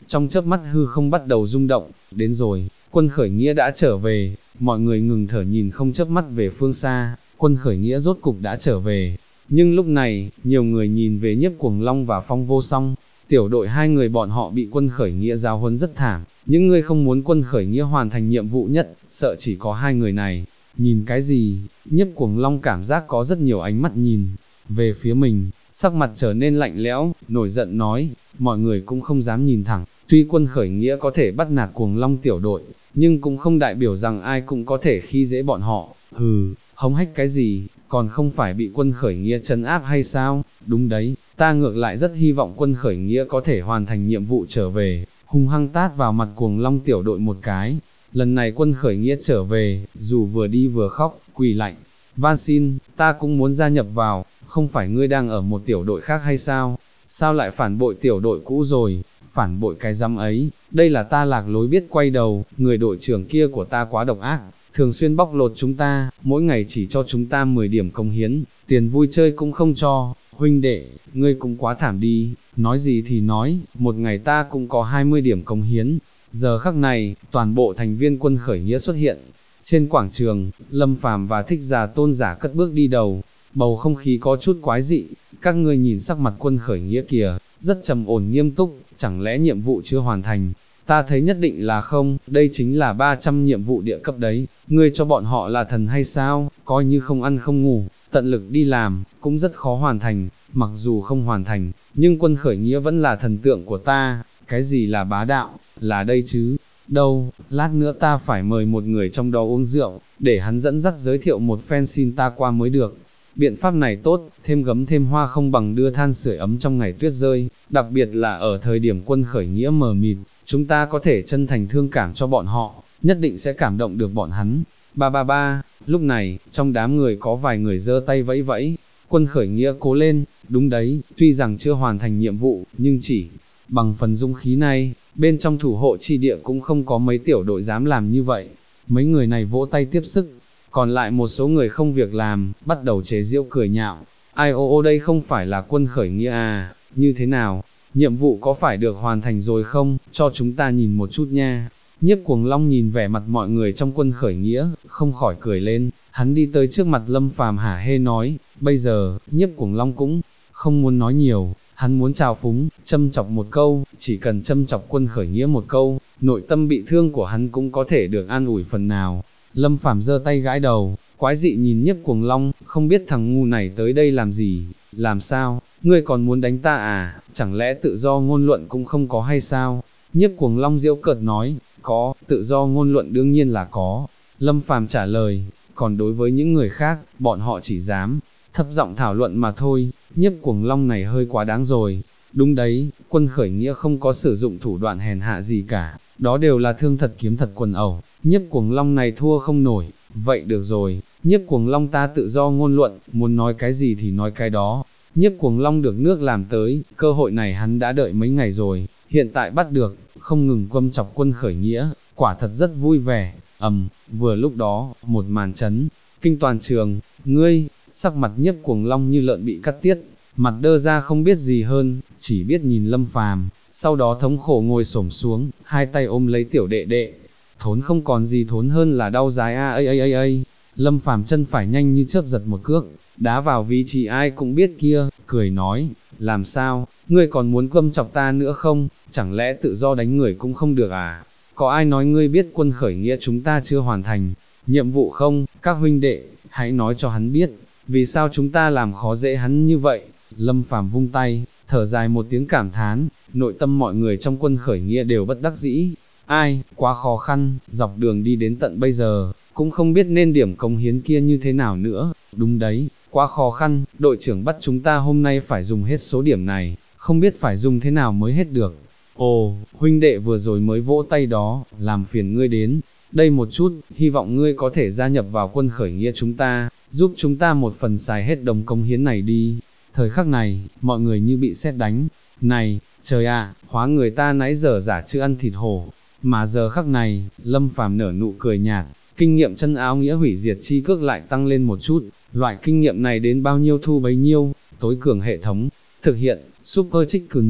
Speaker 1: trong chớp mắt hư không bắt đầu rung động, đến rồi, quân khởi nghĩa đã trở về, mọi người ngừng thở nhìn không chớp mắt về phương xa, quân khởi nghĩa rốt cục đã trở về. Nhưng lúc này, nhiều người nhìn về Nhiếp Cuồng Long và Phong Vô Song, tiểu đội hai người bọn họ bị quân khởi nghĩa giáo huấn rất thảm, những người không muốn quân khởi nghĩa hoàn thành nhiệm vụ nhất, sợ chỉ có hai người này. Nhìn cái gì? Nhiếp Cuồng Long cảm giác có rất nhiều ánh mắt nhìn về phía mình, sắc mặt trở nên lạnh lẽo, nổi giận nói, mọi người cũng không dám nhìn thẳng, tuy quân khởi nghĩa có thể bắt nạt Cuồng Long tiểu đội, nhưng cũng không đại biểu rằng ai cũng có thể khi dễ bọn họ, hừ, hống hách cái gì, còn không phải bị quân khởi nghĩa trấn áp hay sao, đúng đấy, ta ngược lại rất hy vọng quân khởi nghĩa có thể hoàn thành nhiệm vụ trở về, hung hăng tát vào mặt Cuồng Long tiểu đội một cái. Lần này quân khởi nghĩa trở về, dù vừa đi vừa khóc, quỳ lạy, van xin, ta cũng muốn gia nhập vào, không phải ngươi đang ở một tiểu đội khác hay sao, sao lại phản bội tiểu đội cũ rồi, phản bội cái rắm ấy, đây là ta Lạc Lối biết quay đầu, người đội trưởng kia của ta quá độc ác, thường xuyên bóc lột chúng ta, mỗi ngày chỉ cho chúng ta 10 điểm công hiến, tiền vui chơi cũng không cho, huynh đệ, ngươi cũng quá thảm đi, nói gì thì nói, một ngày ta cũng có 20 điểm công hiến. Giờ khắc này, toàn bộ thành viên quân khởi nghĩa xuất hiện. Trên quảng trường, Lâm Phàm và Thích Giả Tôn Giả cất bước đi đầu, bầu không khí có chút quái dị, các ngươi nhìn sắc mặt quân khởi nghĩa kìa, rất trầm ổn nghiêm túc, chẳng lẽ nhiệm vụ chưa hoàn thành? Ta thấy nhất định là không, đây chính là 300 nhiệm vụ địa cấp đấy, ngươi cho bọn họ là thần hay sao, coi như không ăn không ngủ, tận lực đi làm, cũng rất khó hoàn thành, mặc dù không hoàn thành, nhưng quân khởi nghĩa vẫn là thần tượng của ta, cái gì là bá đạo, là đây chứ, đâu, lát nữa ta phải mời một người trong đó uống rượu, để hắn dẫn dắt giới thiệu một phen xin ta qua mới được. Biện pháp này tốt, thêm gấm thêm hoa không bằng đưa than sưởi ấm trong ngày tuyết rơi, đặc biệt là ở thời điểm quân khởi nghĩa mờ mịt, chúng ta có thể chân thành thương cảm cho bọn họ, nhất định sẽ cảm động được bọn hắn. Ba ba ba, lúc này, trong đám người có vài người giơ tay vẫy vẫy, quân khởi nghĩa cố lên, đúng đấy, tuy rằng chưa hoàn thành nhiệm vụ, nhưng chỉ bằng phần dũng khí này, bên trong thủ hộ chi địa cũng không có mấy tiểu đội dám làm như vậy. Mấy người này vỗ tay tiếp sức, còn lại một số người không việc làm, bắt đầu chế giễu cười nhạo. Ai ô đây không phải là quân khởi nghĩa à, như thế nào? Nhiệm vụ có phải được hoàn thành rồi không? Cho chúng ta nhìn một chút nha. Nhiếp Cuồng Long nhìn vẻ mặt mọi người trong quân khởi nghĩa, không khỏi cười lên, hắn đi tới trước mặt Lâm Phàm hả hê nói, bây giờ, Nhiếp Cuồng Long cũng không muốn nói nhiều, hắn muốn chào phúng, châm chọc một câu, chỉ cần châm chọc quân khởi nghĩa một câu, nội tâm bị thương của hắn cũng có thể được an ủi phần nào. Lâm Phàm giơ tay gãi đầu, quái dị nhìn Nhiếp Cuồng Long, không biết thằng ngu này tới đây làm gì, làm sao, ngươi còn muốn đánh ta à, chẳng lẽ tự do ngôn luận cũng không có hay sao? Nhiếp Cuồng Long giễu cợt nói, có, tự do ngôn luận đương nhiên là có. Lâm Phàm trả lời, còn đối với những người khác, bọn họ chỉ dám thấp giọng thảo luận mà thôi. Nhiếp Cuồng Long này hơi quá đáng rồi. Đúng đấy, quân khởi nghĩa không có sử dụng thủ đoạn hèn hạ gì cả, đó đều là thương thật kiếm thật quần ẩu. Nhiếp Cuồng Long này thua không nổi. Vậy được rồi, Nhiếp Cuồng Long ta tự do ngôn luận, muốn nói cái gì thì nói cái đó. Nhiếp Cuồng Long được nước làm tới, cơ hội này hắn đã đợi mấy ngày rồi, hiện tại bắt được, không ngừng quâm chọc quân khởi nghĩa, quả thật rất vui vẻ. Vừa lúc đó, một màn chấn kinh toàn trường, ngươi, sắc mặt Nhiếp Cuồng Long như lợn bị cắt tiết, mặt đơ ra không biết gì hơn, chỉ biết nhìn Lâm Phàm, sau đó thống khổ ngồi xổm xuống, hai tay ôm lấy tiểu đệ đệ, thốn không còn gì thốn hơn là đau dái a. Lâm Phàm chân phải nhanh như chớp giật một cước, đá vào vị trí ai cũng biết kia, cười nói, làm sao, ngươi còn muốn quâm chọc ta nữa không, chẳng lẽ tự do đánh người cũng không được à, có ai nói ngươi biết quân khởi nghĩa chúng ta chưa hoàn thành nhiệm vụ không, các huynh đệ, hãy nói cho hắn biết, vì sao chúng ta làm khó dễ hắn như vậy. Lâm Phàm vung tay, thở dài một tiếng cảm thán, nội tâm mọi người trong quân khởi nghĩa đều bất đắc dĩ, ai, quá khó khăn, dọc đường đi đến tận bây giờ, cũng không biết nên điểm công hiến kia như thế nào nữa, đúng đấy, quá khó khăn, đội trưởng bắt chúng ta hôm nay phải dùng hết số điểm này, không biết phải dùng thế nào mới hết được. Ồ, huynh đệ vừa rồi mới vỗ tay đó, làm phiền ngươi đến đây một chút, hy vọng ngươi có thể gia nhập vào quân khởi nghĩa chúng ta, giúp chúng ta một phần xài hết đồng công hiến này đi. Thời khắc này, mọi người như bị sét đánh, này, trời ạ, hóa người ta nãy giờ giả chưa ăn thịt hổ, mà giờ khắc này, Lâm Phàm nở nụ cười nhạt, kinh nghiệm chân áo nghĩa hủy diệt chi cước lại tăng lên một chút, loại kinh nghiệm này đến bao nhiêu thu bấy nhiêu, tối cường hệ thống, thực hiện, Super Chicken Moon.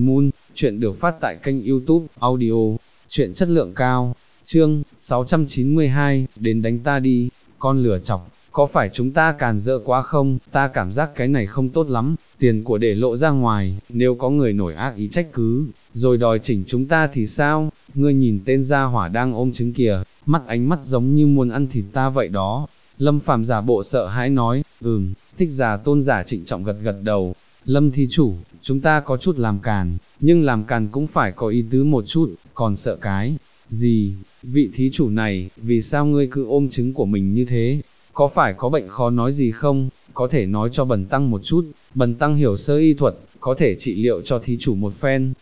Speaker 1: chuyện được phát tại kênh YouTube, audio, chuyện chất lượng cao, chương 692, đến đánh ta đi, con lửa chọc, có phải chúng ta càn rỡ quá không, ta cảm giác cái này không tốt lắm, tiền của để lộ ra ngoài, nếu có người nổi ác ý trách cứ, rồi đòi chỉnh chúng ta thì sao, ngươi nhìn tên gia hỏa đang ôm trứng kìa, mắt ánh mắt giống như muốn ăn thịt ta vậy đó. Lâm Phàm giả bộ sợ hãi nói, Thích Giả Tôn giả trịnh trọng gật gật đầu, Lâm thí chủ, chúng ta có chút làm càn, nhưng làm càn cũng phải có ý tứ một chút, còn sợ cái gì, vị thí chủ này, vì sao ngươi cứ ôm trứng của mình như thế, có phải có bệnh khó nói gì không, có thể nói cho bần tăng một chút, bần tăng hiểu sơ y thuật, có thể trị liệu cho thí chủ một phen,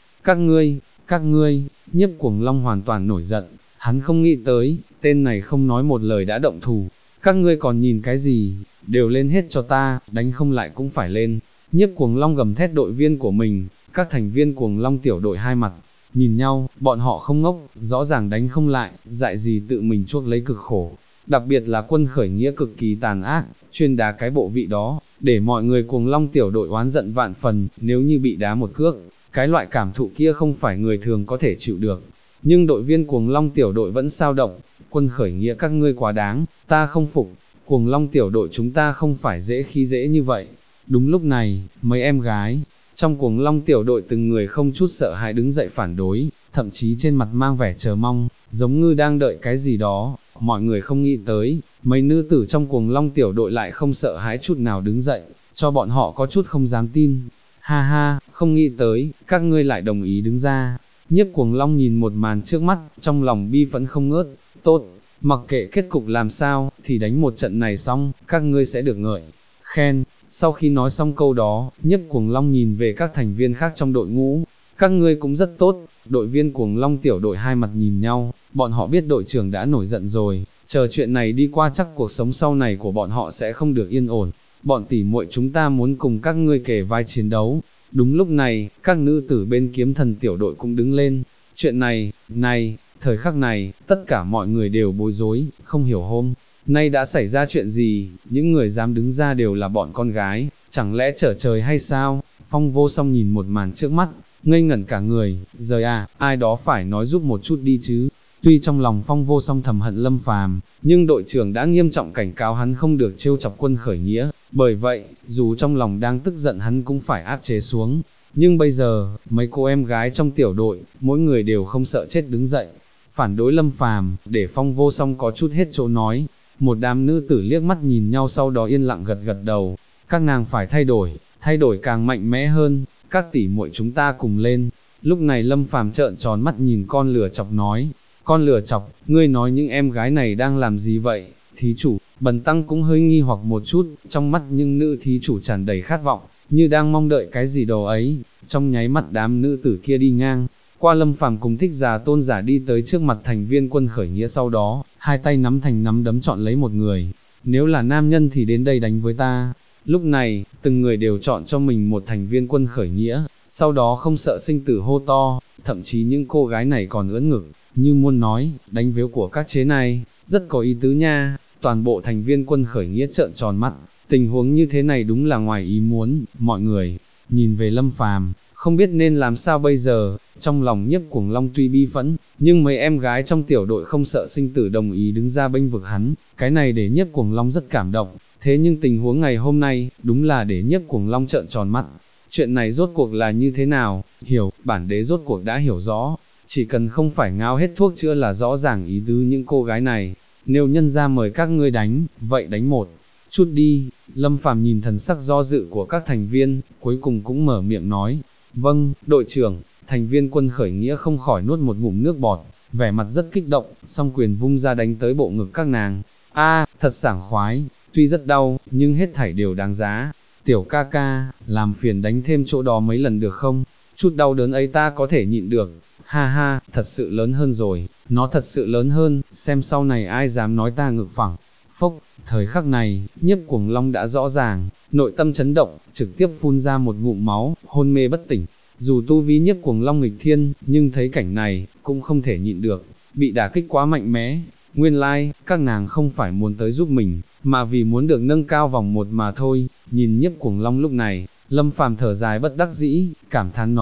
Speaker 1: các ngươi, Nhiếp Cuồng Long hoàn toàn nổi giận, hắn không nghĩ tới, tên này không nói một lời đã động thủ, các ngươi còn nhìn cái gì, đều lên hết cho ta, đánh không lại cũng phải lên. Nhiếp Cuồng Long gầm thét đội viên của mình, các thành viên Cuồng Long tiểu đội hai mặt, nhìn nhau, bọn họ không ngốc, rõ ràng đánh không lại, dại gì tự mình chuốc lấy cực khổ. Đặc biệt là quân khởi nghĩa cực kỳ tàn ác, chuyên đá cái bộ vị đó, để mọi người Cuồng Long tiểu đội oán giận vạn phần, nếu như bị đá một cước, cái loại cảm thụ kia không phải người thường có thể chịu được. Nhưng đội viên Cuồng Long tiểu đội vẫn sao động, quân khởi nghĩa các ngươi quá đáng, ta không phục, Cuồng Long tiểu đội chúng ta không phải dễ khi dễ như vậy. Đúng lúc này, mấy em gái, trong Cuồng Long tiểu đội từng người không chút sợ hãi đứng dậy phản đối, thậm chí trên mặt mang vẻ chờ mong, giống như đang đợi cái gì đó, mọi người không nghĩ tới, mấy nữ tử trong Cuồng Long tiểu đội lại không sợ hãi chút nào đứng dậy, cho bọn họ có chút không dám tin. Ha ha, không nghĩ tới, các ngươi lại đồng ý đứng ra. Nhiếp Cuồng Long nhìn một màn trước mắt, trong lòng bi phẫn không ngớt, tốt, mặc kệ kết cục làm sao, thì đánh một trận này xong, các ngươi sẽ được ngợi, khen. Sau khi nói xong câu đó, Nhiếp Cuồng Long nhìn về các thành viên khác trong đội ngũ, các ngươi cũng rất tốt, đội viên Cuồng Long tiểu đội hai mặt nhìn nhau, bọn họ biết đội trưởng đã nổi giận rồi, chờ chuyện này đi qua chắc cuộc sống sau này của bọn họ sẽ không được yên ổn, bọn tỉ muội chúng ta muốn cùng các ngươi kề vai chiến đấu. Đúng lúc này, các nữ tử bên Kiếm Thần tiểu đội cũng đứng lên, chuyện này, thời khắc này, tất cả mọi người đều bối rối, không hiểu hôm nay đã xảy ra chuyện gì, những người dám đứng ra đều là bọn con gái, chẳng lẽ trở trời hay sao? Phong Vô Song nhìn một màn trước mắt, ngây ngẩn cả người, rời ai đó phải nói giúp một chút đi chứ. Tuy trong lòng Phong Vô Song thầm hận Lâm Phàm, nhưng đội trưởng đã nghiêm trọng cảnh cáo hắn không được trêu chọc quân khởi nghĩa, bởi vậy, dù trong lòng đang tức giận hắn cũng phải áp chế xuống. Nhưng bây giờ, mấy cô em gái trong tiểu đội, mỗi người đều không sợ chết đứng dậy, phản đối Lâm Phàm, để Phong Vô Song có chút hết chỗ nói. Một đám nữ tử liếc mắt nhìn nhau sau đó yên lặng gật gật đầu, các nàng phải thay đổi càng mạnh mẽ hơn, các tỷ muội chúng ta cùng lên. Lúc này Lâm Phàm trợn tròn mắt nhìn con lửa chọc nói, con lửa chọc, ngươi nói những em gái này đang làm gì vậy? Thí chủ, bần tăng cũng hơi nghi hoặc một chút, trong mắt những nữ thí chủ tràn đầy khát vọng, như đang mong đợi cái gì đồ ấy. Trong nháy mắt đám nữ tử kia đi ngang qua Lâm Phàm cùng Thích Giả Tôn giả đi tới trước mặt thành viên quân khởi nghĩa, sau đó, hai tay nắm thành nắm đấm chọn lấy một người. Nếu là nam nhân thì đến đây đánh với ta. Lúc này, từng người đều chọn cho mình một thành viên quân khởi nghĩa, sau đó không sợ sinh tử hô to, thậm chí những cô gái này còn ưỡn ngực, như muốn nói, đánh vếu của các chế này, rất có ý tứ nha. Toàn bộ thành viên quân khởi nghĩa trợn tròn mắt, tình huống như thế này đúng là ngoài ý muốn, mọi người nhìn về Lâm Phàm, không biết nên làm sao bây giờ. Trong lòng Nhiếp Cuồng Long tuy bi phẫn, nhưng mấy em gái trong tiểu đội không sợ sinh tử đồng ý đứng ra bênh vực hắn, cái này để Nhiếp Cuồng Long rất cảm động. Thế nhưng tình huống ngày hôm nay, đúng là để Nhiếp Cuồng Long trợn tròn mắt. Chuyện này rốt cuộc là như thế nào? Bản đế rốt cuộc đã hiểu rõ, chỉ cần không phải ngao hết thuốc chữa là rõ ràng ý tứ những cô gái này. Nếu nhân ra mời các ngươi đánh, vậy đánh một chút đi. Lâm Phàm nhìn thần sắc do dự của các thành viên, cuối cùng cũng mở miệng nói, vâng, đội trưởng. Thành viên quân khởi nghĩa không khỏi nuốt một ngụm nước bọt, vẻ mặt rất kích động, song quyền vung ra đánh tới bộ ngực các nàng. Thật sảng khoái, tuy rất đau, nhưng hết thảy đều đáng giá. Tiểu ca ca, làm phiền đánh thêm chỗ đó mấy lần được không? Chút đau đớn ấy ta có thể nhịn được. Ha ha, thật sự lớn hơn rồi, nó thật sự lớn hơn, xem sau này ai dám nói ta ngực phẳng. Phốc, thời khắc này, Nhiếp Cuồng Long đã rõ ràng, nội tâm chấn động, trực tiếp phun ra một ngụm máu, hôn mê bất tỉnh. Dù tu vi Nhiếp Cuồng Long nghịch thiên, nhưng thấy cảnh này, cũng không thể nhịn được, bị đả kích quá mạnh mẽ. Nguyên lai, các nàng không phải muốn tới giúp mình, mà vì muốn được nâng cao vòng một mà thôi. Nhìn Nhiếp Cuồng Long lúc này, Lâm Phàm thở dài bất đắc dĩ, cảm thán nói,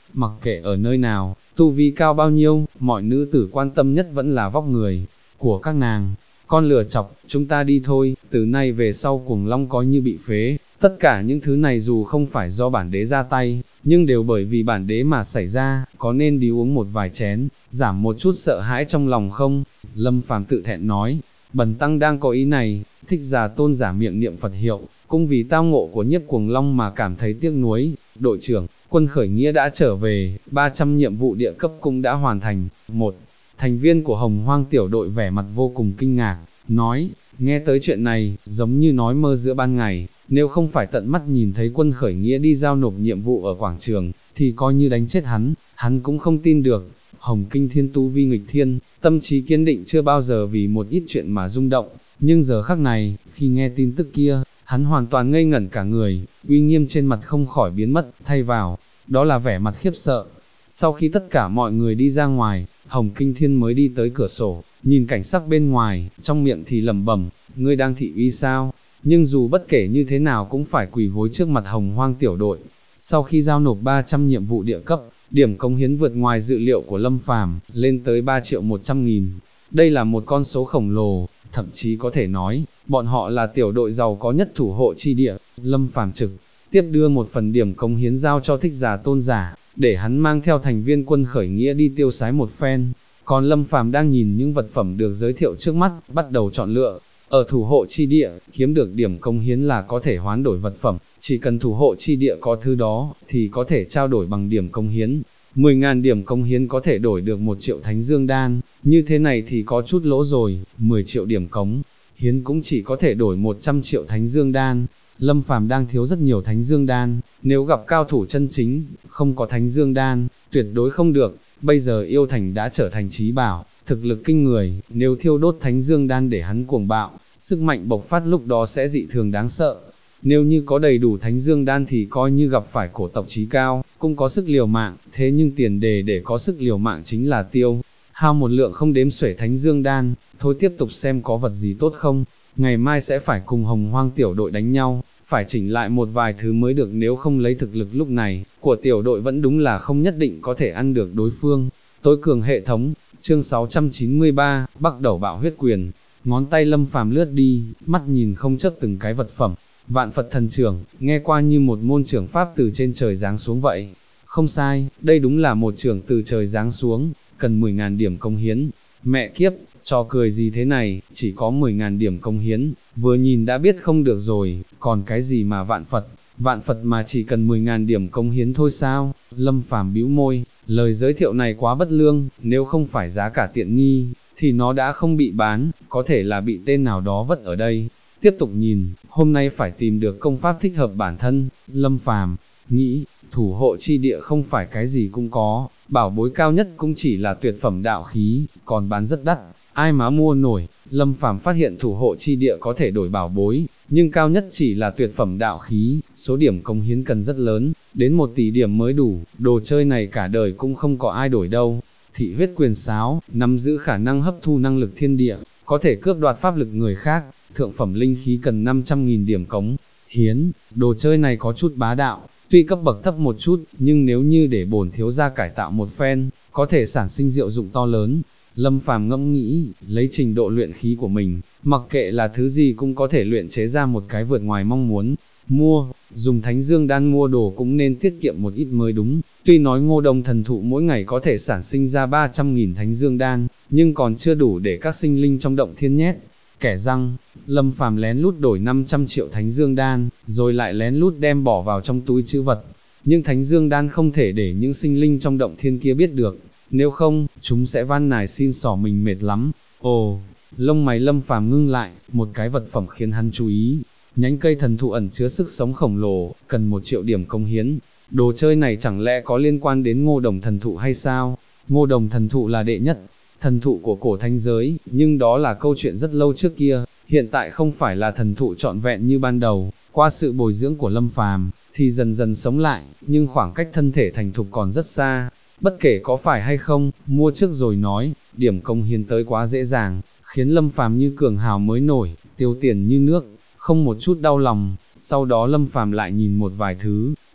Speaker 1: mặc kệ ở nơi nào, tu vi cao bao nhiêu, mọi nữ tử quan tâm nhất vẫn là vóc người của các nàng. Con lừa chọc, chúng ta đi thôi, từ nay về sau Cuồng Long coi như bị phế, tất cả những thứ này dù không phải do bản đế ra tay, nhưng đều bởi vì bản đế mà xảy ra, có nên đi uống một vài chén, giảm một chút sợ hãi trong lòng không? Lâm Phàm tự thẹn nói, bần tăng đang có ý này, Thích Giả Tôn giả miệng niệm Phật hiệu, cũng vì tao ngộ của Nhiếp Cuồng Long mà cảm thấy tiếc nuối. Đội trưởng, quân khởi nghĩa đã trở về, 300 nhiệm vụ địa cấp cũng đã hoàn thành. Một thành viên của Hồng Hoang tiểu đội vẻ mặt vô cùng kinh ngạc, nói, nghe tới chuyện này, giống như nói mơ giữa ban ngày, nếu không phải tận mắt nhìn thấy quân khởi nghĩa đi giao nộp nhiệm vụ ở quảng trường, thì coi như đánh chết hắn cũng không tin được. Hồng Kinh Thiên tu vi nghịch thiên, tâm trí kiên định chưa bao giờ vì một ít chuyện mà rung động, nhưng giờ khắc này, khi nghe tin tức kia, hắn hoàn toàn ngây ngẩn cả người, uy nghiêm trên mặt không khỏi biến mất, thay vào, đó là vẻ mặt khiếp sợ. Sau khi tất cả mọi người đi ra ngoài, Hồng Kinh Thiên mới đi tới cửa sổ, nhìn cảnh sắc bên ngoài, trong miệng thì lẩm bẩm, ngươi đang thị uy sao? Nhưng dù bất kể như thế nào cũng phải quỳ gối trước mặt Hồng Hoang tiểu đội. Sau khi giao nộp 300 nhiệm vụ địa cấp, điểm cống hiến vượt ngoài dự liệu của Lâm Phàm, lên tới 3.100.000. Đây là một con số khổng lồ, thậm chí có thể nói, bọn họ là tiểu đội giàu có nhất thủ hộ chi địa. Lâm Phàm trực tiếp đưa một phần điểm cống hiến giao cho Thích Giả Tôn giả, để hắn mang theo thành viên quân khởi nghĩa đi tiêu sái một phen. Còn Lâm Phàm đang nhìn những vật phẩm được giới thiệu trước mắt, bắt đầu chọn lựa. Ở thủ hộ chi địa, kiếm được điểm cống hiến là có thể hoán đổi vật phẩm, chỉ cần thủ hộ chi địa có thứ đó, thì có thể trao đổi bằng điểm cống hiến. 10.000 điểm cống hiến có thể đổi được 1 triệu Thánh Dương Đan, như thế này thì có chút lỗ rồi, 10 triệu điểm cống hiến cũng chỉ có thể đổi 100 triệu Thánh Dương Đan. Lâm Phàm đang thiếu rất nhiều Thánh Dương Đan, nếu gặp cao thủ chân chính, không có Thánh Dương Đan, tuyệt đối không được. Bây giờ yêu thành đã trở thành trí bảo, thực lực kinh người, nếu thiêu đốt Thánh Dương Đan để hắn cuồng bạo, sức mạnh bộc phát lúc đó sẽ dị thường đáng sợ. Nếu như có đầy đủ Thánh Dương Đan thì coi như gặp phải cổ tộc trí cao, cũng có sức liều mạng, thế nhưng tiền đề để có sức liều mạng chính là tiêu hao một lượng không đếm xuể Thánh Dương Đan. Thôi tiếp tục xem có vật gì tốt không, ngày mai sẽ phải cùng Hồng Hoang tiểu đội đánh nhau, phải chỉnh lại một vài thứ mới được, nếu không lấy thực lực lúc này của tiểu đội vẫn đúng là không nhất định có thể ăn được đối phương. Tối cường hệ thống, chương 693, bắt đầu bạo huyết quyền. Ngón tay Lâm Phàm lướt đi, mắt nhìn không chớp từng cái vật phẩm. Vạn Phật thần trưởng, nghe qua như một môn trưởng pháp từ trên trời giáng xuống vậy. Không sai, đây đúng là một trưởng từ trời giáng xuống, cần 10.000 điểm cống hiến. Mẹ kiếp, trò cười gì thế này, chỉ có 10.000 điểm cống hiến, vừa nhìn đã biết không được rồi, còn cái gì mà vạn Phật mà chỉ cần 10.000 điểm cống hiến thôi sao? Lâm Phàm bĩu môi, lời giới thiệu này quá bất lương, nếu không phải giá cả tiện nghi, thì nó đã không bị bán, có thể là bị tên nào đó vất ở đây. Tiếp tục nhìn, hôm nay phải tìm được công pháp thích hợp bản thân. Lâm Phàm nghĩ, thủ hộ chi địa không phải cái gì cũng có, bảo bối cao nhất cũng chỉ là tuyệt phẩm đạo khí, còn bán rất đắt, ai mà mua nổi. Lâm Phàm phát hiện thủ hộ chi địa có thể đổi bảo bối, nhưng cao nhất chỉ là tuyệt phẩm đạo khí, số điểm cống hiến cần rất lớn, đến 1 tỷ điểm mới đủ, đồ chơi này cả đời cũng không có ai đổi đâu. Thị huyết quyền sáo, nắm giữ khả năng hấp thu năng lực thiên địa, có thể cướp đoạt pháp lực người khác, thượng phẩm linh khí cần 500.000 điểm cống hiến, đồ chơi này có chút bá đạo, tuy cấp bậc thấp một chút, nhưng nếu như để bổn thiếu gia cải tạo một phen, có thể sản sinh diệu dụng to lớn. Lâm Phàm ngẫm nghĩ, lấy trình độ luyện khí của mình, mặc kệ là thứ gì cũng có thể luyện chế ra một cái vượt ngoài mong muốn. Dùng Thánh Dương Đan mua đồ cũng nên tiết kiệm một ít mới đúng. Tuy nói Ngô Đồng thần thụ mỗi ngày có thể sản sinh ra 300.000 Thánh Dương Đan, nhưng còn chưa đủ để các sinh linh trong động thiên nhét. Kẻ răng, Lâm Phàm lén lút đổi 500 triệu Thánh Dương Đan, rồi lại lén lút đem bỏ vào trong túi trữ vật. Nhưng Thánh Dương Đan không thể để những sinh linh trong động thiên kia biết được, nếu không, chúng sẽ van nài xin xỏ mình mệt lắm. Ồ, lông mày Lâm Phàm ngưng lại, một cái vật phẩm khiến hắn chú ý. Nhánh cây thần thụ ẩn chứa sức sống khổng lồ, cần 1 triệu điểm cống hiến. Đồ chơi này chẳng lẽ có liên quan đến Ngô Đồng thần thụ hay sao? Ngô Đồng thần thụ là đệ nhất thần thụ của cổ thánh giới, nhưng đó là câu chuyện rất lâu trước kia, hiện tại không phải là thần thụ trọn vẹn như ban đầu. Qua sự bồi dưỡng của Lâm Phàm, thì dần dần sống lại, nhưng khoảng cách thân thể thành thục còn rất xa. Bất kể có phải hay không, mua trước rồi nói, điểm cống hiến tới quá dễ dàng, khiến Lâm Phàm như cường hào mới nổi, tiêu tiền như nước, không một chút đau lòng. Sau đó Lâm Phàm lại nhìn một vài thứ,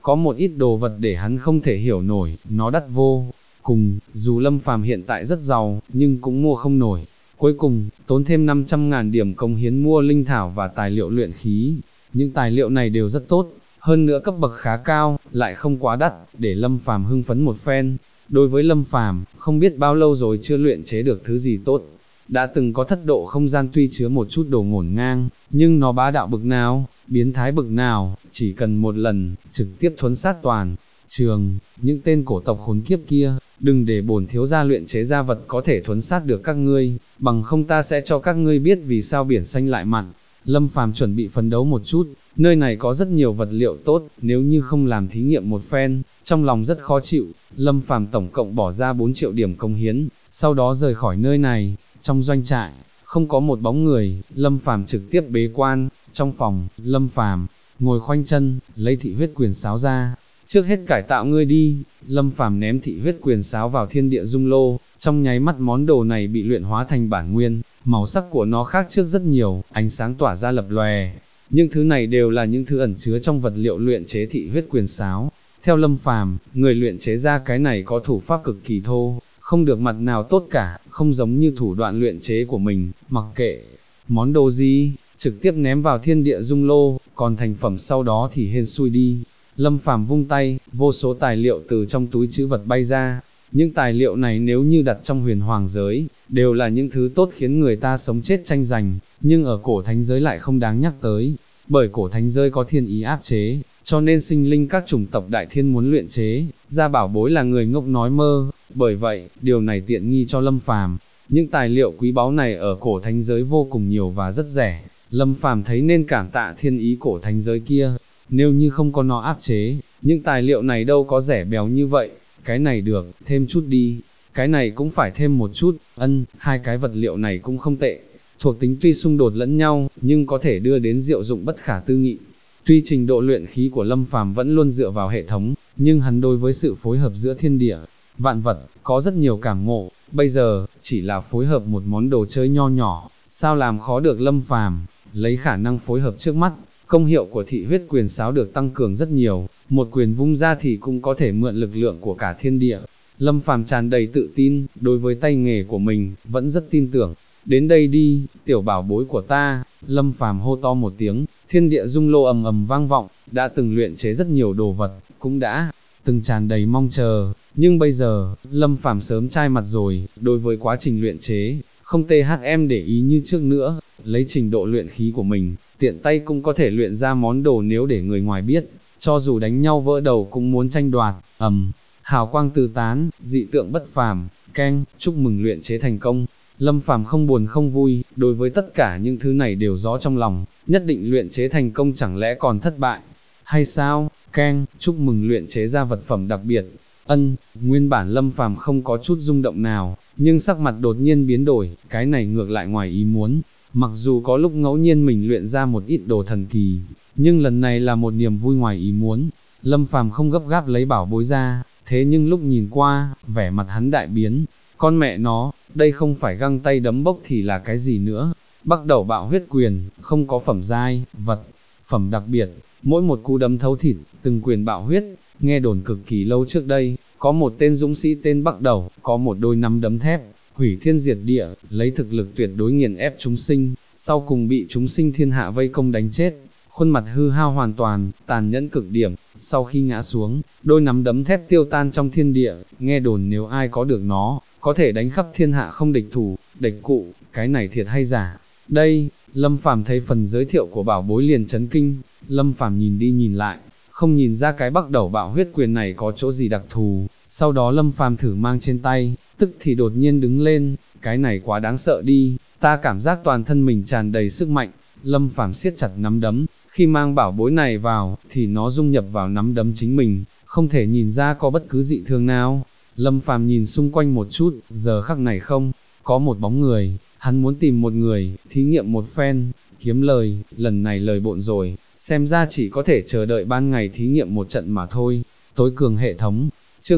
Speaker 1: có một ít đồ vật để hắn không thể hiểu nổi, nó đắt vô cùng, dù Lâm Phàm hiện tại rất giàu, nhưng cũng mua không nổi. Cuối cùng, tốn thêm 500.000 điểm cống hiến mua linh thảo và tài liệu luyện khí. Những tài liệu này đều rất tốt, hơn nữa cấp bậc khá cao, lại không quá đắt, để Lâm Phàm hưng phấn một phen. Đối với Lâm Phàm, không biết bao lâu rồi chưa luyện chế được thứ gì tốt. Đã từng có thất độ không gian tuy chứa một chút đồ ngổn ngang, nhưng nó bá đạo bực nào, biến thái bực nào, chỉ cần một lần, trực tiếp thuấn sát toàn trường. Những tên cổ tộc khốn kiếp kia, đừng để bổn thiếu gia luyện chế ra vật có thể thuấn sát được các ngươi, bằng không ta sẽ cho các ngươi biết vì sao biển xanh lại mặn. Lâm Phàm chuẩn bị phấn đấu một chút, nơi này có rất nhiều vật liệu tốt, nếu như không làm thí nghiệm một phen, trong lòng rất khó chịu. Lâm Phàm tổng cộng bỏ ra 4 triệu điểm cống hiến, sau đó rời khỏi nơi này. Trong doanh trại, không có một bóng người, Lâm Phàm trực tiếp bế quan. Trong phòng, Lâm Phàm ngồi khoanh chân, lấy thị huyết quyền sáo ra. Trước hết cải tạo ngươi đi. Lâm Phàm ném thị huyết quyền sáo vào thiên địa dung lô, trong nháy mắt món đồ này bị luyện hóa thành bản nguyên, màu sắc của nó khác trước rất nhiều, ánh sáng tỏa ra lập lòe. Những thứ này đều là những thứ ẩn chứa trong vật liệu luyện chế thị huyết quyền sáo. Theo Lâm Phàm, người luyện chế ra cái này có thủ pháp cực kỳ thô, không được mặt nào tốt cả, không giống như thủ đoạn luyện chế của mình, mặc kệ món đồ gì, trực tiếp ném vào thiên địa dung lô, còn thành phẩm sau đó thì hên xui đi. Lâm Phàm vung tay, vô số tài liệu từ trong túi trữ vật bay ra. Những tài liệu này nếu như đặt trong huyền hoàng giới, đều là những thứ tốt khiến người ta sống chết tranh giành, nhưng ở cổ thánh giới lại không đáng nhắc tới, bởi cổ thánh giới có thiên ý áp chế, cho nên sinh linh các chủng tộc đại thiên muốn luyện chế ra bảo bối là người ngốc nói mơ. Bởi vậy, điều này tiện nghi cho Lâm Phàm. Những tài liệu quý báu này ở cổ thánh giới vô cùng nhiều và rất rẻ. Lâm Phàm thấy nên cảm tạ thiên ý cổ thánh giới kia. Nếu như không có nó áp chế, những tài liệu này đâu có rẻ béo như vậy. Cái này được, thêm chút đi. Cái này cũng phải thêm một chút. Hai cái vật liệu này cũng không tệ. Thuộc tính tuy xung đột lẫn nhau, nhưng có thể đưa đến diệu dụng bất khả tư nghị. Tuy trình độ luyện khí của Lâm Phàm vẫn luôn dựa vào hệ thống, nhưng hắn đối với sự phối hợp giữa thiên địa, vạn vật, có rất nhiều cảm ngộ. Bây giờ, chỉ là phối hợp một món đồ chơi nho nhỏ, sao làm khó được Lâm Phàm. Lấy khả năng phối hợp trước mắt, công hiệu của thị huyết quyền sáo được tăng cường rất nhiều, một quyền vung ra thì cũng có thể mượn lực lượng của cả thiên địa. Lâm Phàm tràn đầy tự tin, đối với tay nghề của mình, vẫn rất tin tưởng. Đến đây đi, tiểu bảo bối của ta. Lâm Phàm hô to một tiếng, thiên địa dung lô ầm ầm vang vọng. Đã từng luyện chế rất nhiều đồ vật, cũng đã từng tràn đầy mong chờ, nhưng bây giờ, Lâm Phàm sớm chai mặt rồi. Đối với quá trình luyện chế, không THM để ý như trước nữa. Lấy trình độ luyện khí của mình, tiện tay cũng có thể luyện ra món đồ, nếu để người ngoài biết, cho dù đánh nhau vỡ đầu cũng muốn tranh đoạt. Hào quang từ tán, dị tượng bất phàm. Keng, chúc mừng luyện chế thành công. Lâm Phàm không buồn không vui, đối với tất cả những thứ này đều rõ trong lòng, nhất định luyện chế thành công, chẳng lẽ còn thất bại, hay sao? Keng, chúc mừng luyện chế ra vật phẩm đặc biệt. Nguyên bản Lâm Phàm không có chút rung động nào, nhưng sắc mặt đột nhiên biến đổi, cái này ngược lại ngoài ý muốn. Mặc dù có lúc ngẫu nhiên mình luyện ra một ít đồ thần kỳ, nhưng lần này là một niềm vui ngoài ý muốn. Lâm Phàm không gấp gáp lấy bảo bối ra, thế nhưng lúc nhìn qua, vẻ mặt hắn đại biến. Con mẹ nó, đây không phải găng tay đấm bốc thì là cái gì nữa? Bắt đầu bạo huyết quyền, không có phẩm giai, vật phẩm đặc biệt, mỗi một cú đấm thấu thịt, từng quyền bạo huyết. Nghe đồn cực kỳ lâu trước đây, có một tên dũng sĩ tên Bắc Đầu, có một đôi nắm đấm thép, hủy thiên diệt địa, lấy thực lực tuyệt đối nghiền ép chúng sinh, sau cùng bị chúng sinh thiên hạ vây công đánh chết. Khuôn mặt hư hao hoàn toàn, tàn nhẫn cực điểm. Sau khi ngã xuống, đôi nắm đấm thép tiêu tan trong thiên địa. Nghe đồn nếu ai có được nó, có thể đánh khắp thiên hạ không địch thủ, địch cụ. Cái này thiệt hay giả? Đây, Lâm Phàm thấy phần giới thiệu của bảo bối liền chấn kinh. Lâm Phàm nhìn đi nhìn lại, không nhìn ra cái Bắc Đầu bạo huyết quyền này có chỗ gì đặc thù. Sau đó Lâm Phàm thử mang trên tay, tức thì đột nhiên đứng lên. Cái này quá đáng sợ đi, ta cảm giác toàn thân mình tràn đầy sức mạnh. Lâm Phàm siết chặt nắm đấm, khi mang bảo bối này vào, thì nó dung nhập vào nắm đấm chính mình, không thể nhìn ra có bất cứ dị thường nào. Lâm Phàm nhìn xung quanh một chút, giờ khắc này không có một bóng người, hắn muốn tìm một người, thí nghiệm một phen, kiếm lời. Lần này lời bộn rồi, xem ra chỉ có thể chờ đợi ban ngày thí nghiệm một trận mà thôi. Tối cường hệ thống, chương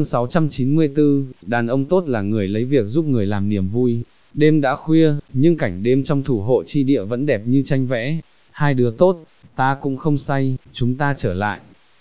Speaker 1: 694, đàn ông tốt là người lấy việc giúp người làm niềm vui. Đêm đã khuya, nhưng cảnh đêm trong thủ hộ chi địa vẫn đẹp như tranh vẽ. Hai đứa tốt, ta cũng không say, chúng ta trở lại.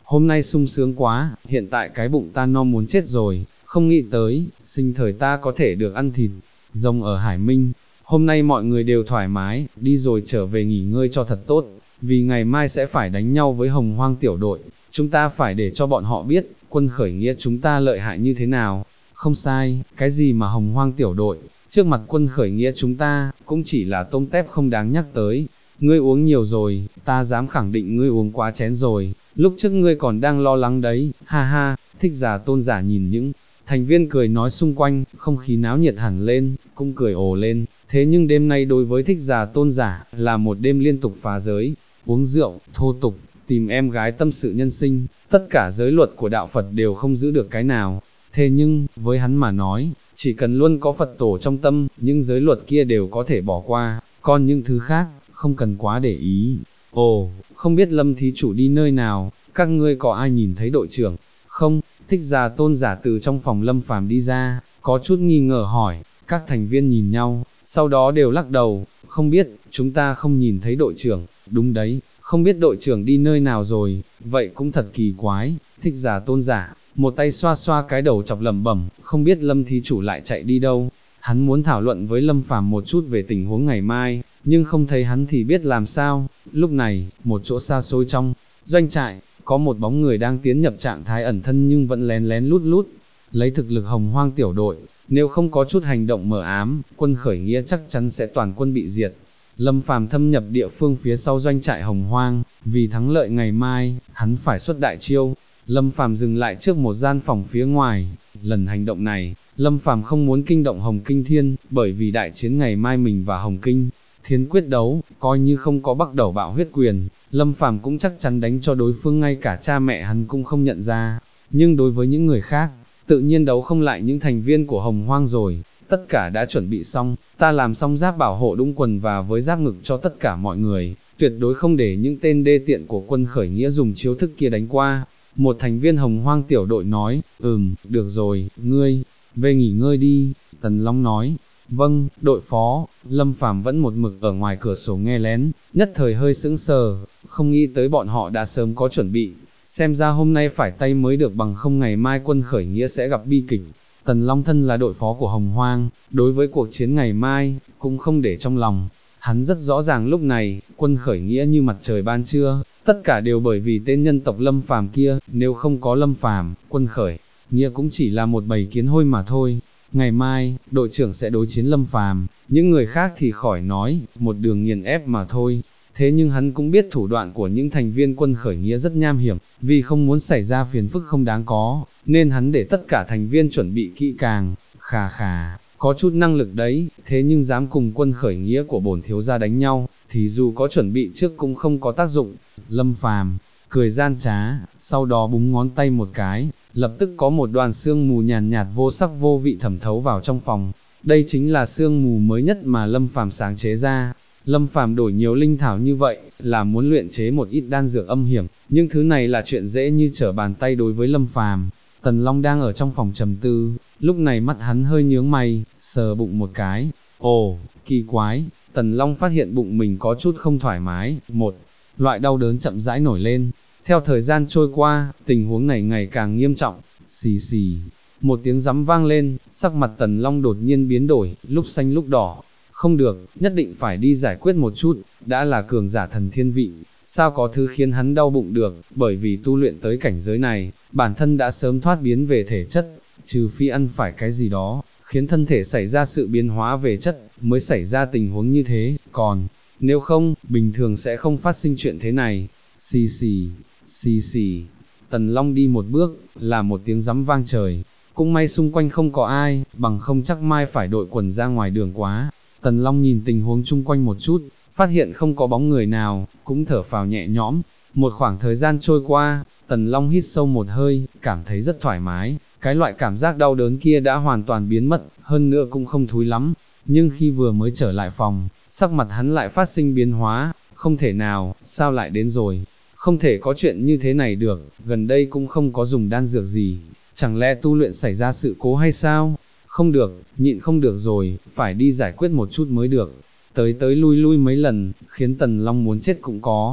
Speaker 1: hôm nay sung sướng quá, hiện tại cái bụng ta no muốn chết rồi, không nghĩ tới, sinh thời ta có thể được ăn thịt, rồng ở Hải Minh, hôm nay mọi người đều thoải mái, đi rồi trở về nghỉ ngơi cho thật tốt, vì ngày mai sẽ phải đánh nhau với Hồng Hoang tiểu đội, chúng ta phải để cho bọn họ biết, quân khởi nghĩa chúng ta lợi hại như thế nào. Không sai, cái gì mà Hồng Hoang tiểu đội, trước mặt quân khởi nghĩa chúng ta, cũng chỉ là tôm tép không đáng nhắc tới. Ngươi uống nhiều rồi, ta dám khẳng định ngươi uống quá chén rồi, lúc trước ngươi còn đang lo lắng đấy, ha ha. Thích Giả Tôn giả nhìn những thành viên cười nói xung quanh, không khí náo nhiệt hẳn lên, cũng cười ồ lên. Thế nhưng đêm nay đối với Thích Giả Tôn giả, là một đêm liên tục phá giới, uống rượu, thô tục, tìm em gái tâm sự nhân sinh, tất cả giới luật của đạo Phật đều không giữ được cái nào. Thế nhưng, với hắn mà nói, chỉ cần luôn có Phật tổ trong tâm, những giới luật kia đều có thể bỏ qua, còn những thứ khác, không cần quá để ý. Ồ, không biết Lâm thí chủ đi nơi nào, các ngươi có ai nhìn thấy đội trưởng? Không, Thích Giả Tôn giả từ trong phòng Lâm Phàm đi ra, có chút nghi ngờ hỏi, các thành viên nhìn nhau, sau đó đều lắc đầu, không biết, chúng ta không nhìn thấy đội trưởng, đúng đấy, không biết đội trưởng đi nơi nào rồi, vậy cũng thật kỳ quái. Thích Giả Tôn giả, một tay xoa xoa cái đầu chọc lẩm bẩm, không biết Lâm thí chủ lại chạy đi đâu. Hắn muốn thảo luận với Lâm Phàm một chút về tình huống ngày mai, nhưng không thấy hắn thì biết làm sao. Lúc này, một chỗ xa xôi trong doanh trại, có một bóng người đang tiến nhập trạng thái ẩn thân nhưng vẫn lén lén lút lút. Lấy thực lực Hồng Hoang tiểu đội, nếu không có chút hành động mờ ám, quân khởi nghĩa chắc chắn sẽ toàn quân bị diệt. Lâm Phàm thâm nhập địa phương phía sau doanh trại Hồng Hoang, vì thắng lợi ngày mai, hắn phải xuất đại chiêu. Lâm Phàm dừng lại trước một gian phòng phía ngoài, lần hành động này, Lâm Phàm không muốn kinh động Hồng Kinh Thiên, bởi vì đại chiến ngày mai mình và Hồng Kinh Thiên quyết đấu, coi như không có bắt đầu bạo huyết quyền, Lâm Phàm cũng chắc chắn đánh cho đối phương ngay cả cha mẹ hắn cũng không nhận ra. Nhưng đối với những người khác, tự nhiên đấu không lại những thành viên của Hồng Hoang rồi. Tất cả đã chuẩn bị xong, ta làm xong giáp bảo hộ đũng quần và với giáp ngực cho tất cả mọi người, tuyệt đối không để những tên đê tiện của quân khởi nghĩa dùng chiếu thức kia đánh qua. Một thành viên Hồng Hoang tiểu đội nói, được rồi, ngươi, về nghỉ ngơi đi. Tần Long nói, vâng, đội phó. Lâm Phàm vẫn một mực ở ngoài cửa sổ nghe lén, nhất thời hơi sững sờ, không nghĩ tới bọn họ đã sớm có chuẩn bị, xem ra hôm nay phải tay mới được, bằng không ngày mai quân khởi nghĩa sẽ gặp bi kịch. Tần Long thân là đội phó của Hồng Hoang, đối với cuộc chiến ngày mai, cũng không để trong lòng. Hắn rất rõ ràng lúc này, quân khởi nghĩa như mặt trời ban trưa, tất cả đều bởi vì tên nhân tộc Lâm Phàm kia, nếu không có Lâm Phàm, quân khởi nghĩa cũng chỉ là một bầy kiến hôi mà thôi. Ngày mai, đội trưởng sẽ đối chiến Lâm Phàm, những người khác thì khỏi nói, một đường nghiền ép mà thôi. Thế nhưng hắn cũng biết thủ đoạn của những thành viên quân khởi nghĩa rất nham hiểm, vì không muốn xảy ra phiền phức không đáng có, nên hắn để tất cả thành viên chuẩn bị kỹ càng. Khà khà, có chút năng lực đấy, thế nhưng dám cùng quân khởi nghĩa của bổn thiếu gia đánh nhau, thì dù có chuẩn bị trước cũng không có tác dụng. Lâm Phàm cười gian trá, sau đó búng ngón tay một cái, lập tức có một đoàn sương mù nhàn nhạt vô sắc vô vị thẩm thấu vào trong phòng. Đây chính là sương mù mới nhất mà Lâm Phàm sáng chế ra. Lâm Phàm đổi nhiều linh thảo như vậy, là muốn luyện chế một ít đan dược âm hiểm, nhưng thứ này là chuyện dễ như trở bàn tay đối với Lâm Phàm. Tần Long đang ở trong phòng trầm tư, lúc này mắt hắn hơi nhướng mày, sờ bụng một cái. Ồ, kỳ quái, Tần Long phát hiện bụng mình có chút không thoải mái, một loại đau đớn chậm rãi nổi lên. Theo thời gian trôi qua, tình huống này ngày càng nghiêm trọng. Xì xì, một tiếng rắm vang lên, sắc mặt Tần Long đột nhiên biến đổi, lúc xanh lúc đỏ. Không được, nhất định phải đi giải quyết một chút, đã là cường giả thần thiên vị, sao có thứ khiến hắn đau bụng được, bởi vì tu luyện tới cảnh giới này, bản thân đã sớm thoát biến về thể chất, trừ phi ăn phải cái gì đó, khiến thân thể xảy ra sự biến hóa về chất, mới xảy ra tình huống như thế, còn, nếu không, bình thường sẽ không phát sinh chuyện thế này. Xì xì, xì xì, Tần Long đi một bước, là một tiếng rắm vang trời, cũng may xung quanh không có ai, bằng không chắc mai phải đội quần ra ngoài đường quá. Tần Long nhìn tình huống chung quanh một chút, phát hiện không có bóng người nào, cũng thở phào nhẹ nhõm. Một khoảng thời gian trôi qua, Tần Long hít sâu một hơi, cảm thấy rất thoải mái, cái loại cảm giác đau đớn kia đã hoàn toàn biến mất, hơn nữa cũng không thúi lắm. Nhưng khi vừa mới trở lại phòng, sắc mặt hắn lại phát sinh biến hóa, không thể nào, sao lại đến rồi, không thể có chuyện như thế này được, gần đây cũng không có dùng đan dược gì, chẳng lẽ tu luyện xảy ra sự cố hay sao? Không được, nhịn không được rồi, phải đi giải quyết một chút mới được. Tới tới lui lui mấy lần, khiến Tần Long muốn chết cũng có.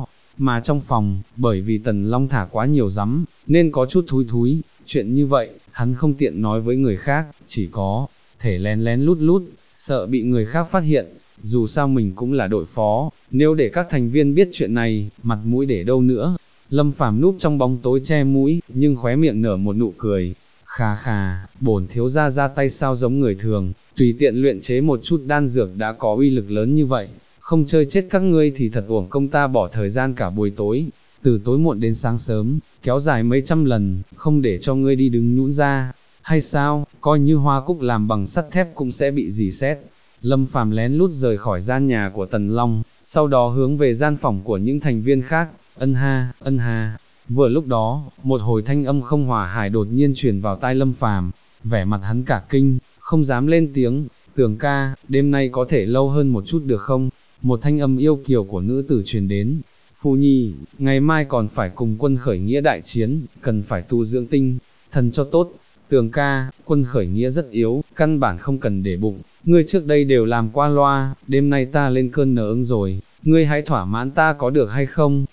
Speaker 1: mà trong phòng, bởi vì Tần Long thả quá nhiều rắm, nên có chút thúi thúi, chuyện như vậy, hắn không tiện nói với người khác, chỉ có thể lén lén lút lút, sợ bị người khác phát hiện, dù sao mình cũng là đội phó, nếu để các thành viên biết chuyện này, mặt mũi để đâu nữa. Lâm Phàm núp trong bóng tối che mũi, nhưng khóe miệng nở một nụ cười. Khà khà, bổn thiếu gia ra tay sao giống người thường, tùy tiện luyện chế một chút đan dược đã có uy lực lớn như vậy, không chơi chết các ngươi thì thật uổng công ta bỏ thời gian cả buổi tối, từ tối muộn đến sáng sớm, kéo dài mấy trăm lần, không để cho ngươi đi đứng nhũn ra, hay sao, coi như hoa cúc làm bằng sắt thép cũng sẽ bị dì xét. Lâm Phàm lén lút rời khỏi gian nhà của Tần Long, sau đó hướng về gian phòng của những thành viên khác, ân ha. Vừa lúc đó, một hồi thanh âm không hòa hài đột nhiên truyền vào tai Lâm Phàm, vẻ mặt hắn cả kinh, không dám lên tiếng, Tường ca, đêm nay có thể lâu hơn một chút được không? Một thanh âm yêu kiều của nữ tử truyền đến, Phu Nhi, ngày mai còn phải cùng quân khởi nghĩa đại chiến, cần phải tu dưỡng tinh, thần cho tốt. Tường ca, quân khởi nghĩa rất yếu, căn bản không cần để bụng, ngươi trước đây đều làm qua loa, đêm nay ta lên cơn nở ứng rồi, ngươi hãy thỏa mãn ta có được hay không?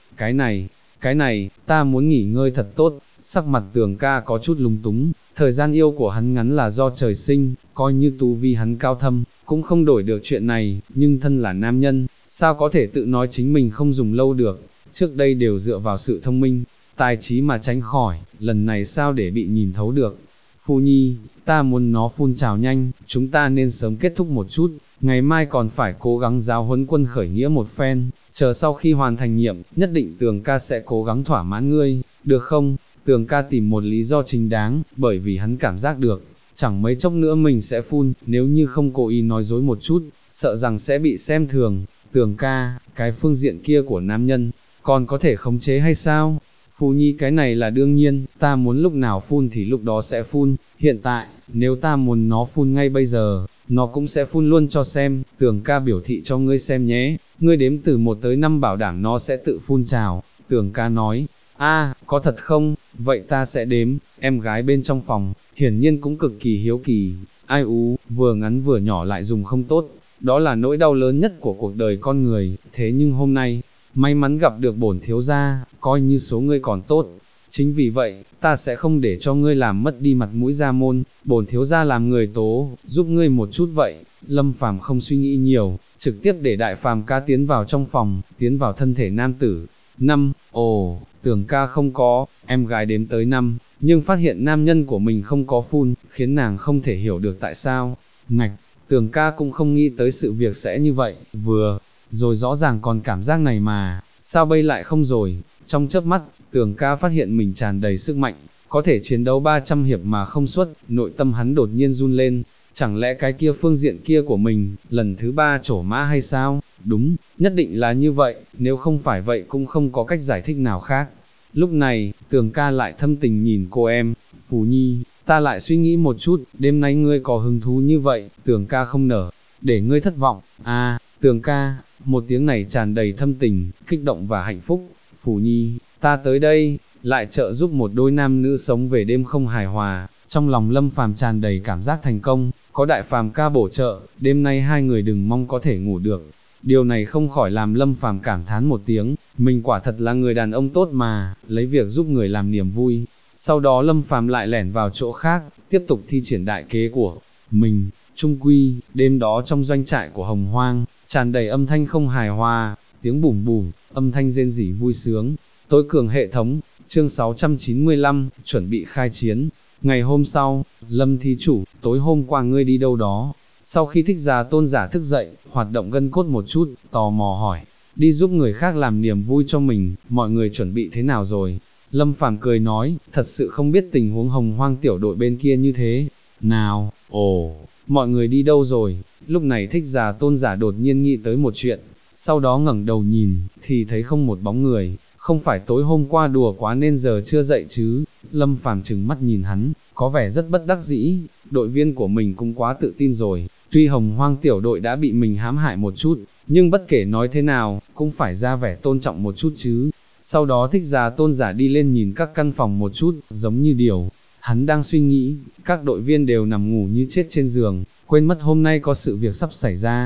Speaker 1: Cái này, ta muốn nghỉ ngơi thật tốt. Sắc mặt Tường ca có chút lúng túng, thời gian yêu của hắn ngắn là do trời sinh, coi như tu vi hắn cao thâm, cũng không đổi được chuyện này, nhưng thân là nam nhân, sao có thể tự nói chính mình không dùng lâu được, trước đây đều dựa vào sự thông minh, tài trí mà tránh khỏi, lần này sao để bị nhìn thấu được. Phu Nhi, ta muốn nó phun trào nhanh, chúng ta nên sớm kết thúc một chút, ngày mai còn phải cố gắng giáo huấn quân khởi nghĩa một phen, chờ sau khi hoàn thành nhiệm, nhất định Tường ca sẽ cố gắng thỏa mãn ngươi, được không? Tường ca tìm một lý do chính đáng, bởi vì hắn cảm giác được, chẳng mấy chốc nữa mình sẽ phun, nếu như không cố ý nói dối một chút, sợ rằng sẽ bị xem thường. Tường ca, cái phương diện kia của nam nhân, còn có thể khống chế hay sao? Phu Nhi cái này là đương nhiên, ta muốn lúc nào phun thì lúc đó sẽ phun, hiện tại, nếu ta muốn nó phun ngay bây giờ, nó cũng sẽ phun luôn cho xem, Tường ca biểu thị cho ngươi xem nhé, ngươi đếm từ 1 tới 5 bảo đảm nó sẽ tự phun trào. Tường ca nói, có thật không, vậy ta sẽ đếm. Em gái bên trong phòng, hiển nhiên cũng cực kỳ hiếu kỳ, ai ú, vừa ngắn vừa nhỏ lại dùng không tốt, đó là nỗi đau lớn nhất của cuộc đời con người, thế nhưng hôm nay, may mắn gặp được bổn thiếu gia, coi như số ngươi còn tốt. Chính vì vậy, ta sẽ không để cho ngươi làm mất đi mặt mũi gia môn, bổn thiếu gia làm người tố, giúp ngươi một chút vậy. Lâm Phàm không suy nghĩ nhiều, trực tiếp để Đại Phàm ca tiến vào trong phòng, tiến vào thân thể nam tử. Tường ca không có, em gái đếm tới 5, nhưng phát hiện nam nhân của mình không có phun, khiến nàng không thể hiểu được tại sao. Tường ca cũng không nghĩ tới sự việc sẽ như vậy, vừa rồi rõ ràng còn cảm giác này mà, sao bây lại không rồi? Trong chớp mắt, Tường ca phát hiện mình tràn đầy sức mạnh, có thể chiến đấu 300 hiệp mà không xuất, nội tâm hắn đột nhiên run lên, chẳng lẽ cái kia phương diện kia của mình, lần thứ 3 trổ mã hay sao? Đúng, nhất định là như vậy, nếu không phải vậy cũng không có cách giải thích nào khác. Lúc này, Tường ca lại thâm tình nhìn cô em, Phù Nhi, ta lại suy nghĩ một chút, đêm nay ngươi có hứng thú như vậy, Tường ca không nở, để ngươi thất vọng. Tường ca, một tiếng này tràn đầy thâm tình, kích động và hạnh phúc. Phù Nhi, ta tới đây, lại trợ giúp một đôi nam nữ sống về đêm không hài hòa. Trong lòng Lâm Phàm tràn đầy cảm giác thành công, có Đại Phàm ca bổ trợ, đêm nay hai người đừng mong có thể ngủ được. Điều này không khỏi làm Lâm Phàm cảm thán một tiếng, mình quả thật là người đàn ông tốt mà, lấy việc giúp người làm niềm vui. Sau đó Lâm Phàm lại lẻn vào chỗ khác, tiếp tục thi triển đại kế của mình. Trung quy, đêm đó trong doanh trại của Hồng Hoang, tràn đầy âm thanh không hài hòa, tiếng bùm bùm, âm thanh rên rỉ vui sướng. Tối cường hệ thống, chương 695, chuẩn bị khai chiến. Ngày hôm sau, Lâm thí chủ, tối hôm qua ngươi đi đâu đó? Sau khi Thích Giả Tôn giả thức dậy, hoạt động gân cốt một chút, tò mò hỏi, đi giúp người khác làm niềm vui cho mình, mọi người chuẩn bị thế nào rồi? Lâm Phàm cười nói, thật sự không biết tình huống Hồng Hoang tiểu đội bên kia như thế nào. Mọi người đi đâu rồi? Lúc này Thích Giả Tôn giả đột nhiên nghĩ tới một chuyện, sau đó ngẩng đầu nhìn, thì thấy không một bóng người, không phải tối hôm qua đùa quá nên giờ chưa dậy chứ? Lâm Phàm trừng mắt nhìn hắn, có vẻ rất bất đắc dĩ, đội viên của mình cũng quá tự tin rồi, tuy Hồng Hoang tiểu đội đã bị mình hãm hại một chút, nhưng bất kể nói thế nào, cũng phải ra vẻ tôn trọng một chút chứ. Sau đó Thích Giả Tôn giả đi lên nhìn các căn phòng một chút, giống như điều hắn đang suy nghĩ, các đội viên đều nằm ngủ như chết trên giường, quên mất hôm nay có sự việc sắp xảy ra.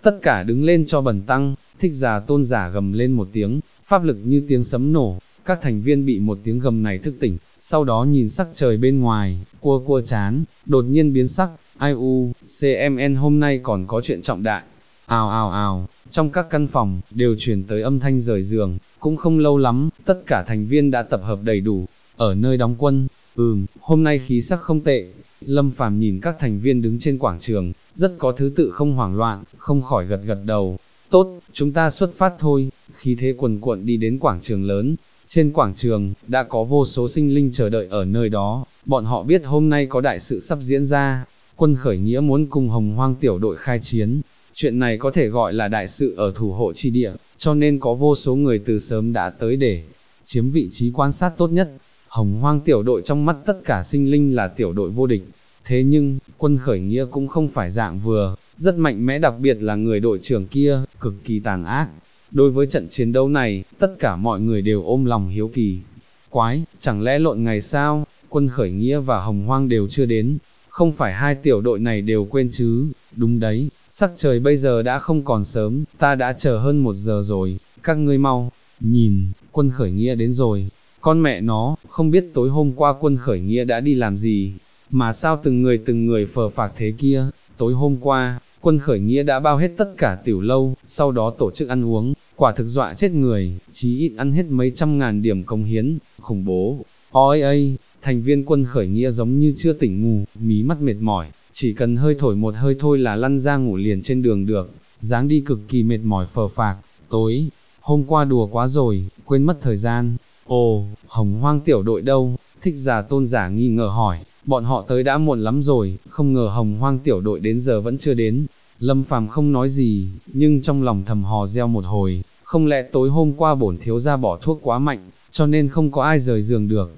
Speaker 1: tất cả đứng lên cho bần tăng, Thích Già Tôn giả gầm lên một tiếng, pháp lực như tiếng sấm nổ, các thành viên bị một tiếng gầm này thức tỉnh, sau đó nhìn sắc trời bên ngoài, cua chán, đột nhiên biến sắc, ai u, CMN hôm nay còn có chuyện trọng đại. Ào ào ào, trong các căn phòng, đều truyền tới âm thanh rời giường, cũng không lâu lắm, tất cả thành viên đã tập hợp đầy đủ, ở nơi đóng quân, hôm nay khí sắc không tệ. Lâm Phàm nhìn các thành viên đứng trên quảng trường, rất có thứ tự không hoảng loạn, không khỏi gật gật đầu. Tốt, chúng ta xuất phát thôi, khí thế cuồn cuộn đi đến quảng trường lớn. Trên quảng trường, đã có vô số sinh linh chờ đợi ở nơi đó, bọn họ biết hôm nay có đại sự sắp diễn ra, quân khởi nghĩa muốn cùng Hồng Hoang tiểu đội khai chiến. Chuyện này có thể gọi là đại sự ở thủ hộ chi địa, cho nên có vô số người từ sớm đã tới để chiếm vị trí quan sát tốt nhất. Hồng Hoang tiểu đội trong mắt tất cả sinh linh là tiểu đội vô địch, thế nhưng, quân khởi nghĩa cũng không phải dạng vừa, rất mạnh mẽ, đặc biệt là người đội trưởng kia, cực kỳ tàn ác. Đối với trận chiến đấu này, tất cả mọi người đều ôm lòng hiếu kỳ. Quái, chẳng lẽ lộn ngày sao, quân khởi nghĩa và Hồng Hoang đều chưa đến, không phải hai tiểu đội này đều quên chứ, đúng đấy, sắc trời bây giờ đã không còn sớm, ta đã chờ hơn 1 giờ rồi, các ngươi mau, nhìn, quân khởi nghĩa đến rồi, con mẹ nó, không biết tối hôm qua quân khởi nghĩa đã đi làm gì, mà sao từng người phờ phạc thế kia, tối hôm qua, quân khởi nghĩa đã bao hết tất cả tiểu lâu, sau đó tổ chức ăn uống, quả thực dọa chết người, chí ít ăn hết mấy trăm ngàn điểm cống hiến, khủng bố. Ôi ơi, thành viên quân khởi nghĩa giống như chưa tỉnh ngủ, mí mắt mệt mỏi, chỉ cần hơi thổi một hơi thôi là lăn ra ngủ liền trên đường được, dáng đi cực kỳ mệt mỏi phờ phạc. Tối hôm qua đùa quá rồi, quên mất thời gian. Ồ, Hồng Hoang tiểu đội đâu? Thích Già Tôn giả nghi ngờ hỏi, bọn họ tới đã muộn lắm rồi, không ngờ Hồng Hoang tiểu đội đến giờ vẫn chưa đến. Lâm Phàm không nói gì, nhưng trong lòng thầm hò reo một hồi, không lẽ tối hôm qua bổn thiếu gia bỏ thuốc quá mạnh, cho nên không có ai rời giường được.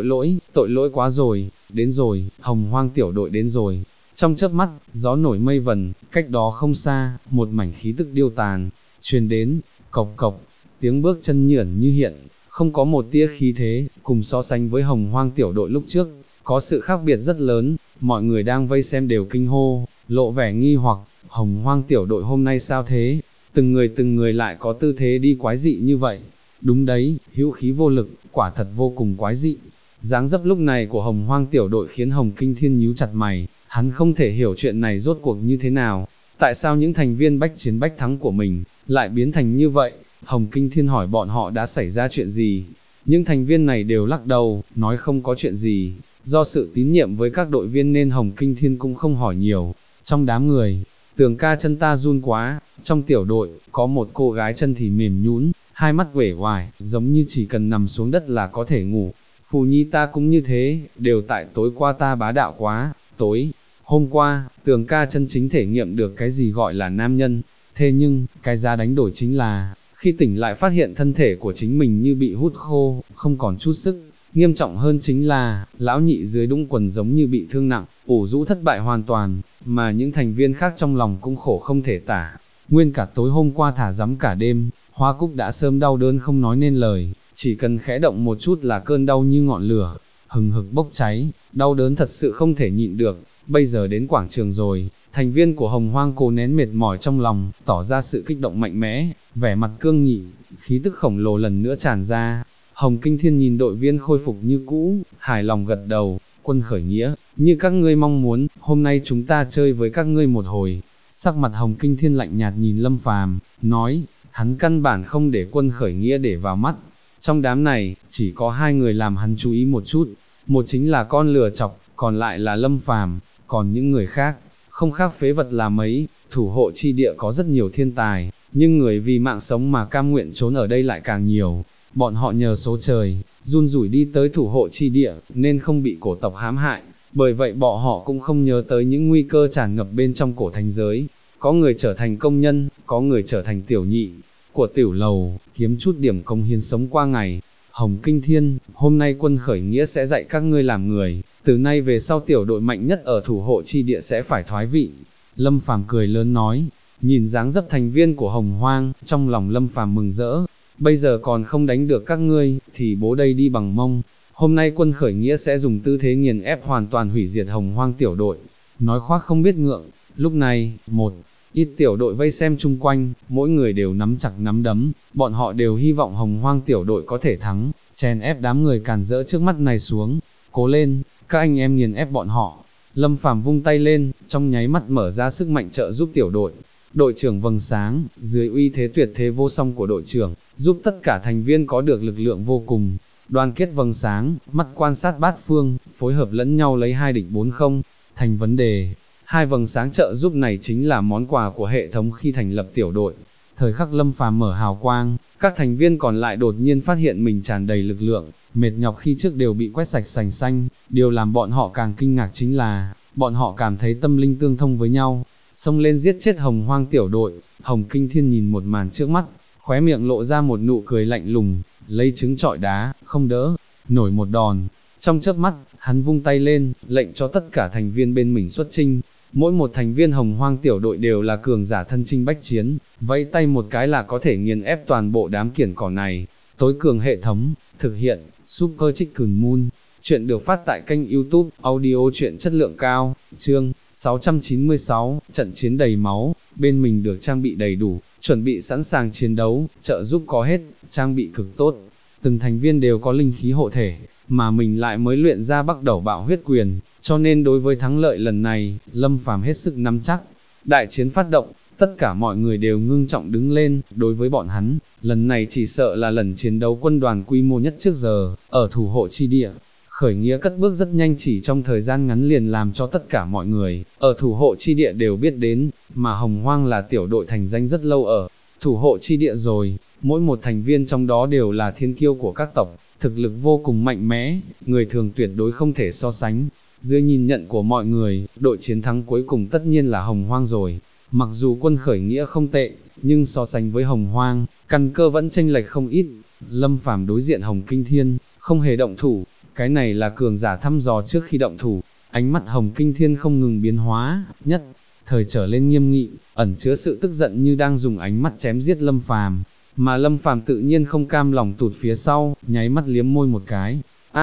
Speaker 1: Tội lỗi quá rồi, đến rồi, Hồng Hoang tiểu đội đến rồi. Trong chớp mắt, gió nổi mây vần, cách đó không xa, một mảnh khí tức điêu tàn, truyền đến, cộc cộc, tiếng bước chân như ẩn như hiện, không có một tia khí thế, cùng so sánh với Hồng Hoang tiểu đội lúc trước, có sự khác biệt rất lớn, mọi người đang vây xem đều kinh hô, lộ vẻ nghi hoặc, Hồng Hoang tiểu đội hôm nay sao thế, từng người lại có tư thế đi quái dị như vậy, đúng đấy, hữu khí vô lực, quả thật vô cùng quái dị. Dáng dấp lúc này của Hồng Hoang tiểu đội khiến Hồng Kinh Thiên nhíu chặt mày, hắn không thể hiểu chuyện này rốt cuộc như thế nào, tại sao những thành viên bách chiến bách thắng của mình, lại biến thành như vậy. Hồng Kinh Thiên hỏi bọn họ đã xảy ra chuyện gì, những thành viên này đều lắc đầu, nói không có chuyện gì, do sự tín nhiệm với các đội viên nên Hồng Kinh Thiên cũng không hỏi nhiều. Trong đám người, Tường ca chân ta run quá, trong tiểu đội, có một cô gái chân thì mềm nhũn, hai mắt uể oải, giống như chỉ cần nằm xuống đất là có thể ngủ. Phù Nhi ta cũng như thế, đều tại tối qua ta bá đạo quá, tối hôm qua, Tường ca chân chính thể nghiệm được cái gì gọi là nam nhân, thế nhưng, cái giá đánh đổi chính là, khi tỉnh lại phát hiện thân thể của chính mình như bị hút khô, không còn chút sức, nghiêm trọng hơn chính là, lão nhị dưới đũng quần giống như bị thương nặng, ủ rũ thất bại hoàn toàn, mà những thành viên khác trong lòng cũng khổ không thể tả. Nguyên cả tối hôm qua thả rắm cả đêm, Hoa Cúc đã sớm đau đớn không nói nên lời, chỉ cần khẽ động một chút là cơn đau như ngọn lửa, hừng hực bốc cháy, đau đớn thật sự không thể nhịn được. Bây giờ đến quảng trường rồi, thành viên của Hồng Hoang cố nén mệt mỏi trong lòng, tỏ ra sự kích động mạnh mẽ, vẻ mặt cương nghị, khí tức khổng lồ lần nữa tràn ra. Hồng Kinh Thiên nhìn đội viên khôi phục như cũ, hài lòng gật đầu, quân khởi nghĩa, như các ngươi mong muốn, hôm nay chúng ta chơi với các ngươi một hồi. Sắc mặt Hồng Kinh Thiên lạnh nhạt nhìn Lâm Phàm, nói, hắn căn bản không để quân khởi nghĩa để vào mắt. Trong đám này, chỉ có hai người làm hắn chú ý một chút, một chính là con lừa chọc, còn lại là Lâm Phàm, còn những người khác, không khác phế vật là mấy. Thủ hộ chi địa có rất nhiều thiên tài, nhưng người vì mạng sống mà cam nguyện trốn ở đây lại càng nhiều. Bọn họ nhờ số trời, run rủi đi tới thủ hộ chi địa, nên không bị cổ tộc hãm hại, bởi vậy bọn họ cũng không nhớ tới những nguy cơ tràn ngập bên trong cổ thành giới. Có người trở thành công nhân, có người trở thành tiểu nhị của tiểu lầu, kiếm chút điểm công hiến sống qua ngày. Hồng Kinh Thiên, hôm nay quân khởi nghĩa sẽ dạy các ngươi làm người, từ nay về sau tiểu đội mạnh nhất ở thủ hộ chi địa sẽ phải thoái vị. Lâm Phàm cười lớn nói, nhìn dáng dấp thành viên của Hồng Hoang, trong lòng Lâm Phàm mừng rỡ, bây giờ còn không đánh được các ngươi, thì bố đây đi bằng mông. Hôm nay quân khởi nghĩa sẽ dùng tư thế nghiền ép hoàn toàn hủy diệt Hồng Hoang tiểu đội, nói khoác không biết ngượng. Lúc này, một ít tiểu đội vây xem chung quanh, mỗi người đều nắm chặt nắm đấm, bọn họ đều hy vọng Hồng Hoang tiểu đội có thể thắng, chèn ép đám người càn rỡ trước mắt này xuống, cố lên, các anh em nghiền ép bọn họ. Lâm Phàm vung tay lên, trong nháy mắt mở ra sức mạnh trợ giúp tiểu đội. Đội trưởng vầng sáng, dưới uy thế tuyệt thế vô song của đội trưởng, giúp tất cả thành viên có được lực lượng vô cùng. Đoàn kết vầng sáng, mắt quan sát bát phương, phối hợp lẫn nhau lấy 2 địch 4 không, thành vấn đề. Hai vầng sáng trợ giúp này chính là món quà của hệ thống khi thành lập tiểu đội. Thời khắc Lâm Phàm mở hào quang, các thành viên còn lại đột nhiên phát hiện mình tràn đầy lực lượng, mệt nhọc khi trước đều bị quét sạch sành xanh. Điều làm bọn họ càng kinh ngạc chính là, bọn họ cảm thấy tâm linh tương thông với nhau, xông lên giết chết Hồng Hoang tiểu đội. Hồng Kinh Thiên nhìn một màn trước mắt, khóe miệng lộ ra một nụ cười lạnh lùng, lấy trứng trọi đá, không đỡ nổi một đòn. Trong chớp mắt, hắn vung tay lên, lệnh cho tất cả thành viên bên mình xuất chinh. Mỗi một thành viên Hồng Hoang tiểu đội đều là cường giả thân chinh bách chiến, vẫy tay một cái là có thể nghiền ép toàn bộ đám kiểng cỏ này. Tối cường hệ thống, thực hiện, Super Chicken Moon. Chuyện được phát tại kênh YouTube, audio truyện chất lượng cao, chương 696, trận chiến đầy máu, bên mình được trang bị đầy đủ, chuẩn bị sẵn sàng chiến đấu, trợ giúp có hết, trang bị cực tốt. Từng thành viên đều có linh khí hộ thể, mà mình lại mới luyện ra Bắc Đẩu Bạo Huyết Quyền, cho nên đối với thắng lợi lần này, Lâm Phàm hết sức nắm chắc. Đại chiến phát động, tất cả mọi người đều ngưng trọng đứng lên, đối với bọn hắn, lần này chỉ sợ là lần chiến đấu quân đoàn quy mô nhất trước giờ, ở thủ hộ chi địa. Khởi nghĩa cất bước rất nhanh, chỉ trong thời gian ngắn liền làm cho tất cả mọi người ở thủ hộ chi địa đều biết đến, mà Hồng Hoang là tiểu đội thành danh rất lâu ở thủ hộ chi địa rồi, mỗi một thành viên trong đó đều là thiên kiêu của các tộc, thực lực vô cùng mạnh mẽ, người thường tuyệt đối không thể so sánh. Dưới nhìn nhận của mọi người, đội chiến thắng cuối cùng tất nhiên là Hồng Hoang rồi. Mặc dù quân khởi nghĩa không tệ, nhưng so sánh với Hồng Hoang, căn cơ vẫn chênh lệch không ít. Lâm Phàm đối diện Hồng Kinh Thiên, không hề động thủ, cái này là cường giả thăm dò trước khi động thủ. Ánh mắt Hồng Kinh Thiên không ngừng biến hóa, nhất thời trở lên nghiêm nghị, ẩn chứa sự tức giận như đang dùng ánh mắt chém giết Lâm Phàm. Mà Lâm Phàm tự nhiên không cam lòng tụt phía sau, nháy mắt liếm môi một cái.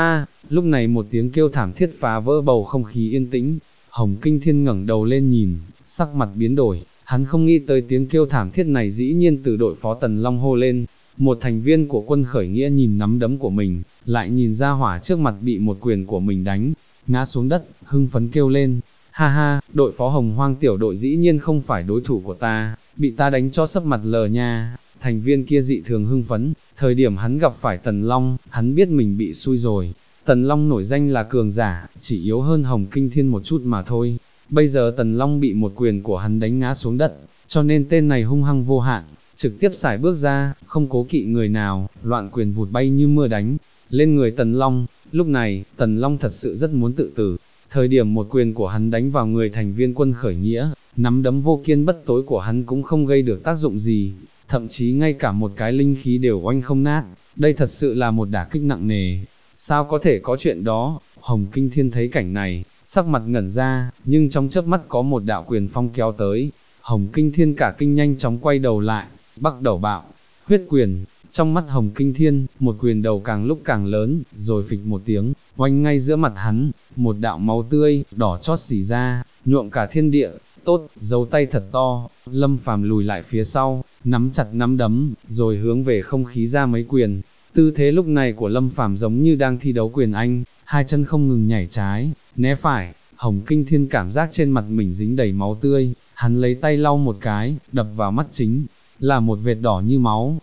Speaker 1: Lúc này một tiếng kêu thảm thiết phá vỡ bầu không khí yên tĩnh. Hồng Kinh Thiên ngẩng đầu lên nhìn, sắc mặt biến đổi, hắn không nghĩ tới tiếng kêu thảm thiết này dĩ nhiên từ đội phó Tần Long hô lên. Một thành viên của quân khởi nghĩa nhìn nắm đấm của mình, lại nhìn ra hỏa trước mặt bị một quyền của mình đánh, ngã xuống đất, hưng phấn kêu lên. Ha ha, đội phó Hồng Hoang tiểu đội dĩ nhiên không phải đối thủ của ta, bị ta đánh cho sấp mặt lờ nha. Thành viên kia dị thường hưng phấn, thời điểm hắn gặp phải Tần Long, hắn biết mình bị xui rồi. Tần Long nổi danh là cường giả, chỉ yếu hơn Hồng Kinh Thiên một chút mà thôi. Bây giờ Tần Long bị một quyền của hắn đánh ngã xuống đất, cho nên tên này hung hăng vô hạn, trực tiếp xài bước ra, không cố kỵ người nào, loạn quyền vụt bay như mưa đánh lên người Tần Long. Lúc này, Tần Long thật sự rất muốn tự tử. Thời điểm một quyền của hắn đánh vào người thành viên quân khởi nghĩa, nắm đấm vô kiên bất tối của hắn cũng không gây được tác dụng gì, thậm chí ngay cả một cái linh khí đều oanh không nát. Đây thật sự là một đả kích nặng nề. Sao có thể có chuyện đó? Hồng Kinh Thiên thấy cảnh này, sắc mặt ngẩn ra, nhưng trong chớp mắt có một đạo quyền phong kéo tới. Hồng Kinh Thiên cả kinh nhanh chóng quay đầu lại, Bắc Đẩu Bạo Huyết Quyền. Trong mắt Hồng Kinh Thiên, một quyền đầu càng lúc càng lớn, rồi phịch một tiếng, oanh ngay giữa mặt hắn, một đạo máu tươi, đỏ chót xỉ ra, nhuộm cả thiên địa. Tốt, giấu tay thật to. Lâm Phàm lùi lại phía sau, nắm chặt nắm đấm, rồi hướng về không khí ra mấy quyền. Tư thế lúc này của Lâm Phàm giống như đang thi đấu quyền Anh, hai chân không ngừng nhảy trái, né phải. Hồng Kinh Thiên cảm giác trên mặt mình dính đầy máu tươi, hắn lấy tay lau một cái, đập vào mắt chính là một vệt đỏ như máu.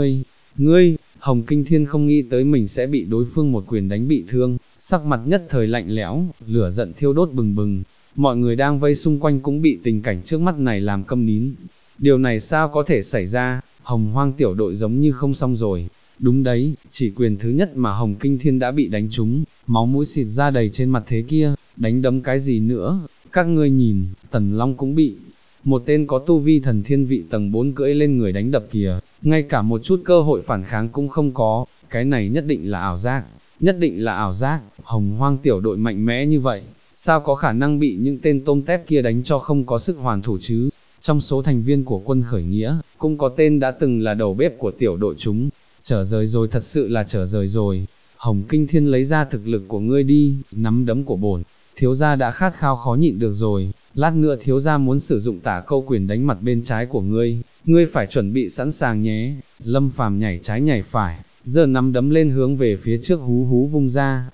Speaker 1: Ngươi, Hồng Kinh Thiên không nghĩ tới mình sẽ bị đối phương một quyền đánh bị thương, sắc mặt nhất thời lạnh lẽo, lửa giận thiêu đốt bừng bừng. Mọi người đang vây xung quanh cũng bị tình cảnh trước mắt này làm câm nín. Điều này sao có thể xảy ra? Hồng Hoang tiểu đội giống như không xong rồi. Đúng đấy, chỉ quyền thứ nhất mà Hồng Kinh Thiên đã bị đánh trúng, máu mũi xịt ra đầy trên mặt thế kia, đánh đấm cái gì nữa? Các ngươi nhìn, Tần Long cũng bị một tên có tu vi thần thiên vị tầng 4 cưỡi lên người đánh đập kìa, ngay cả một chút cơ hội phản kháng cũng không có. Cái này nhất định là ảo giác, nhất định là ảo giác. Hồng Hoang tiểu đội mạnh mẽ như vậy, sao có khả năng bị những tên tôm tép kia đánh cho không có sức hoàn thủ chứ? Trong số thành viên của quân khởi nghĩa, cũng có tên đã từng là đầu bếp của tiểu đội chúng. Trở rời rồi, thật sự là trở rời rồi. Hồng Kinh Thiên lấy ra thực lực của ngươi đi, nắm đấm của bổn thiếu gia đã khát khao khó nhịn được rồi. lát nữa thiếu gia muốn sử dụng tả câu quyền đánh mặt bên trái của ngươi phải chuẩn bị sẵn sàng nhé. Lâm Phàm nhảy trái nhảy phải, giơ nắm đấm lên hướng về phía trước hú hú vung ra,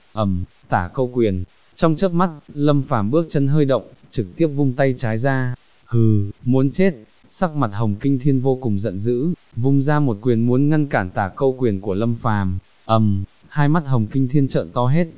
Speaker 1: tả câu quyền. Trong chớp mắt, Lâm Phàm bước chân hơi động, trực tiếp vung tay trái ra. Hừ, muốn chết. Sắc mặt Hồng Kinh Thiên vô cùng giận dữ, vung ra một quyền muốn ngăn cản tả câu quyền của Lâm Phàm. Hai mắt Hồng Kinh Thiên trợn to hết,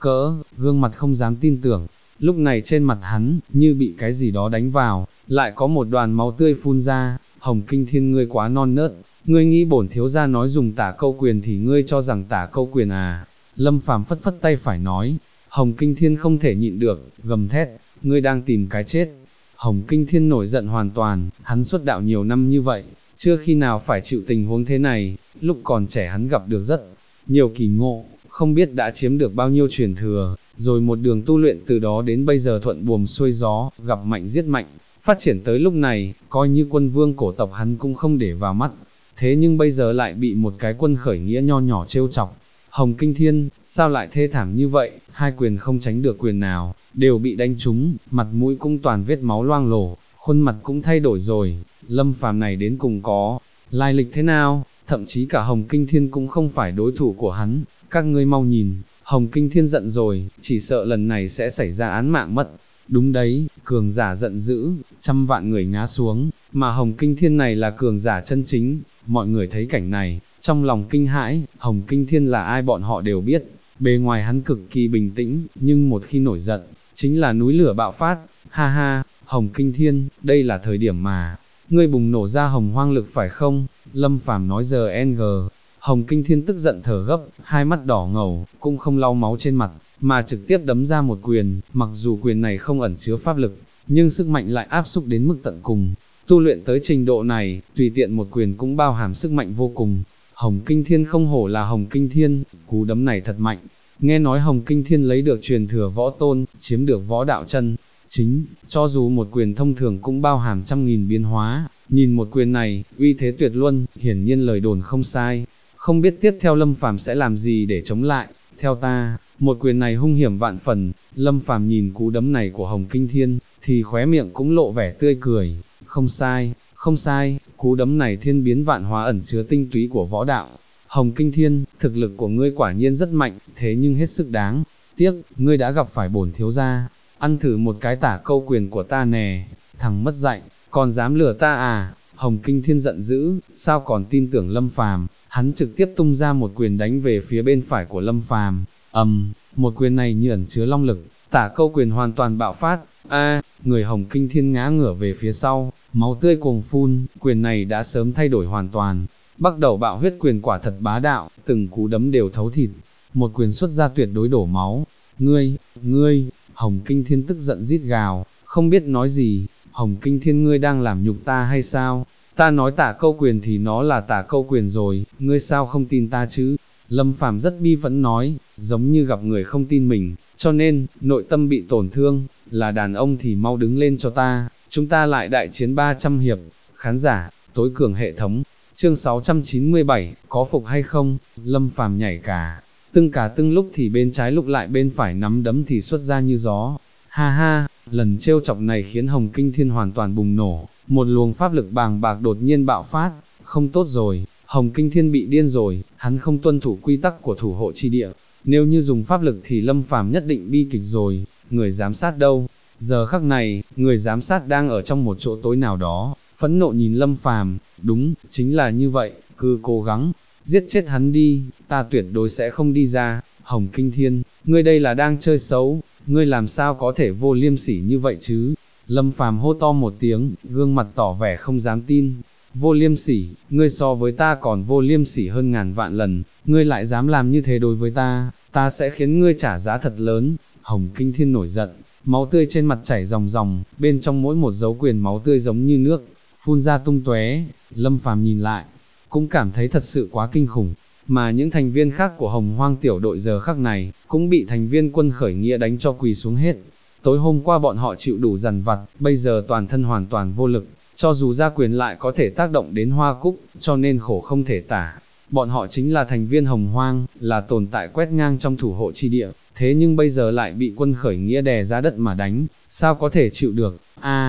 Speaker 1: gương mặt không dám tin tưởng. Lúc này trên mặt hắn, như bị cái gì đó đánh vào, lại có một đoàn máu tươi phun ra. Hồng Kinh Thiên, ngươi quá non nớt, ngươi nghĩ bổn thiếu gia nói dùng tả câu quyền thì ngươi cho rằng tả câu quyền à? Lâm Phàm phất phất tay phải nói. Hồng Kinh Thiên không thể nhịn được, gầm thét, ngươi đang tìm cái chết. Hồng Kinh Thiên nổi giận hoàn toàn, hắn xuất đạo nhiều năm như vậy, chưa khi nào phải chịu tình huống thế này, lúc còn trẻ hắn gặp được rất nhiều kỳ ngộ, không biết đã chiếm được bao nhiêu truyền thừa, rồi một đường tu luyện từ đó đến bây giờ thuận buồm xuôi gió, gặp mạnh giết mạnh, phát triển tới lúc này, coi như quân vương cổ tộc hắn cũng không để vào mắt, thế nhưng bây giờ lại bị một cái quân khởi nghĩa nho nhỏ trêu chọc. Hồng Kinh Thiên, sao lại thê thảm như vậy, hai quyền không tránh được quyền nào, đều bị đánh trúng, mặt mũi cũng toàn vết máu loang lổ, khuôn mặt cũng thay đổi rồi. Lâm Phàm này đến cùng có lai lịch thế nào, thậm chí cả Hồng Kinh Thiên cũng không phải đối thủ của hắn. Các ngươi mau nhìn, Hồng Kinh Thiên giận rồi, chỉ sợ lần này sẽ xảy ra án mạng mất. Đúng đấy, cường giả giận dữ, trăm vạn người ngã xuống, mà Hồng Kinh Thiên này là cường giả chân chính. Mọi người thấy cảnh này, trong lòng kinh hãi. Hồng Kinh Thiên là ai bọn họ đều biết, bề ngoài hắn cực kỳ bình tĩnh, nhưng một khi nổi giận, chính là núi lửa bạo phát. Ha ha, Hồng Kinh Thiên, đây là thời điểm mà ngươi bùng nổ ra hồng hoang lực phải không? Lâm Phàm nói giờ ng. Hồng Kinh Thiên tức giận thở gấp, hai mắt đỏ ngầu, cũng không lau máu trên mặt, mà trực tiếp đấm ra một quyền. Mặc dù quyền này không ẩn chứa pháp lực, nhưng sức mạnh lại áp xúc đến mức tận cùng. Tu luyện tới trình độ này, tùy tiện một quyền cũng bao hàm sức mạnh vô cùng. Hồng Kinh Thiên không hổ là Hồng Kinh Thiên, cú đấm này thật mạnh. Nghe nói Hồng Kinh Thiên lấy được truyền thừa võ tôn, chiếm được võ đạo chân chính, cho dù một quyền thông thường cũng bao hàm trăm nghìn biến hóa. Nhìn một quyền này, uy thế tuyệt luân, hiển nhiên lời đồn không sai. Không biết tiếp theo Lâm Phàm sẽ làm gì để chống lại. Theo ta, một quyền này hung hiểm vạn phần. Lâm Phàm nhìn cú đấm này của Hồng Kinh Thiên, thì khóe miệng cũng lộ vẻ tươi cười. Không sai, cú đấm này thiên biến vạn hóa ẩn chứa tinh túy của võ đạo. Hồng Kinh Thiên, thực lực của ngươi quả nhiên rất mạnh, thế nhưng hết sức đáng tiếc, ngươi đã gặp phải bổn thiếu gia. Ăn thử một cái tả câu quyền của ta nè, thằng mất dạy, còn dám lừa ta à? Hồng Kinh Thiên giận dữ, sao còn tin tưởng Lâm Phàm? Hắn trực tiếp tung ra một quyền đánh về phía bên phải của Lâm Phàm. Một quyền này như ẩn chứa long lực, tả câu quyền hoàn toàn bạo phát. Người Hồng Kinh Thiên ngã ngửa về phía sau, máu tươi cuồng phun. Quyền này đã sớm thay đổi hoàn toàn. Bắt đầu bạo huyết quyền quả thật bá đạo, từng cú đấm đều thấu thịt. Một quyền xuất ra tuyệt đối đổ máu. Ngươi, Hồng Kinh Thiên tức giận rít gào, không biết nói gì. Hồng Kinh Thiên, ngươi đang làm nhục ta hay sao? Ta nói tả câu quyền thì nó là tả câu quyền rồi, ngươi sao không tin ta chứ? Lâm Phàm rất bi phẫn nói, giống như gặp người không tin mình, cho nên, nội tâm bị tổn thương. Là đàn ông thì mau đứng lên cho ta, chúng ta lại đại chiến 300 hiệp. Khán giả, tối cường hệ thống, chương 697, có phục hay không? Lâm Phàm nhảy cả tưng lúc thì bên trái lúc lại bên phải nắm đấm thì xuất ra như gió. Ha ha, lần trêu chọc này khiến Hồng Kinh Thiên hoàn toàn bùng nổ, một luồng pháp lực bàng bạc đột nhiên bạo phát. Không tốt rồi, Hồng Kinh Thiên bị điên rồi, hắn không tuân thủ quy tắc của thủ hộ chi địa. Nếu như dùng pháp lực thì Lâm Phàm nhất định bi kịch rồi. Người giám sát đâu? Giờ khắc này, người giám sát đang ở trong một chỗ tối nào đó, phẫn nộ nhìn Lâm Phàm. Đúng, chính là như vậy, cứ cố gắng giết chết hắn đi, ta tuyệt đối sẽ không đi ra. Hồng Kinh Thiên, ngươi đây là đang chơi xấu, ngươi làm sao có thể vô liêm sỉ như vậy chứ? Lâm Phàm hô to một tiếng, gương mặt tỏ vẻ không dám tin. Vô liêm sỉ, ngươi so với ta còn vô liêm sỉ hơn ngàn vạn lần, ngươi lại dám làm như thế đối với ta, ta sẽ khiến ngươi trả giá thật lớn. Hồng Kinh Thiên nổi giận, máu tươi trên mặt chảy ròng ròng, bên trong mỗi một dấu quyền máu tươi giống như nước, phun ra tung tóe. Lâm Phàm nhìn lại, cũng cảm thấy thật sự quá kinh khủng, mà những thành viên khác của Hồng Hoang tiểu đội giờ khắc này, cũng bị thành viên quân khởi nghĩa đánh cho quỳ xuống hết. Tối hôm qua bọn họ chịu đủ dằn vặt, bây giờ toàn thân hoàn toàn vô lực, cho dù ra quyền lại có thể tác động đến Hoa Cúc, cho nên khổ không thể tả. bọn họ chính là thành viên Hồng Hoang, là tồn tại quét ngang trong thủ hộ chi địa, thế nhưng bây giờ lại bị quân khởi nghĩa đè ra đất mà đánh, sao có thể chịu được,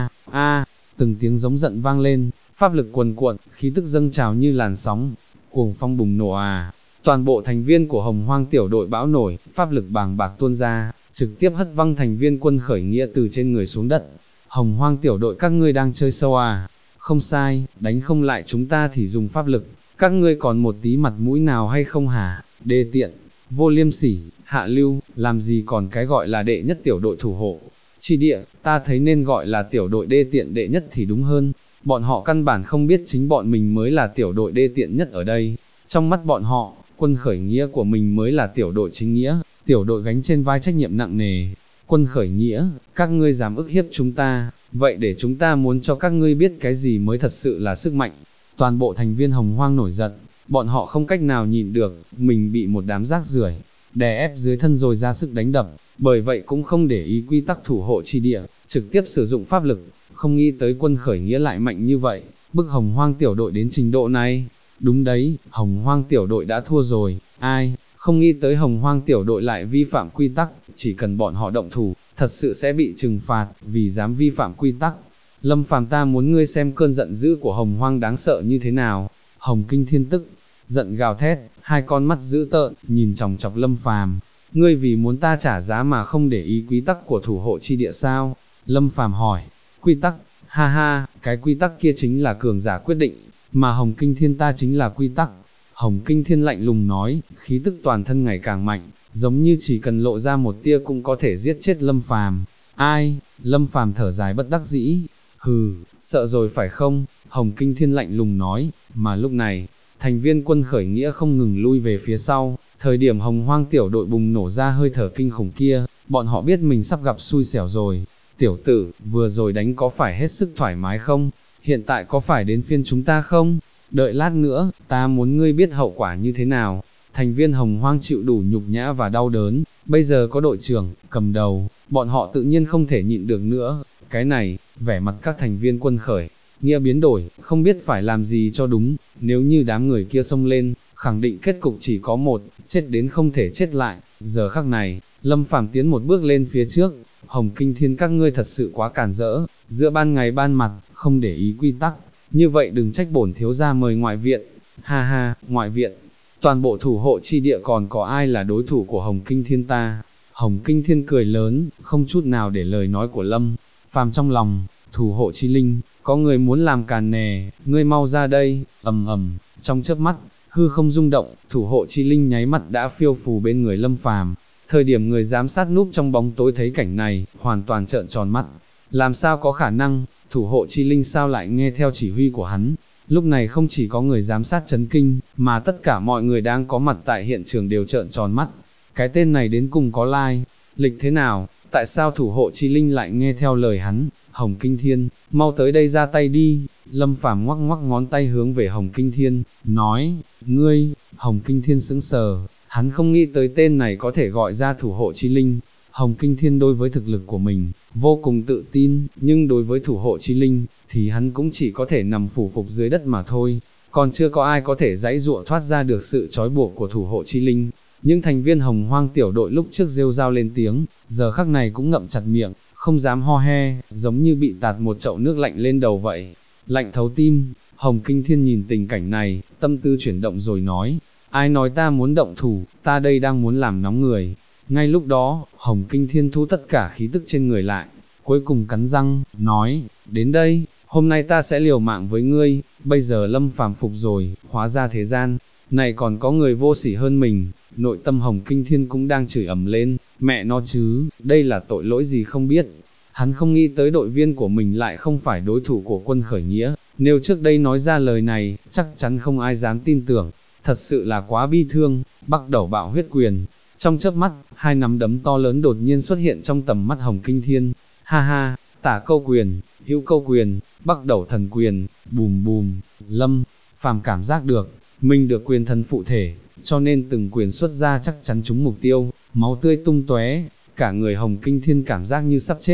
Speaker 1: từng tiếng giống giận vang lên, pháp lực cuồn cuộn, khí tức dâng trào như làn sóng, cuồng phong bùng nổ toàn bộ thành viên của Hồng Hoang tiểu đội bão nổi, pháp lực bàng bạc tuôn ra, trực tiếp hất văng thành viên quân khởi nghĩa từ trên người xuống đất. Hồng Hoang tiểu đội các ngươi đang chơi sâu Không sai, đánh không lại chúng ta thì dùng pháp lực, các ngươi còn một tí mặt mũi nào hay không hả, đê tiện, vô liêm sỉ, hạ lưu, làm gì còn cái gọi là đệ nhất tiểu đội thủ hộ. Chi địa, ta thấy nên gọi là tiểu đội đê tiện đệ nhất thì đúng hơn, bọn họ căn bản không biết chính bọn mình mới là tiểu đội đê tiện nhất ở đây, trong mắt bọn họ, quân khởi nghĩa của mình mới là tiểu đội chính nghĩa, tiểu đội gánh trên vai trách nhiệm nặng nề. Quân khởi nghĩa, các ngươi dám ức hiếp chúng ta, vậy để chúng ta muốn cho các ngươi biết cái gì mới thật sự là sức mạnh. Toàn bộ thành viên Hồng Hoang nổi giận, bọn họ không cách nào nhịn được, mình bị một đám rác rưởi đè ép dưới thân rồi ra sức đánh đập, bởi vậy cũng không để ý quy tắc thủ hộ chi địa, trực tiếp sử dụng pháp lực, không nghĩ tới quân khởi nghĩa lại mạnh như vậy, bức Hồng Hoang tiểu đội đến trình độ này. Đúng đấy, Hồng Hoang tiểu đội đã thua rồi, ai, không nghĩ tới Hồng Hoang tiểu đội lại vi phạm quy tắc, chỉ cần bọn họ động thủ, thật sự sẽ bị trừng phạt, vì dám vi phạm quy tắc. Lâm Phàm, ta muốn ngươi xem cơn giận dữ của Hồng Hoang đáng sợ như thế nào. Hồng Kinh Thiên tức giận gào thét, hai con mắt dữ tợn, nhìn chòng chọc Lâm Phàm. Ngươi vì muốn ta trả giá mà không để ý quy tắc của thủ hộ chi địa sao? Lâm Phàm hỏi. Quy tắc, ha ha, cái quy tắc kia chính là cường giả quyết định, mà Hồng Kinh Thiên ta chính là quy tắc. Hồng Kinh Thiên lạnh lùng nói, khí tức toàn thân ngày càng mạnh, giống như chỉ cần lộ ra một tia cũng có thể giết chết Lâm Phàm. Ai? Lâm Phàm thở dài bất đắc dĩ. Hừ, sợ rồi phải không? Hồng Kinh Thiên lạnh lùng nói, mà lúc này, thành viên quân khởi nghĩa không ngừng lui về phía sau, thời điểm Hồng Hoang tiểu đội bùng nổ ra hơi thở kinh khủng kia, bọn họ biết mình sắp gặp xui xẻo rồi. Tiểu tử, vừa rồi đánh có phải hết sức thoải mái không? Hiện tại có phải đến phiên chúng ta không? Đợi lát nữa, ta muốn ngươi biết hậu quả như thế nào. Thành viên Hồng Hoang chịu đủ nhục nhã và đau đớn, bây giờ có đội trưởng cầm đầu, bọn họ tự nhiên không thể nhịn được nữa. Cái này, vẻ mặt các thành viên quân khởi nghĩa biến đổi, không biết phải làm gì cho đúng. Nếu như đám người kia xông lên, khẳng định kết cục chỉ có một, chết đến không thể chết lại. Giờ khắc này, Lâm Phàm tiến một bước lên phía trước. Hồng Kinh Thiên, các ngươi thật sự quá cản rỡ, giữa ban ngày ban mặt, không để ý quy tắc, như vậy đừng trách bổn thiếu gia mời ngoại viện. Ha ha, ngoại viện, toàn bộ thủ hộ chi địa còn có ai là đối thủ của Hồng Kinh Thiên ta? Hồng Kinh Thiên cười lớn, không chút nào để lời nói của Lâm Phàm trong lòng. Thủ hộ chi linh, có người muốn làm càn nè, ngươi mau ra đây. Ầm ầm, trong chớp mắt, hư không rung động, thủ hộ chi linh nháy mắt đã phiêu phù bên người Lâm Phàm. Thời điểm người giám sát núp trong bóng tối thấy cảnh này, hoàn toàn trợn tròn mắt. Làm sao có khả năng, thủ hộ chi linh sao lại nghe theo chỉ huy của hắn? Lúc này không chỉ có người giám sát chấn kinh, mà tất cả mọi người đang có mặt tại hiện trường đều trợn tròn mắt. Cái tên này đến cùng có lai lịch thế nào? Tại sao thủ hộ chi linh lại nghe theo lời hắn? Hồng Kinh Thiên, mau tới đây ra tay đi. Lâm Phàm ngoắc ngoắc ngón tay hướng về Hồng Kinh Thiên, nói, ngươi. Hồng Kinh Thiên sững sờ, hắn không nghĩ tới tên này có thể gọi ra thủ hộ chi linh. Hồng Kinh Thiên đối với thực lực của mình, vô cùng tự tin, nhưng đối với thủ hộ chi linh, thì hắn cũng chỉ có thể nằm phủ phục dưới đất mà thôi, còn chưa có ai có thể giãy giụa thoát ra được sự trói buộc của thủ hộ chi linh. Những thành viên Hồng Hoang tiểu đội lúc trước rêu rao lên tiếng, giờ khắc này cũng ngậm chặt miệng, không dám ho he, giống như bị tạt một chậu nước lạnh lên đầu vậy, lạnh thấu tim. Hồng Kinh Thiên nhìn tình cảnh này, tâm tư chuyển động rồi nói, ai nói ta muốn động thủ, ta đây đang muốn làm nóng người. Ngay lúc đó, Hồng Kinh Thiên thu tất cả khí tức trên người lại, cuối cùng cắn răng, nói, đến đây, hôm nay ta sẽ liều mạng với ngươi. Bây giờ Lâm Phàm phục rồi, hóa ra thế gian này còn có người vô sỉ hơn mình. Nội tâm Hồng Kinh Thiên cũng đang chửi ầm lên, mẹ nó chứ, đây là tội lỗi gì không biết. Hắn không nghĩ tới đội viên của mình lại không phải đối thủ của quân khởi nghĩa, nếu trước đây nói ra lời này, chắc chắn không ai dám tin tưởng, thật sự là quá bi thương. Bắt đầu bạo huyết quyền, trong chớp mắt, hai nắm đấm to lớn đột nhiên xuất hiện trong tầm mắt Hồng Kinh Thiên. Ha ha, tả câu quyền, hữu câu quyền, bắt đầu thần quyền, bùm bùm. Lâm Phàm cảm giác được, mình được quyền thần phụ thể, cho nên từng quyền xuất ra chắc chắn trúng mục tiêu, máu tươi tung tóe, cả người Hồng Kinh Thiên cảm giác như sắp chết.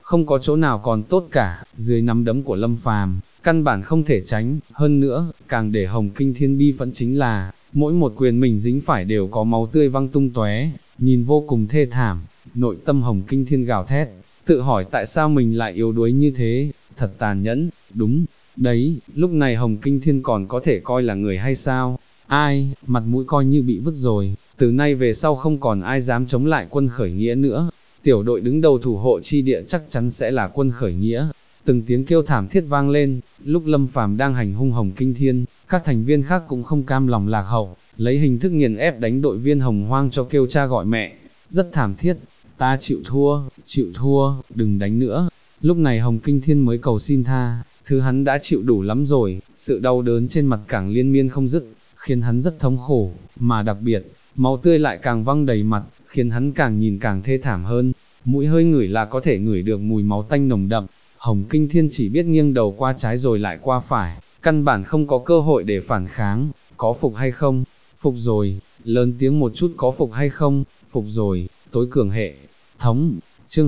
Speaker 1: không có chỗ nào còn tốt cả, dưới nắm đấm của Lâm Phàm, căn bản không thể tránh, hơn nữa, càng để Hồng Kinh Thiên bi phẫn chính là, mỗi một quyền mình dính phải đều có máu tươi văng tung tóe, nhìn vô cùng thê thảm, nội tâm Hồng Kinh Thiên gào thét, tự hỏi tại sao mình lại yếu đuối như thế, thật tàn nhẫn, đúng, đấy, lúc này Hồng Kinh Thiên còn có thể coi là người hay sao, ai, mặt mũi coi như bị vứt rồi, từ nay về sau không còn ai dám chống lại quân khởi nghĩa nữa, tiểu đội đứng đầu thủ hộ chi địa chắc chắn sẽ là quân khởi nghĩa. Từng tiếng kêu thảm thiết vang lên, lúc Lâm Phàm đang hành hung Hồng Kinh Thiên, các thành viên khác cũng không cam lòng lạc hậu, lấy hình thức nghiền ép đánh đội viên Hồng Hoang cho kêu cha gọi mẹ, rất thảm thiết, ta chịu thua, đừng đánh nữa. Lúc này Hồng Kinh Thiên mới cầu xin tha, thứ hắn đã chịu đủ lắm rồi, sự đau đớn trên mặt càng liên miên không dứt, khiến hắn rất thống khổ, mà đặc biệt, máu tươi lại càng văng đầy mặt, khiến hắn càng nhìn càng thê thảm hơn, mũi hơi ngửi là có thể ngửi được mùi máu tanh nồng đậm. Hồng Kinh Thiên chỉ biết nghiêng đầu qua trái rồi lại qua phải, căn bản không có cơ hội để phản kháng, có phục hay không? Phục rồi, lớn tiếng một chút có phục hay không? Phục rồi, tối cường hệ thống. Chương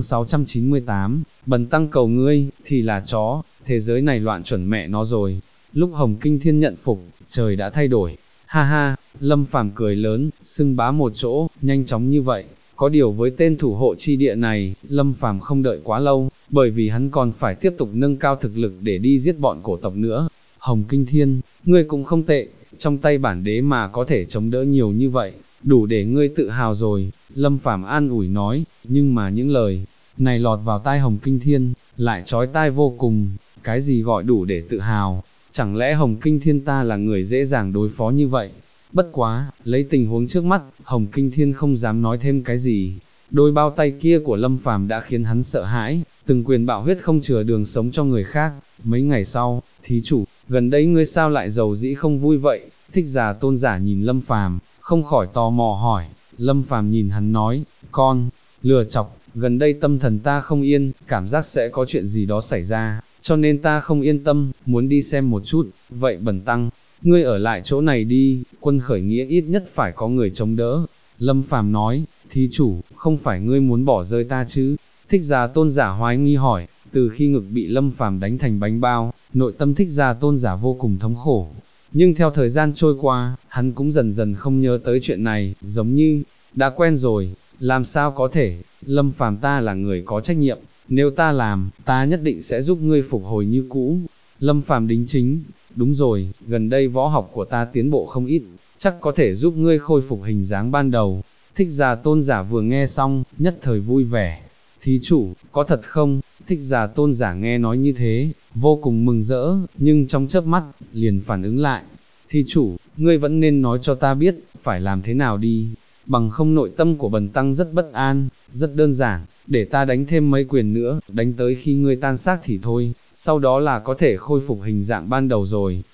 Speaker 1: 698, Bần tăng cầu ngươi, thì là chó, thế giới này loạn chuẩn mẹ nó rồi. Lúc Hồng Kinh Thiên nhận phục, trời đã thay đổi. Ha ha, Lâm Phàm cười lớn, xưng bá một chỗ, nhanh chóng như vậy. Có điều với tên thủ hộ chi địa này, Lâm Phàm không đợi quá lâu, bởi vì hắn còn phải tiếp tục nâng cao thực lực để đi giết bọn cổ tộc nữa. Hồng Kinh Thiên, ngươi cũng không tệ, trong tay bản đế mà có thể chống đỡ nhiều như vậy, đủ để ngươi tự hào rồi, Lâm Phàm an ủi nói, nhưng mà những lời này lọt vào tai Hồng Kinh Thiên, lại chói tai vô cùng, cái gì gọi đủ để tự hào, chẳng lẽ Hồng Kinh Thiên ta là người dễ dàng đối phó như vậy? Bất quá, lấy tình huống trước mắt, Hồng Kinh Thiên không dám nói thêm cái gì. Đôi bao tay kia của Lâm Phàm đã khiến hắn sợ hãi, từng quyền bạo huyết không chừa đường sống cho người khác. Mấy ngày sau, thí chủ, gần đây ngươi sao lại giàu dĩ không vui vậy? Thích Già Tôn giả nhìn Lâm Phàm, không khỏi tò mò hỏi. Lâm Phàm nhìn hắn nói, con, lừa chọc, gần đây tâm thần ta không yên, cảm giác sẽ có chuyện gì đó xảy ra, cho nên ta không yên tâm, muốn đi xem một chút. Vậy bần tăng, ngươi ở lại chỗ này đi, quân khởi nghĩa ít nhất phải có người chống đỡ. Lâm Phàm nói, thí chủ, không phải ngươi muốn bỏ rơi ta chứ? Thích Già Tôn giả hoái nghi hỏi, từ khi ngực bị Lâm Phàm đánh thành bánh bao, nội tâm Thích Già Tôn giả vô cùng thống khổ. Nhưng theo thời gian trôi qua, hắn cũng dần dần không nhớ tới chuyện này, giống như, đã quen rồi, làm sao có thể, Lâm Phàm ta là người có trách nhiệm, nếu ta làm, ta nhất định sẽ giúp ngươi phục hồi như cũ. Lâm Phàm đính chính, đúng rồi, gần đây võ học của ta tiến bộ không ít, chắc có thể giúp ngươi khôi phục hình dáng ban đầu. Thích Già Tôn giả vừa nghe xong, nhất thời vui vẻ. Thí chủ, có thật không? Thích Già Tôn giả nghe nói như thế, vô cùng mừng rỡ, nhưng trong chớp mắt, liền phản ứng lại. Thí chủ, ngươi vẫn nên nói cho ta biết, phải làm thế nào đi, bằng không nội tâm của bần tăng rất bất an, rất đơn giản, để ta đánh thêm mấy quyền nữa, đánh tới khi ngươi tan xác thì thôi, sau đó là có thể khôi phục hình dạng ban đầu rồi.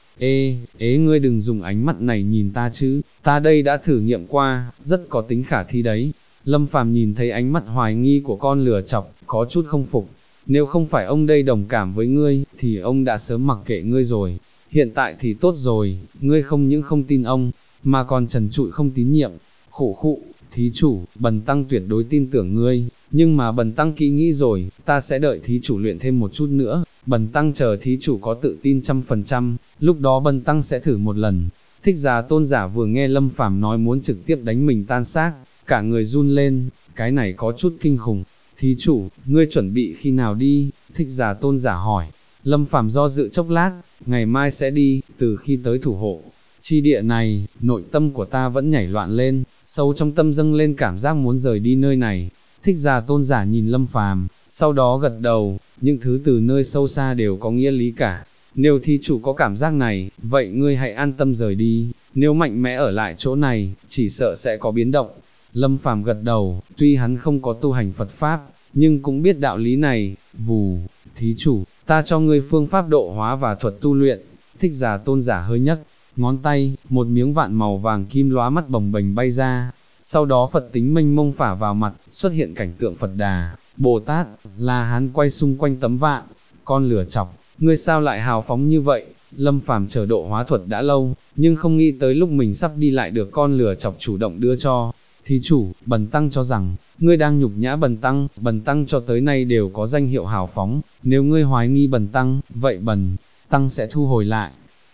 Speaker 1: Ngươi đừng dùng ánh mắt này nhìn ta chứ, ta đây đã thử nghiệm qua, rất có tính khả thi đấy. Lâm Phàm nhìn thấy ánh mắt hoài nghi của con lừa chọc, có chút không phục. Nếu không phải ông đây đồng cảm với ngươi, thì ông đã sớm mặc kệ ngươi rồi. Hiện tại thì tốt rồi, ngươi không những không tin ông, mà còn trần trụi không tín nhiệm. Khụ, thí chủ, bần tăng tuyệt đối tin tưởng ngươi, nhưng mà bần tăng kỹ nghĩ rồi, ta sẽ đợi thí chủ luyện thêm một chút nữa, bần tăng chờ thí chủ có tự tin 100%, lúc đó bần tăng sẽ thử một lần. Thích Già Tôn giả vừa nghe Lâm Phàm nói muốn trực tiếp đánh mình tan xác, cả người run lên, cái này có chút kinh khủng. Thí chủ, ngươi chuẩn bị khi nào đi? Thích Già Tôn giả hỏi. Lâm Phàm do dự chốc lát, ngày mai sẽ đi, từ khi tới thủ hộ chi địa này, nội tâm của ta vẫn nhảy loạn lên, sâu trong tâm dâng lên cảm giác muốn rời đi nơi này. Thích Già Tôn giả nhìn Lâm Phàm, sau đó gật đầu, những thứ từ nơi sâu xa đều có nghĩa lý cả. Nếu thí chủ có cảm giác này, vậy ngươi hãy an tâm rời đi, nếu mạnh mẽ ở lại chỗ này, chỉ sợ sẽ có biến động. Lâm Phàm gật đầu, tuy hắn không có tu hành Phật Pháp, nhưng cũng biết đạo lý này. Vù, thí chủ, ta cho ngươi phương pháp độ hóa và thuật tu luyện. Thích Già Tôn giả hơi nhấc ngón tay, một miếng vạn màu vàng kim lóa mắt bồng bềnh bay ra. Sau đó Phật tính mênh mông phả vào mặt, xuất hiện cảnh tượng Phật Đà, Bồ Tát, La Hán quay xung quanh tấm vạn. Con lửa chọc, ngươi sao lại hào phóng như vậy? Lâm Phàm chờ độ hóa thuật đã lâu, nhưng không nghĩ tới lúc mình sắp đi lại được con lửa chọc chủ động đưa cho. thí chủ, bần tăng cho rằng, ngươi đang nhục nhã bần tăng cho tới nay đều có danh hiệu hào phóng, nếu ngươi hoài nghi bần tăng, vậy bần tăng sẽ thu hồi lại.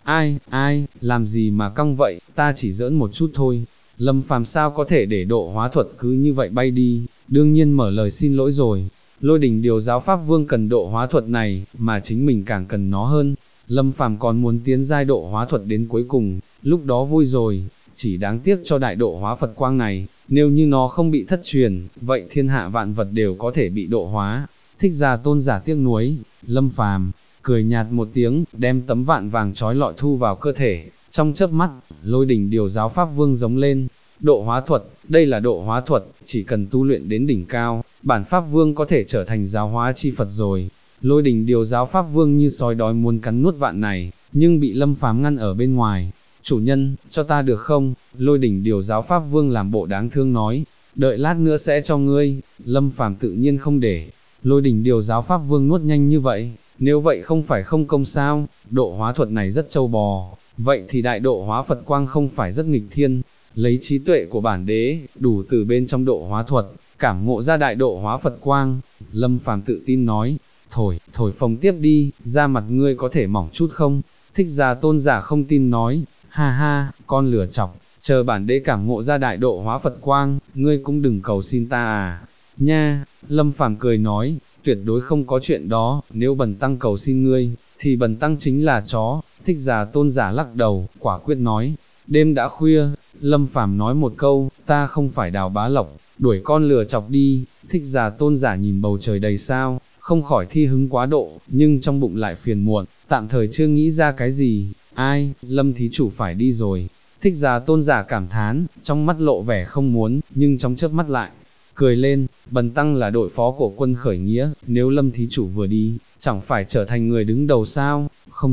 Speaker 1: Ai, làm gì mà căng vậy, ta chỉ giỡn một chút thôi. Lâm Phàm sao có thể để độ hóa thuật cứ như vậy bay đi, đương nhiên mở lời xin lỗi rồi. Lôi Đình Điều giáo pháp vương cần độ hóa thuật này, mà chính mình càng cần nó hơn. Lâm Phàm còn muốn tiến giai độ hóa thuật đến cuối cùng, lúc đó vui rồi, chỉ đáng tiếc cho đại độ hóa Phật quang này, nếu như nó không bị thất truyền, vậy thiên hạ vạn vật đều có thể bị độ hóa. Thích Giả Tôn giả tiếc nuối, Lâm Phàm cười nhạt một tiếng, đem tấm vạn vàng trói lọi thu vào cơ thể, trong chớp mắt, Lôi Đình Điều giáo pháp vương giống lên. Độ hóa thuật, đây là độ hóa thuật, chỉ cần tu luyện đến đỉnh cao, bản pháp vương có thể trở thành giáo hóa chi Phật rồi. Lôi Đình Điều giáo pháp vương như sói đói muốn cắn nuốt vạn này, nhưng bị Lâm Phàm ngăn ở bên ngoài. Chủ nhân, cho ta được không? Lôi Đình Điều giáo pháp vương làm bộ đáng thương nói, đợi lát nữa sẽ cho ngươi. Lâm Phàm tự nhiên không để Lôi Đình Điều giáo pháp vương nuốt nhanh như vậy, nếu vậy không phải không công sao, độ hóa thuật này rất trâu bò, vậy thì đại độ hóa Phật quang không phải rất nghịch thiên. Lấy trí tuệ của bản đế, đủ từ bên trong độ hóa thuật, cảm ngộ ra đại độ hóa Phật quang. Lâm Phàm tự tin nói, thổi phồng tiếp đi, da mặt ngươi có thể mỏng chút không? Thích Giả Tôn giả không tin nói, ha ha, con lửa chọc, chờ bản đế cảm ngộ ra đại độ hóa Phật quang, ngươi cũng đừng cầu xin ta à. Nha, Lâm Phàm cười nói, tuyệt đối không có chuyện đó, nếu bần tăng cầu xin ngươi, thì bần tăng chính là chó. Thích Giả Tôn giả lắc đầu, quả quyết nói, đêm đã khuya, Lâm Phàm nói một câu, ta không phải Đào Bá Lộc, đuổi con lừa chọc đi. Thích Giả Tôn giả nhìn bầu trời đầy sao, không khỏi thi hứng quá độ, nhưng trong bụng lại phiền muộn, tạm thời chưa nghĩ ra cái gì. Ai, Lâm thí chủ phải đi rồi. Thích Giả Tôn giả cảm thán, trong mắt lộ vẻ không muốn, nhưng trong chớp mắt lại cười lên, bần tăng là đội phó của quân khởi nghĩa, nếu Lâm thí chủ vừa đi, chẳng phải trở thành người đứng đầu sao?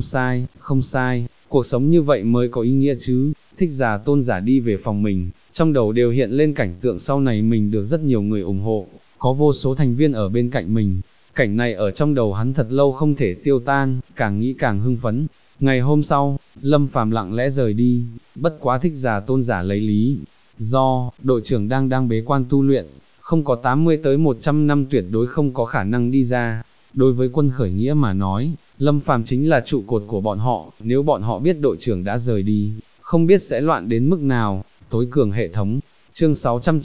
Speaker 1: Không sai, cuộc sống như vậy mới có ý nghĩa chứ. Thích Giả Tôn giả đi về phòng mình, trong đầu đều hiện lên cảnh tượng sau này mình được rất nhiều người ủng hộ, có vô số thành viên ở bên cạnh mình. Cảnh này ở trong đầu hắn thật lâu không thể tiêu tan, càng nghĩ càng hưng phấn. Ngày hôm sau, Lâm Phàm lặng lẽ rời đi, bất quá Thích Giả Tôn giả lấy lý do đội trưởng đang bế quan tu luyện, không có 80 tới 100 năm tuyệt đối không có khả năng đi ra. Đối với quân khởi nghĩa mà nói, Lâm Phàm chính là trụ cột của bọn họ, nếu bọn họ biết đội trưởng đã rời đi, không biết sẽ loạn đến mức nào. Tối cường hệ thống, chương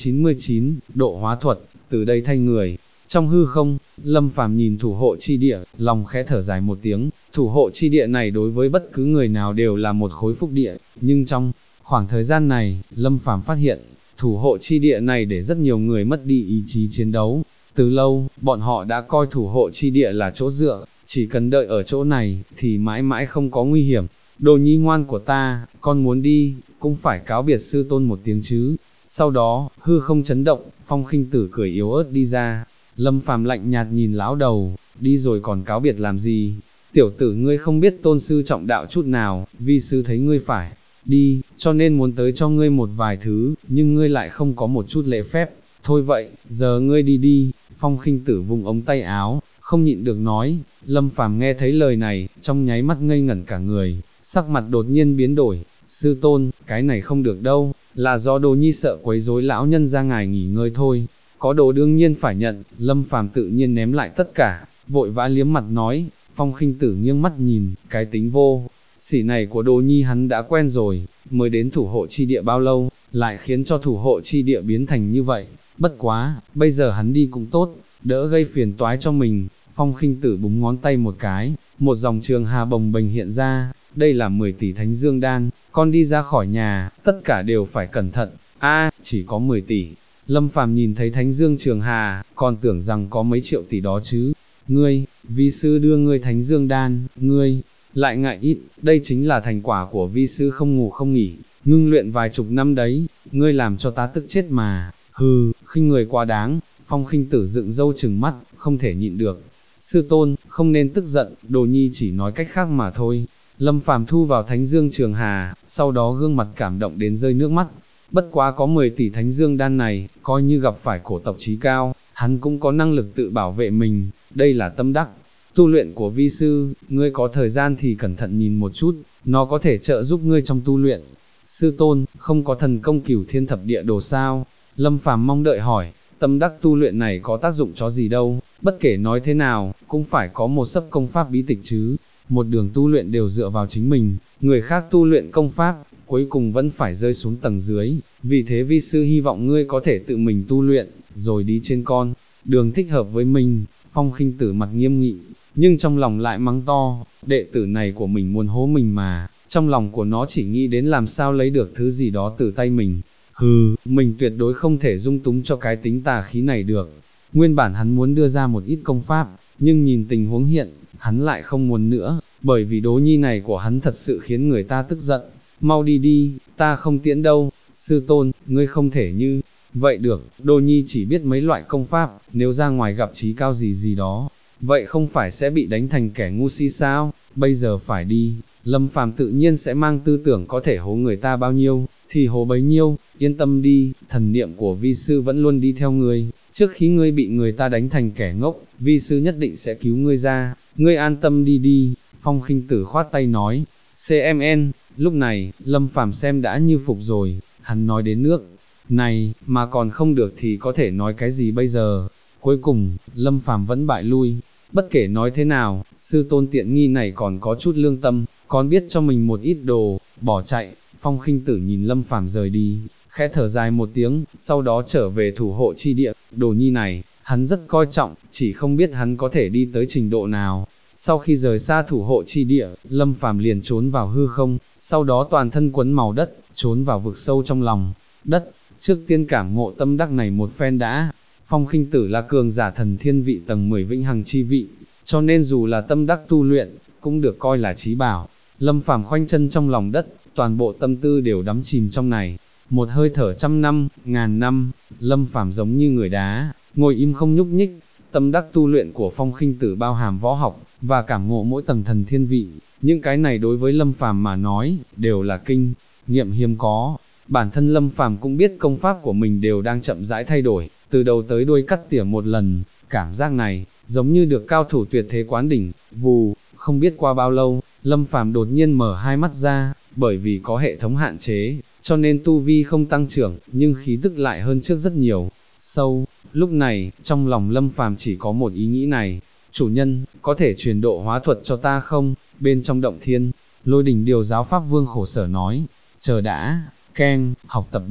Speaker 1: 699, độ hóa thuật, từ đây thay người. Trong hư không, Lâm Phàm nhìn thủ hộ chi địa, lòng khẽ thở dài một tiếng, thủ hộ chi địa này đối với bất cứ người nào đều là một khối phúc địa, nhưng trong khoảng thời gian này, Lâm Phàm phát hiện, thủ hộ chi địa này để rất nhiều người mất đi ý chí chiến đấu. Từ lâu, bọn họ đã coi thủ hộ chi địa là chỗ dựa, chỉ cần đợi ở chỗ này, thì mãi mãi không có nguy hiểm. Đồ nhi ngoan của ta, con muốn đi, cũng phải cáo biệt sư tôn một tiếng chứ. Sau đó, hư không chấn động, Phong Khinh Tử cười yếu ớt đi ra. Lâm Phàm lạnh nhạt nhìn lão đầu, đi rồi còn cáo biệt làm gì? Tiểu tử ngươi không biết tôn sư trọng đạo chút nào, vi sư thấy ngươi phải đi, cho nên muốn tới cho ngươi một vài thứ, nhưng ngươi lại không có một chút lễ phép. Thôi vậy, giờ ngươi đi đi. Phong Khinh Tử vùng ống tay áo, không nhịn được nói. Lâm Phàm nghe thấy lời này, trong nháy mắt ngây ngẩn cả người, sắc mặt đột nhiên biến đổi. Sư tôn, cái này không được đâu, là do đồ nhi sợ quấy rối lão nhân ra ngài nghỉ ngơi thôi. Có đồ đương nhiên phải nhận. Lâm Phàm tự nhiên ném lại tất cả, vội vã liếm mặt nói. Phong Khinh Tử nghiêng mắt nhìn, cái tính vô sỉ này của đồ nhi hắn đã quen rồi, mới đến thủ hộ chi địa bao lâu, lại khiến cho thủ hộ chi địa biến thành như vậy. Bất quá, bây giờ hắn đi cũng tốt, đỡ gây phiền toái cho mình. Phong Khinh Tử búng ngón tay một cái, một dòng trường hà bồng bềnh hiện ra, đây là 10 tỷ thánh dương đan, con đi ra khỏi nhà, tất cả đều phải cẩn thận. Chỉ có 10 tỷ. Lâm Phàm nhìn thấy thánh dương trường hà, còn tưởng rằng có mấy triệu tỷ đó chứ. Ngươi, vi sư đưa ngươi thánh dương đan, ngươi lại ngại ít, đây chính là thành quả của vi sư không ngủ không nghỉ, ngưng luyện vài chục năm đấy, ngươi làm cho ta tức chết mà. Hừ, khinh người quá đáng. Phong Khinh Tử dựng râu trừng mắt, không thể nhịn được. Sư tôn, không nên tức giận, đồ nhi chỉ nói cách khác mà thôi. Lâm Phàm thu vào thánh dương trường hà, sau đó gương mặt cảm động đến rơi nước mắt. Bất quá có 10 tỷ thánh dương đan này, coi như gặp phải cổ tộc trí cao, hắn cũng có năng lực tự bảo vệ mình, đây là tâm đắc. Tu luyện của vi sư, ngươi có thời gian thì cẩn thận nhìn một chút, nó có thể trợ giúp ngươi trong tu luyện. Sư tôn, không có thần công cửu thiên thập địa đồ sao? Lâm Phàm mong đợi hỏi, tâm đắc tu luyện này có tác dụng cho gì đâu, bất kể nói thế nào, cũng phải có một sấp công pháp bí tịch chứ, một đường tu luyện đều dựa vào chính mình, người khác tu luyện công pháp, cuối cùng vẫn phải rơi xuống tầng dưới, vì thế vi sư hy vọng ngươi có thể tự mình tu luyện, rồi đi trên con đường thích hợp với mình. Phong Khinh Tử mặt nghiêm nghị, nhưng trong lòng lại mắng to, đệ tử này của mình muốn hố mình mà, trong lòng của nó chỉ nghĩ đến làm sao lấy được thứ gì đó từ tay mình. Hừ, mình tuyệt đối không thể dung túng cho cái tính tà khí này được. Nguyên bản hắn muốn đưa ra một ít công pháp, nhưng nhìn tình huống hiện, hắn lại không muốn nữa, bởi vì Đỗ Nhi này của hắn thật sự khiến người ta tức giận. Mau đi đi, ta không tiễn đâu. Sư tôn, ngươi không thể như vậy được, Đỗ Nhi chỉ biết mấy loại công pháp, nếu ra ngoài gặp trí cao gì gì đó, vậy không phải sẽ bị đánh thành kẻ ngu si sao? Bây giờ phải đi. Lâm Phàm tự nhiên sẽ mang tư tưởng có thể hố người ta bao nhiêu, thì hố bấy nhiêu, yên tâm đi, thần niệm của vi sư vẫn luôn đi theo ngươi, trước khi ngươi bị người ta đánh thành kẻ ngốc, vi sư nhất định sẽ cứu ngươi ra, ngươi an tâm đi đi. Phong Khinh Tử khoát tay nói, CMN, lúc này, Lâm Phàm xem đã như phục rồi, hắn nói đến nước này, mà còn không được thì có thể nói cái gì bây giờ. Cuối cùng, Lâm Phàm vẫn bại lui. Bất kể nói thế nào, sư tôn tiện nghi này còn có chút lương tâm, còn biết cho mình một ít đồ, bỏ chạy. Phong Khinh Tử nhìn Lâm Phàm rời đi, khẽ thở dài một tiếng, sau đó trở về thủ hộ chi địa. Đồ nhi này, hắn rất coi trọng, chỉ không biết hắn có thể đi tới trình độ nào. Sau khi rời xa thủ hộ chi địa, Lâm Phàm liền trốn vào hư không, sau đó toàn thân quấn màu đất, trốn vào vực sâu trong lòng đất. Trước tiên cảm ngộ tâm đắc này một phen đã. Phong Khinh Tử là cường giả thần thiên vị tầng 10 vĩnh hằng chi vị, cho nên dù là tâm đắc tu luyện, cũng được coi là trí bảo. Lâm Phàm khoanh chân trong lòng đất, toàn bộ tâm tư đều đắm chìm trong này. Một hơi thở 100 năm, ngàn năm, Lâm Phàm giống như người đá, ngồi im không nhúc nhích. Tâm đắc tu luyện của Phong Khinh Tử bao hàm võ học và cảm ngộ mỗi tầng thần thiên vị, những cái này đối với Lâm Phàm mà nói, đều là kinh nghiệm hiếm có. Bản thân Lâm Phàm cũng biết công pháp của mình đều đang chậm rãi thay đổi, từ đầu tới đuôi cắt tỉa một lần, cảm giác này, giống như được cao thủ tuyệt thế quán đỉnh. Vù, không biết qua bao lâu, Lâm Phàm đột nhiên mở hai mắt ra, bởi vì có hệ thống hạn chế, cho nên tu vi không tăng trưởng, nhưng khí tức lại hơn trước rất nhiều. Lúc này, trong lòng Lâm Phàm chỉ có một ý nghĩ này, chủ nhân, có thể truyền độ hóa thuật cho ta không? Bên trong động thiên, Lôi Đỉnh Điều Giáo Pháp Vương khổ sở nói, chờ đã, keng, học tập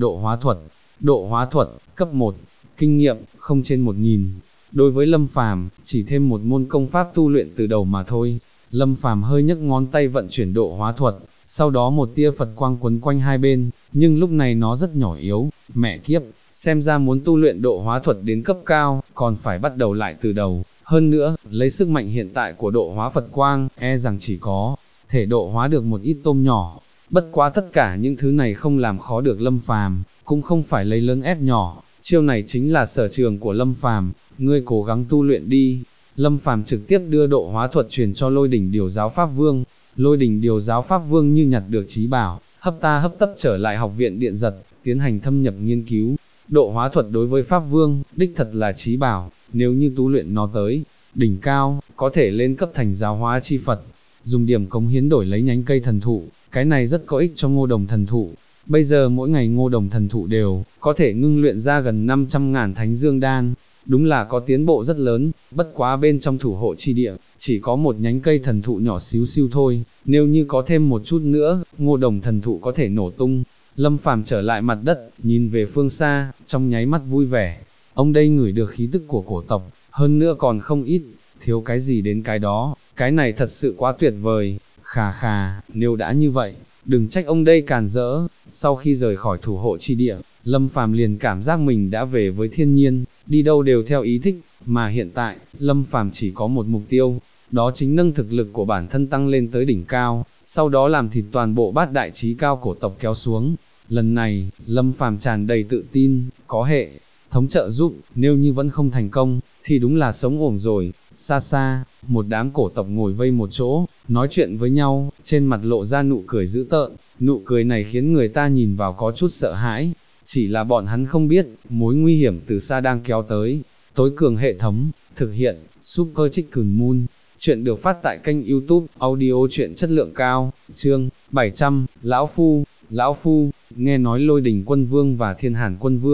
Speaker 1: độ hóa thuật, cấp 1, kinh nghiệm, không trên 1000. Đối với Lâm Phàm, chỉ thêm một môn công pháp tu luyện từ đầu mà thôi. Lâm Phàm hơi nhấc ngón tay vận chuyển độ hóa thuật, sau đó một tia Phật quang quấn quanh hai bên, nhưng lúc này nó rất nhỏ yếu, mẹ kiếp, xem ra muốn tu luyện độ hóa thuật đến cấp cao, còn phải bắt đầu lại từ đầu. Hơn nữa, lấy sức mạnh hiện tại của độ hóa Phật quang, e rằng chỉ có thể độ hóa được một ít tôm nhỏ. Bất quá tất cả những thứ này không làm khó được Lâm Phàm, cũng không phải lấy lớn ép nhỏ, chiêu này chính là sở trường của Lâm Phàm, ngươi cố gắng tu luyện đi. Lâm Phàm trực tiếp đưa độ hóa thuật truyền cho Lôi Đỉnh Điều Giáo Pháp Vương. Lôi Đỉnh Điều Giáo Pháp Vương như nhặt được trí bảo, hấp tấp trở lại học viện Điện Giật, tiến hành thâm nhập nghiên cứu. Độ hóa thuật đối với Pháp Vương, đích thật là trí bảo, nếu như tu luyện nó tới đỉnh cao, có thể lên cấp thành giáo hóa chi Phật. Dùng điểm cống hiến đổi lấy nhánh cây thần thụ, cái này rất có ích cho Ngô Đồng thần thụ. Bây giờ mỗi ngày Ngô Đồng thần thụ đều có thể ngưng luyện ra gần 500.000 thánh dương đan, đúng là có tiến bộ rất lớn. Bất quá bên trong thủ hộ chi địa, chỉ có một nhánh cây thần thụ nhỏ xíu xiu thôi, nếu như có thêm một chút nữa, Ngô Đồng thần thụ có thể nổ tung. Lâm Phàm trở lại mặt đất, nhìn về phương xa, trong nháy mắt vui vẻ. Ông đây ngửi được khí tức của cổ tộc, hơn nữa còn không ít, thiếu cái gì đến cái đó, cái này thật sự quá tuyệt vời. Khà, nếu đã như vậy, đừng trách ông đây càn rỡ. Sau khi rời khỏi thủ hộ chi địa, Lâm Phàm liền cảm giác mình đã về với thiên nhiên, đi đâu đều theo ý thích, mà hiện tại, Lâm Phàm chỉ có một mục tiêu, đó chính nâng thực lực của bản thân tăng lên tới đỉnh cao, sau đó làm thịt toàn bộ bát đại chí cao cổ tộc kéo xuống. Lần này, Lâm Phàm tràn đầy tự tin, có hệ thống trợ giúp, nếu như vẫn không thành công, thì đúng là sống uổng rồi. Xa xa, một đám cổ tộc ngồi vây một chỗ, nói chuyện với nhau, trên mặt lộ ra nụ cười dữ tợn, nụ cười này khiến người ta nhìn vào có chút sợ hãi, chỉ là bọn hắn không biết, mối nguy hiểm từ xa đang kéo tới. Tối cường hệ thống, thực hiện, Super Chicken Moon. Chuyện được phát tại kênh YouTube, audio truyện chất lượng cao, chương 700, Lão Phu, nghe nói Lôi Đỉnh Quân Vương và Thiên Hàn Quân Vương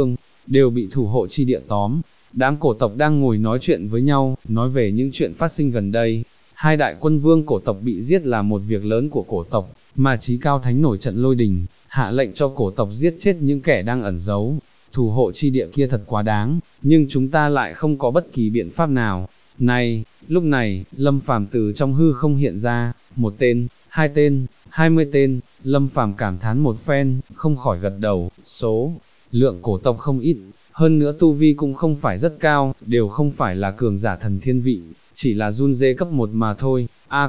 Speaker 1: đều bị thủ hộ chi địa tóm. Đám cổ tộc đang ngồi nói chuyện với nhau, nói về những chuyện phát sinh gần đây. Hai đại quân vương cổ tộc bị giết là một việc lớn của cổ tộc, mà Chí Cao Thánh nổi trận lôi đình, hạ lệnh cho cổ tộc giết chết những kẻ đang ẩn giấu. Thủ hộ chi địa kia thật quá đáng, nhưng chúng ta lại không có bất kỳ biện pháp nào. Này, lúc này, Lâm Phàm từ trong hư không hiện ra, một tên, hai tên, 20 tên, Lâm Phàm cảm thán một phen, không khỏi gật đầu, số lượng cổ tộc không ít, hơn nữa tu vi cũng không phải rất cao, đều không phải là cường giả thần thiên vị, chỉ là run dê cấp 1 mà thôi.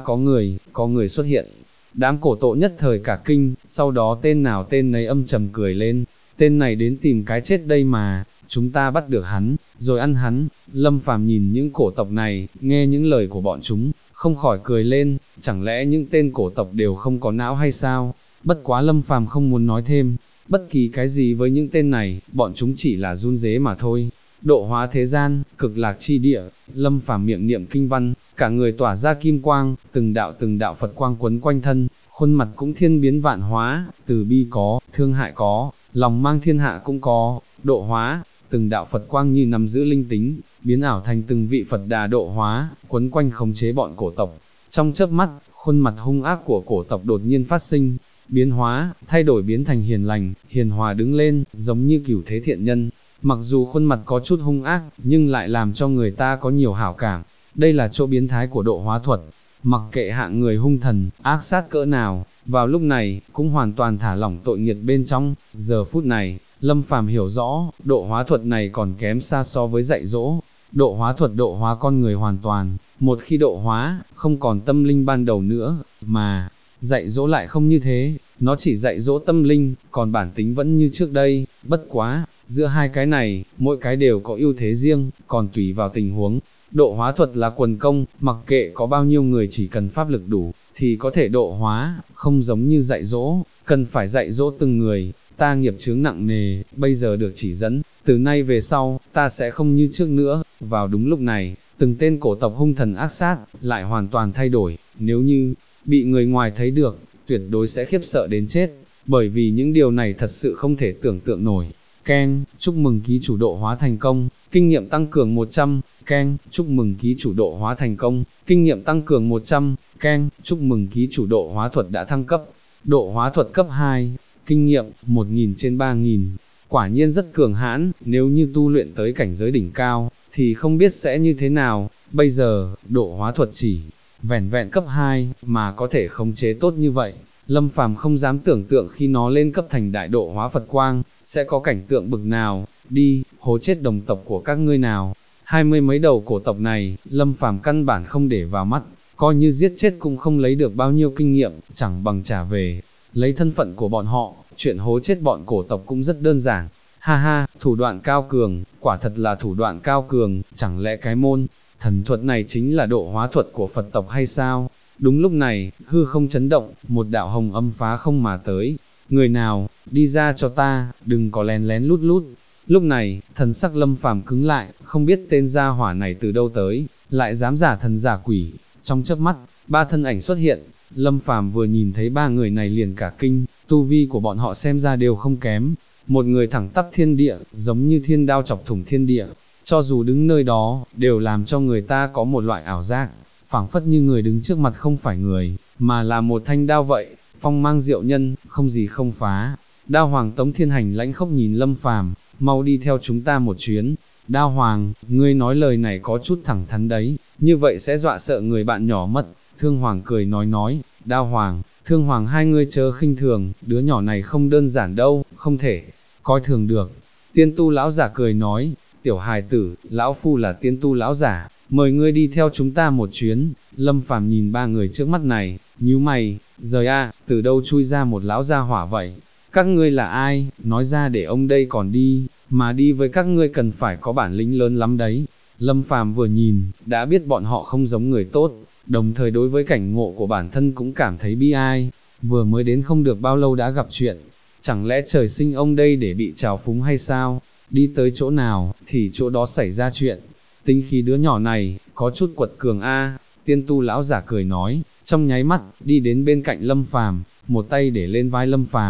Speaker 1: Có người xuất hiện. Đám cổ tộ nhất thời cả kinh, sau đó tên nào tên nấy âm trầm cười lên, tên này đến tìm cái chết đây mà, chúng ta bắt được hắn, rồi ăn hắn. Lâm Phàm nhìn những cổ tộc này, nghe những lời của bọn chúng, không khỏi cười lên, chẳng lẽ những tên cổ tộc đều không có não hay sao? Bất quá Lâm Phàm không muốn nói thêm, bất kỳ cái gì với những tên này, bọn chúng chỉ là run rế mà thôi. Độ hóa thế gian, cực lạc chi địa, Lâm Phàm miệng niệm kinh văn, cả người tỏa ra kim quang, từng đạo Phật quang quấn quanh thân, khuôn mặt cũng thiên biến vạn hóa, từ bi có, thương hại có, lòng mang thiên hạ cũng có, độ hóa, từng đạo Phật quang như nắm giữ linh tính, biến ảo thành từng vị Phật đà độ hóa, quấn quanh khống chế bọn cổ tộc. Trong chớp mắt, khuôn mặt hung ác của cổ tộc đột nhiên phát sinh, biến hóa, thay đổi biến thành hiền lành, hiền hòa đứng lên, giống như cửu thế thiện nhân. Mặc dù khuôn mặt có chút hung ác, nhưng lại làm cho người ta có nhiều hảo cảm. Đây là chỗ biến thái của độ hóa thuật. Mặc kệ hạng người hung thần, ác sát cỡ nào, vào lúc này, cũng hoàn toàn thả lỏng tội nghiệt bên trong. Giờ phút này, Lâm Phàm hiểu rõ, độ hóa thuật này còn kém xa so với dạy dỗ. Độ hóa thuật độ hóa con người hoàn toàn, một khi độ hóa, không còn tâm linh ban đầu nữa, mà dạy dỗ lại không như thế, nó chỉ dạy dỗ tâm linh, còn bản tính vẫn như trước đây. Bất quá, giữa hai cái này, mỗi cái đều có ưu thế riêng, còn tùy vào tình huống. Độ hóa thuật là quần công, mặc kệ có bao nhiêu người chỉ cần pháp lực đủ, thì có thể độ hóa, không giống như dạy dỗ, cần phải dạy dỗ từng người. Ta nghiệp chướng nặng nề, bây giờ được chỉ dẫn, từ nay về sau, ta sẽ không như trước nữa. Vào đúng lúc này, từng tên cổ tộc hung thần ác sát, lại hoàn toàn thay đổi, nếu như bị người ngoài thấy được, tuyệt đối sẽ khiếp sợ đến chết, bởi vì những điều này thật sự không thể tưởng tượng nổi. Ken, chúc mừng ký chủ độ hóa thành công, kinh nghiệm tăng cường 100, Ken, chúc mừng ký chủ độ hóa thành công, kinh nghiệm tăng cường 100, Ken, chúc mừng ký chủ độ hóa thuật đã thăng cấp, độ hóa thuật cấp 2, kinh nghiệm, 1000 trên 3000, quả nhiên rất cường hãn, nếu như tu luyện tới cảnh giới đỉnh cao, thì không biết sẽ như thế nào. Bây giờ, độ hóa thuật chỉ vẻn vẹn cấp 2, mà có thể khống chế tốt như vậy. Lâm Phàm không dám tưởng tượng khi nó lên cấp thành đại độ hóa Phật quang, sẽ có cảnh tượng bực nào. Đi, hố chết đồng tộc của các ngươi nào. 20 mấy đầu cổ tộc này, Lâm Phàm căn bản không để vào mắt, coi như giết chết cũng không lấy được bao nhiêu kinh nghiệm, chẳng bằng trả về. Lấy thân phận của bọn họ, chuyện hố chết bọn cổ tộc cũng rất đơn giản. Ha ha, thủ đoạn cao cường, quả thật là thủ đoạn cao cường, chẳng lẽ cái môn thần thuật này chính là độ hóa thuật của Phật tộc hay sao? Đúng lúc này, hư không chấn động, một đạo hồng âm phá không mà tới. Người nào, đi ra cho ta, đừng có lén lén lút lút. Lúc này, thần sắc Lâm Phàm cứng lại, không biết tên gia hỏa này từ đâu tới, lại dám giả thần giả quỷ. Trong chớp mắt, ba thân ảnh xuất hiện, Lâm Phàm vừa nhìn thấy ba người này liền cả kinh, tu vi của bọn họ xem ra đều không kém. Một người thẳng tắp thiên địa, giống như thiên đao chọc thủng thiên địa, cho dù đứng nơi đó, đều làm cho người ta có một loại ảo giác, phảng phất như người đứng trước mặt không phải người, mà là một thanh đao vậy, phong mang diệu nhân, không gì không phá. Đao Hoàng Tống Thiên Hành lãnh khốc nhìn Lâm Phàm, mau đi theo chúng ta một chuyến. Đao Hoàng, ngươi nói lời này có chút thẳng thắn đấy, như vậy sẽ dọa sợ người bạn nhỏ mất. Thương Hoàng cười nói, Đao Hoàng, Thương Hoàng hai ngươi chớ khinh thường, đứa nhỏ này không đơn giản đâu, không thể coi thường được. Tiên tu lão giả cười nói, tiểu hài tử, lão phu là tiên tu lão giả, mời ngươi đi theo chúng ta một chuyến. Lâm Phàm nhìn ba người trước mắt này, nhíu mày, rời a, từ đâu chui ra một lão gia hỏa vậy? Các ngươi là ai, nói ra để ông đây còn đi, mà đi với các ngươi cần phải có bản lĩnh lớn lắm đấy. Lâm Phàm vừa nhìn, đã biết bọn họ không giống người tốt, đồng thời đối với cảnh ngộ của bản thân cũng cảm thấy bi ai, vừa mới đến không được bao lâu đã gặp chuyện, chẳng lẽ trời sinh ông đây để bị trào phúng hay sao? Đi tới chỗ nào, thì chỗ đó xảy ra chuyện. Tính khí đứa nhỏ này, có chút quật cường a. Tiên tu lão giả cười nói, trong nháy mắt, đi đến bên cạnh Lâm Phàm, một tay để lên vai Lâm Phàm,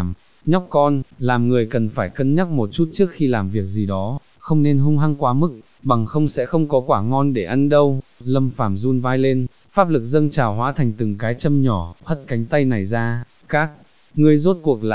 Speaker 1: nhóc con, làm người cần phải cân nhắc một chút trước khi làm việc gì đó, không nên hung hăng quá mức, bằng không sẽ không có quả ngon để ăn đâu. Lâm Phàm run vai lên, pháp lực dâng trào hóa thành từng cái châm nhỏ, hất cánh tay này ra, các ngươi rốt cuộc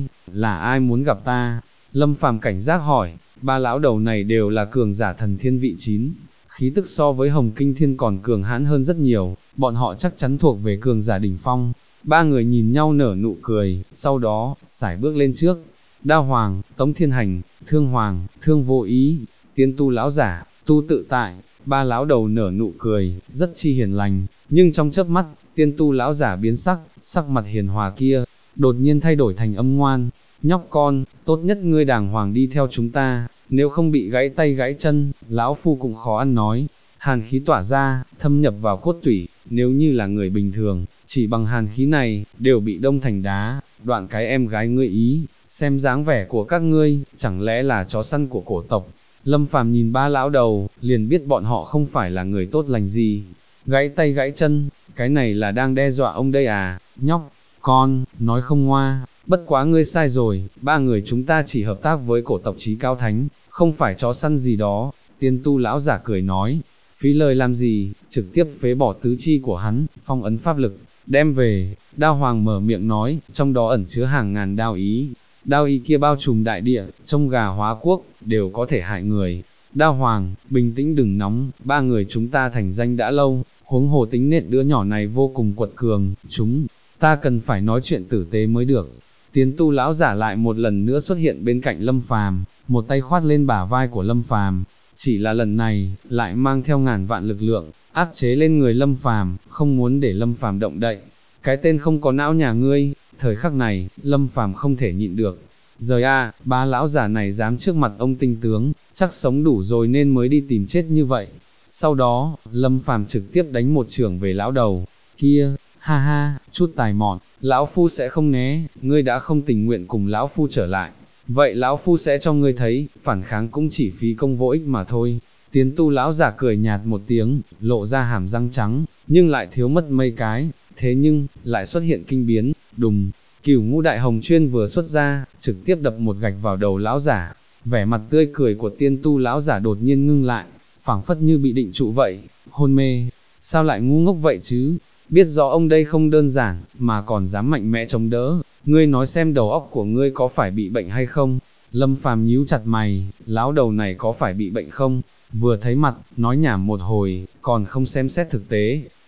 Speaker 1: là ai muốn gặp ta? Lâm Phàm cảnh giác hỏi, ba lão đầu này đều là cường giả thần thiên vị 9, khí tức so với Hồng Kinh Thiên còn cường hãn hơn rất nhiều, bọn họ chắc chắn thuộc về cường giả đỉnh phong. Ba người nhìn nhau nở nụ cười, sau đó, sải bước lên trước. Đao Hoàng, Tống Thiên Hành, Thương Hoàng, Thương Vô Ý, Tiên Tu lão giả, Tu Tự Tại, ba lão đầu nở nụ cười, rất chi hiền lành, nhưng trong chớp mắt, Tiên Tu lão giả biến sắc, sắc mặt hiền hòa kia, đột nhiên thay đổi thành âm ngoan. Nhóc con, tốt nhất ngươi đàng hoàng đi theo chúng ta, nếu không bị gãy tay gãy chân, lão phu cũng khó ăn nói. Hàn khí tỏa ra, thâm nhập vào cốt tủy, nếu như là người bình thường, chỉ bằng hàn khí này, đều bị đông thành đá. Đoạn cái em gái ngươi ý, xem dáng vẻ của các ngươi, chẳng lẽ là chó săn của cổ tộc. Lâm Phàm nhìn ba lão đầu, liền biết bọn họ không phải là người tốt lành gì. Gãy tay gãy chân, cái này là đang đe dọa ông đây à? Nhóc con, nói không ngoa, bất quá ngươi sai rồi, ba người chúng ta chỉ hợp tác với cổ tộc Chí Cao Thánh, không phải chó săn gì đó. Tiên Tu lão giả cười nói, phí lời làm gì, trực tiếp phế bỏ tứ chi của hắn, phong ấn pháp lực, đem về. Đao Hoàng mở miệng nói, trong đó ẩn chứa hàng ngàn đao ý. Đao ý kia bao trùm đại địa, trông gà hóa quốc, đều có thể hại người. Đao Hoàng, bình tĩnh đừng nóng, ba người chúng ta thành danh đã lâu, huống hồ tính nết đứa nhỏ này vô cùng quật cường, chúng ta cần phải nói chuyện tử tế mới được. Tiến Tu lão giả lại một lần nữa xuất hiện bên cạnh Lâm Phàm, một tay khoát lên bả vai của Lâm Phàm, chỉ là lần này, lại mang theo ngàn vạn lực lượng, áp chế lên người Lâm Phàm, không muốn để Lâm Phàm động đậy. Cái tên không có não nhà ngươi. Thời khắc này, Lâm Phàm không thể nhịn được. Rời a, ba lão giả này dám trước mặt ông tinh tướng, chắc sống đủ rồi nên mới đi tìm chết như vậy. Sau đó, Lâm Phàm trực tiếp đánh một chưởng về lão đầu kia. Ha ha, chút tài mọn, lão phu sẽ không né, ngươi đã không tình nguyện cùng lão phu trở lại. Vậy lão phu sẽ cho ngươi thấy, phản kháng cũng chỉ phí công vô ích mà thôi. Tiến Tu lão giả cười nhạt một tiếng, lộ ra hàm răng trắng, nhưng lại thiếu mất mấy cái, thế nhưng, lại xuất hiện kinh biến, đùng. Cửu Ngũ Đại Hồng Chuyên vừa xuất ra, trực tiếp đập một gạch vào đầu lão giả. Vẻ mặt tươi cười của Tiên Tu lão giả đột nhiên ngưng lại, phảng phất như bị định trụ vậy, hôn mê. Sao lại ngu ngốc vậy chứ? Biết rõ ông đây không đơn giản, mà còn dám mạnh mẽ chống đỡ, ngươi nói xem đầu óc của ngươi có phải bị bệnh hay không? Lâm Phàm nhíu chặt mày, lão đầu này có phải bị bệnh không? Vừa thấy mặt, nói nhảm một hồi, còn không xem xét thực tế.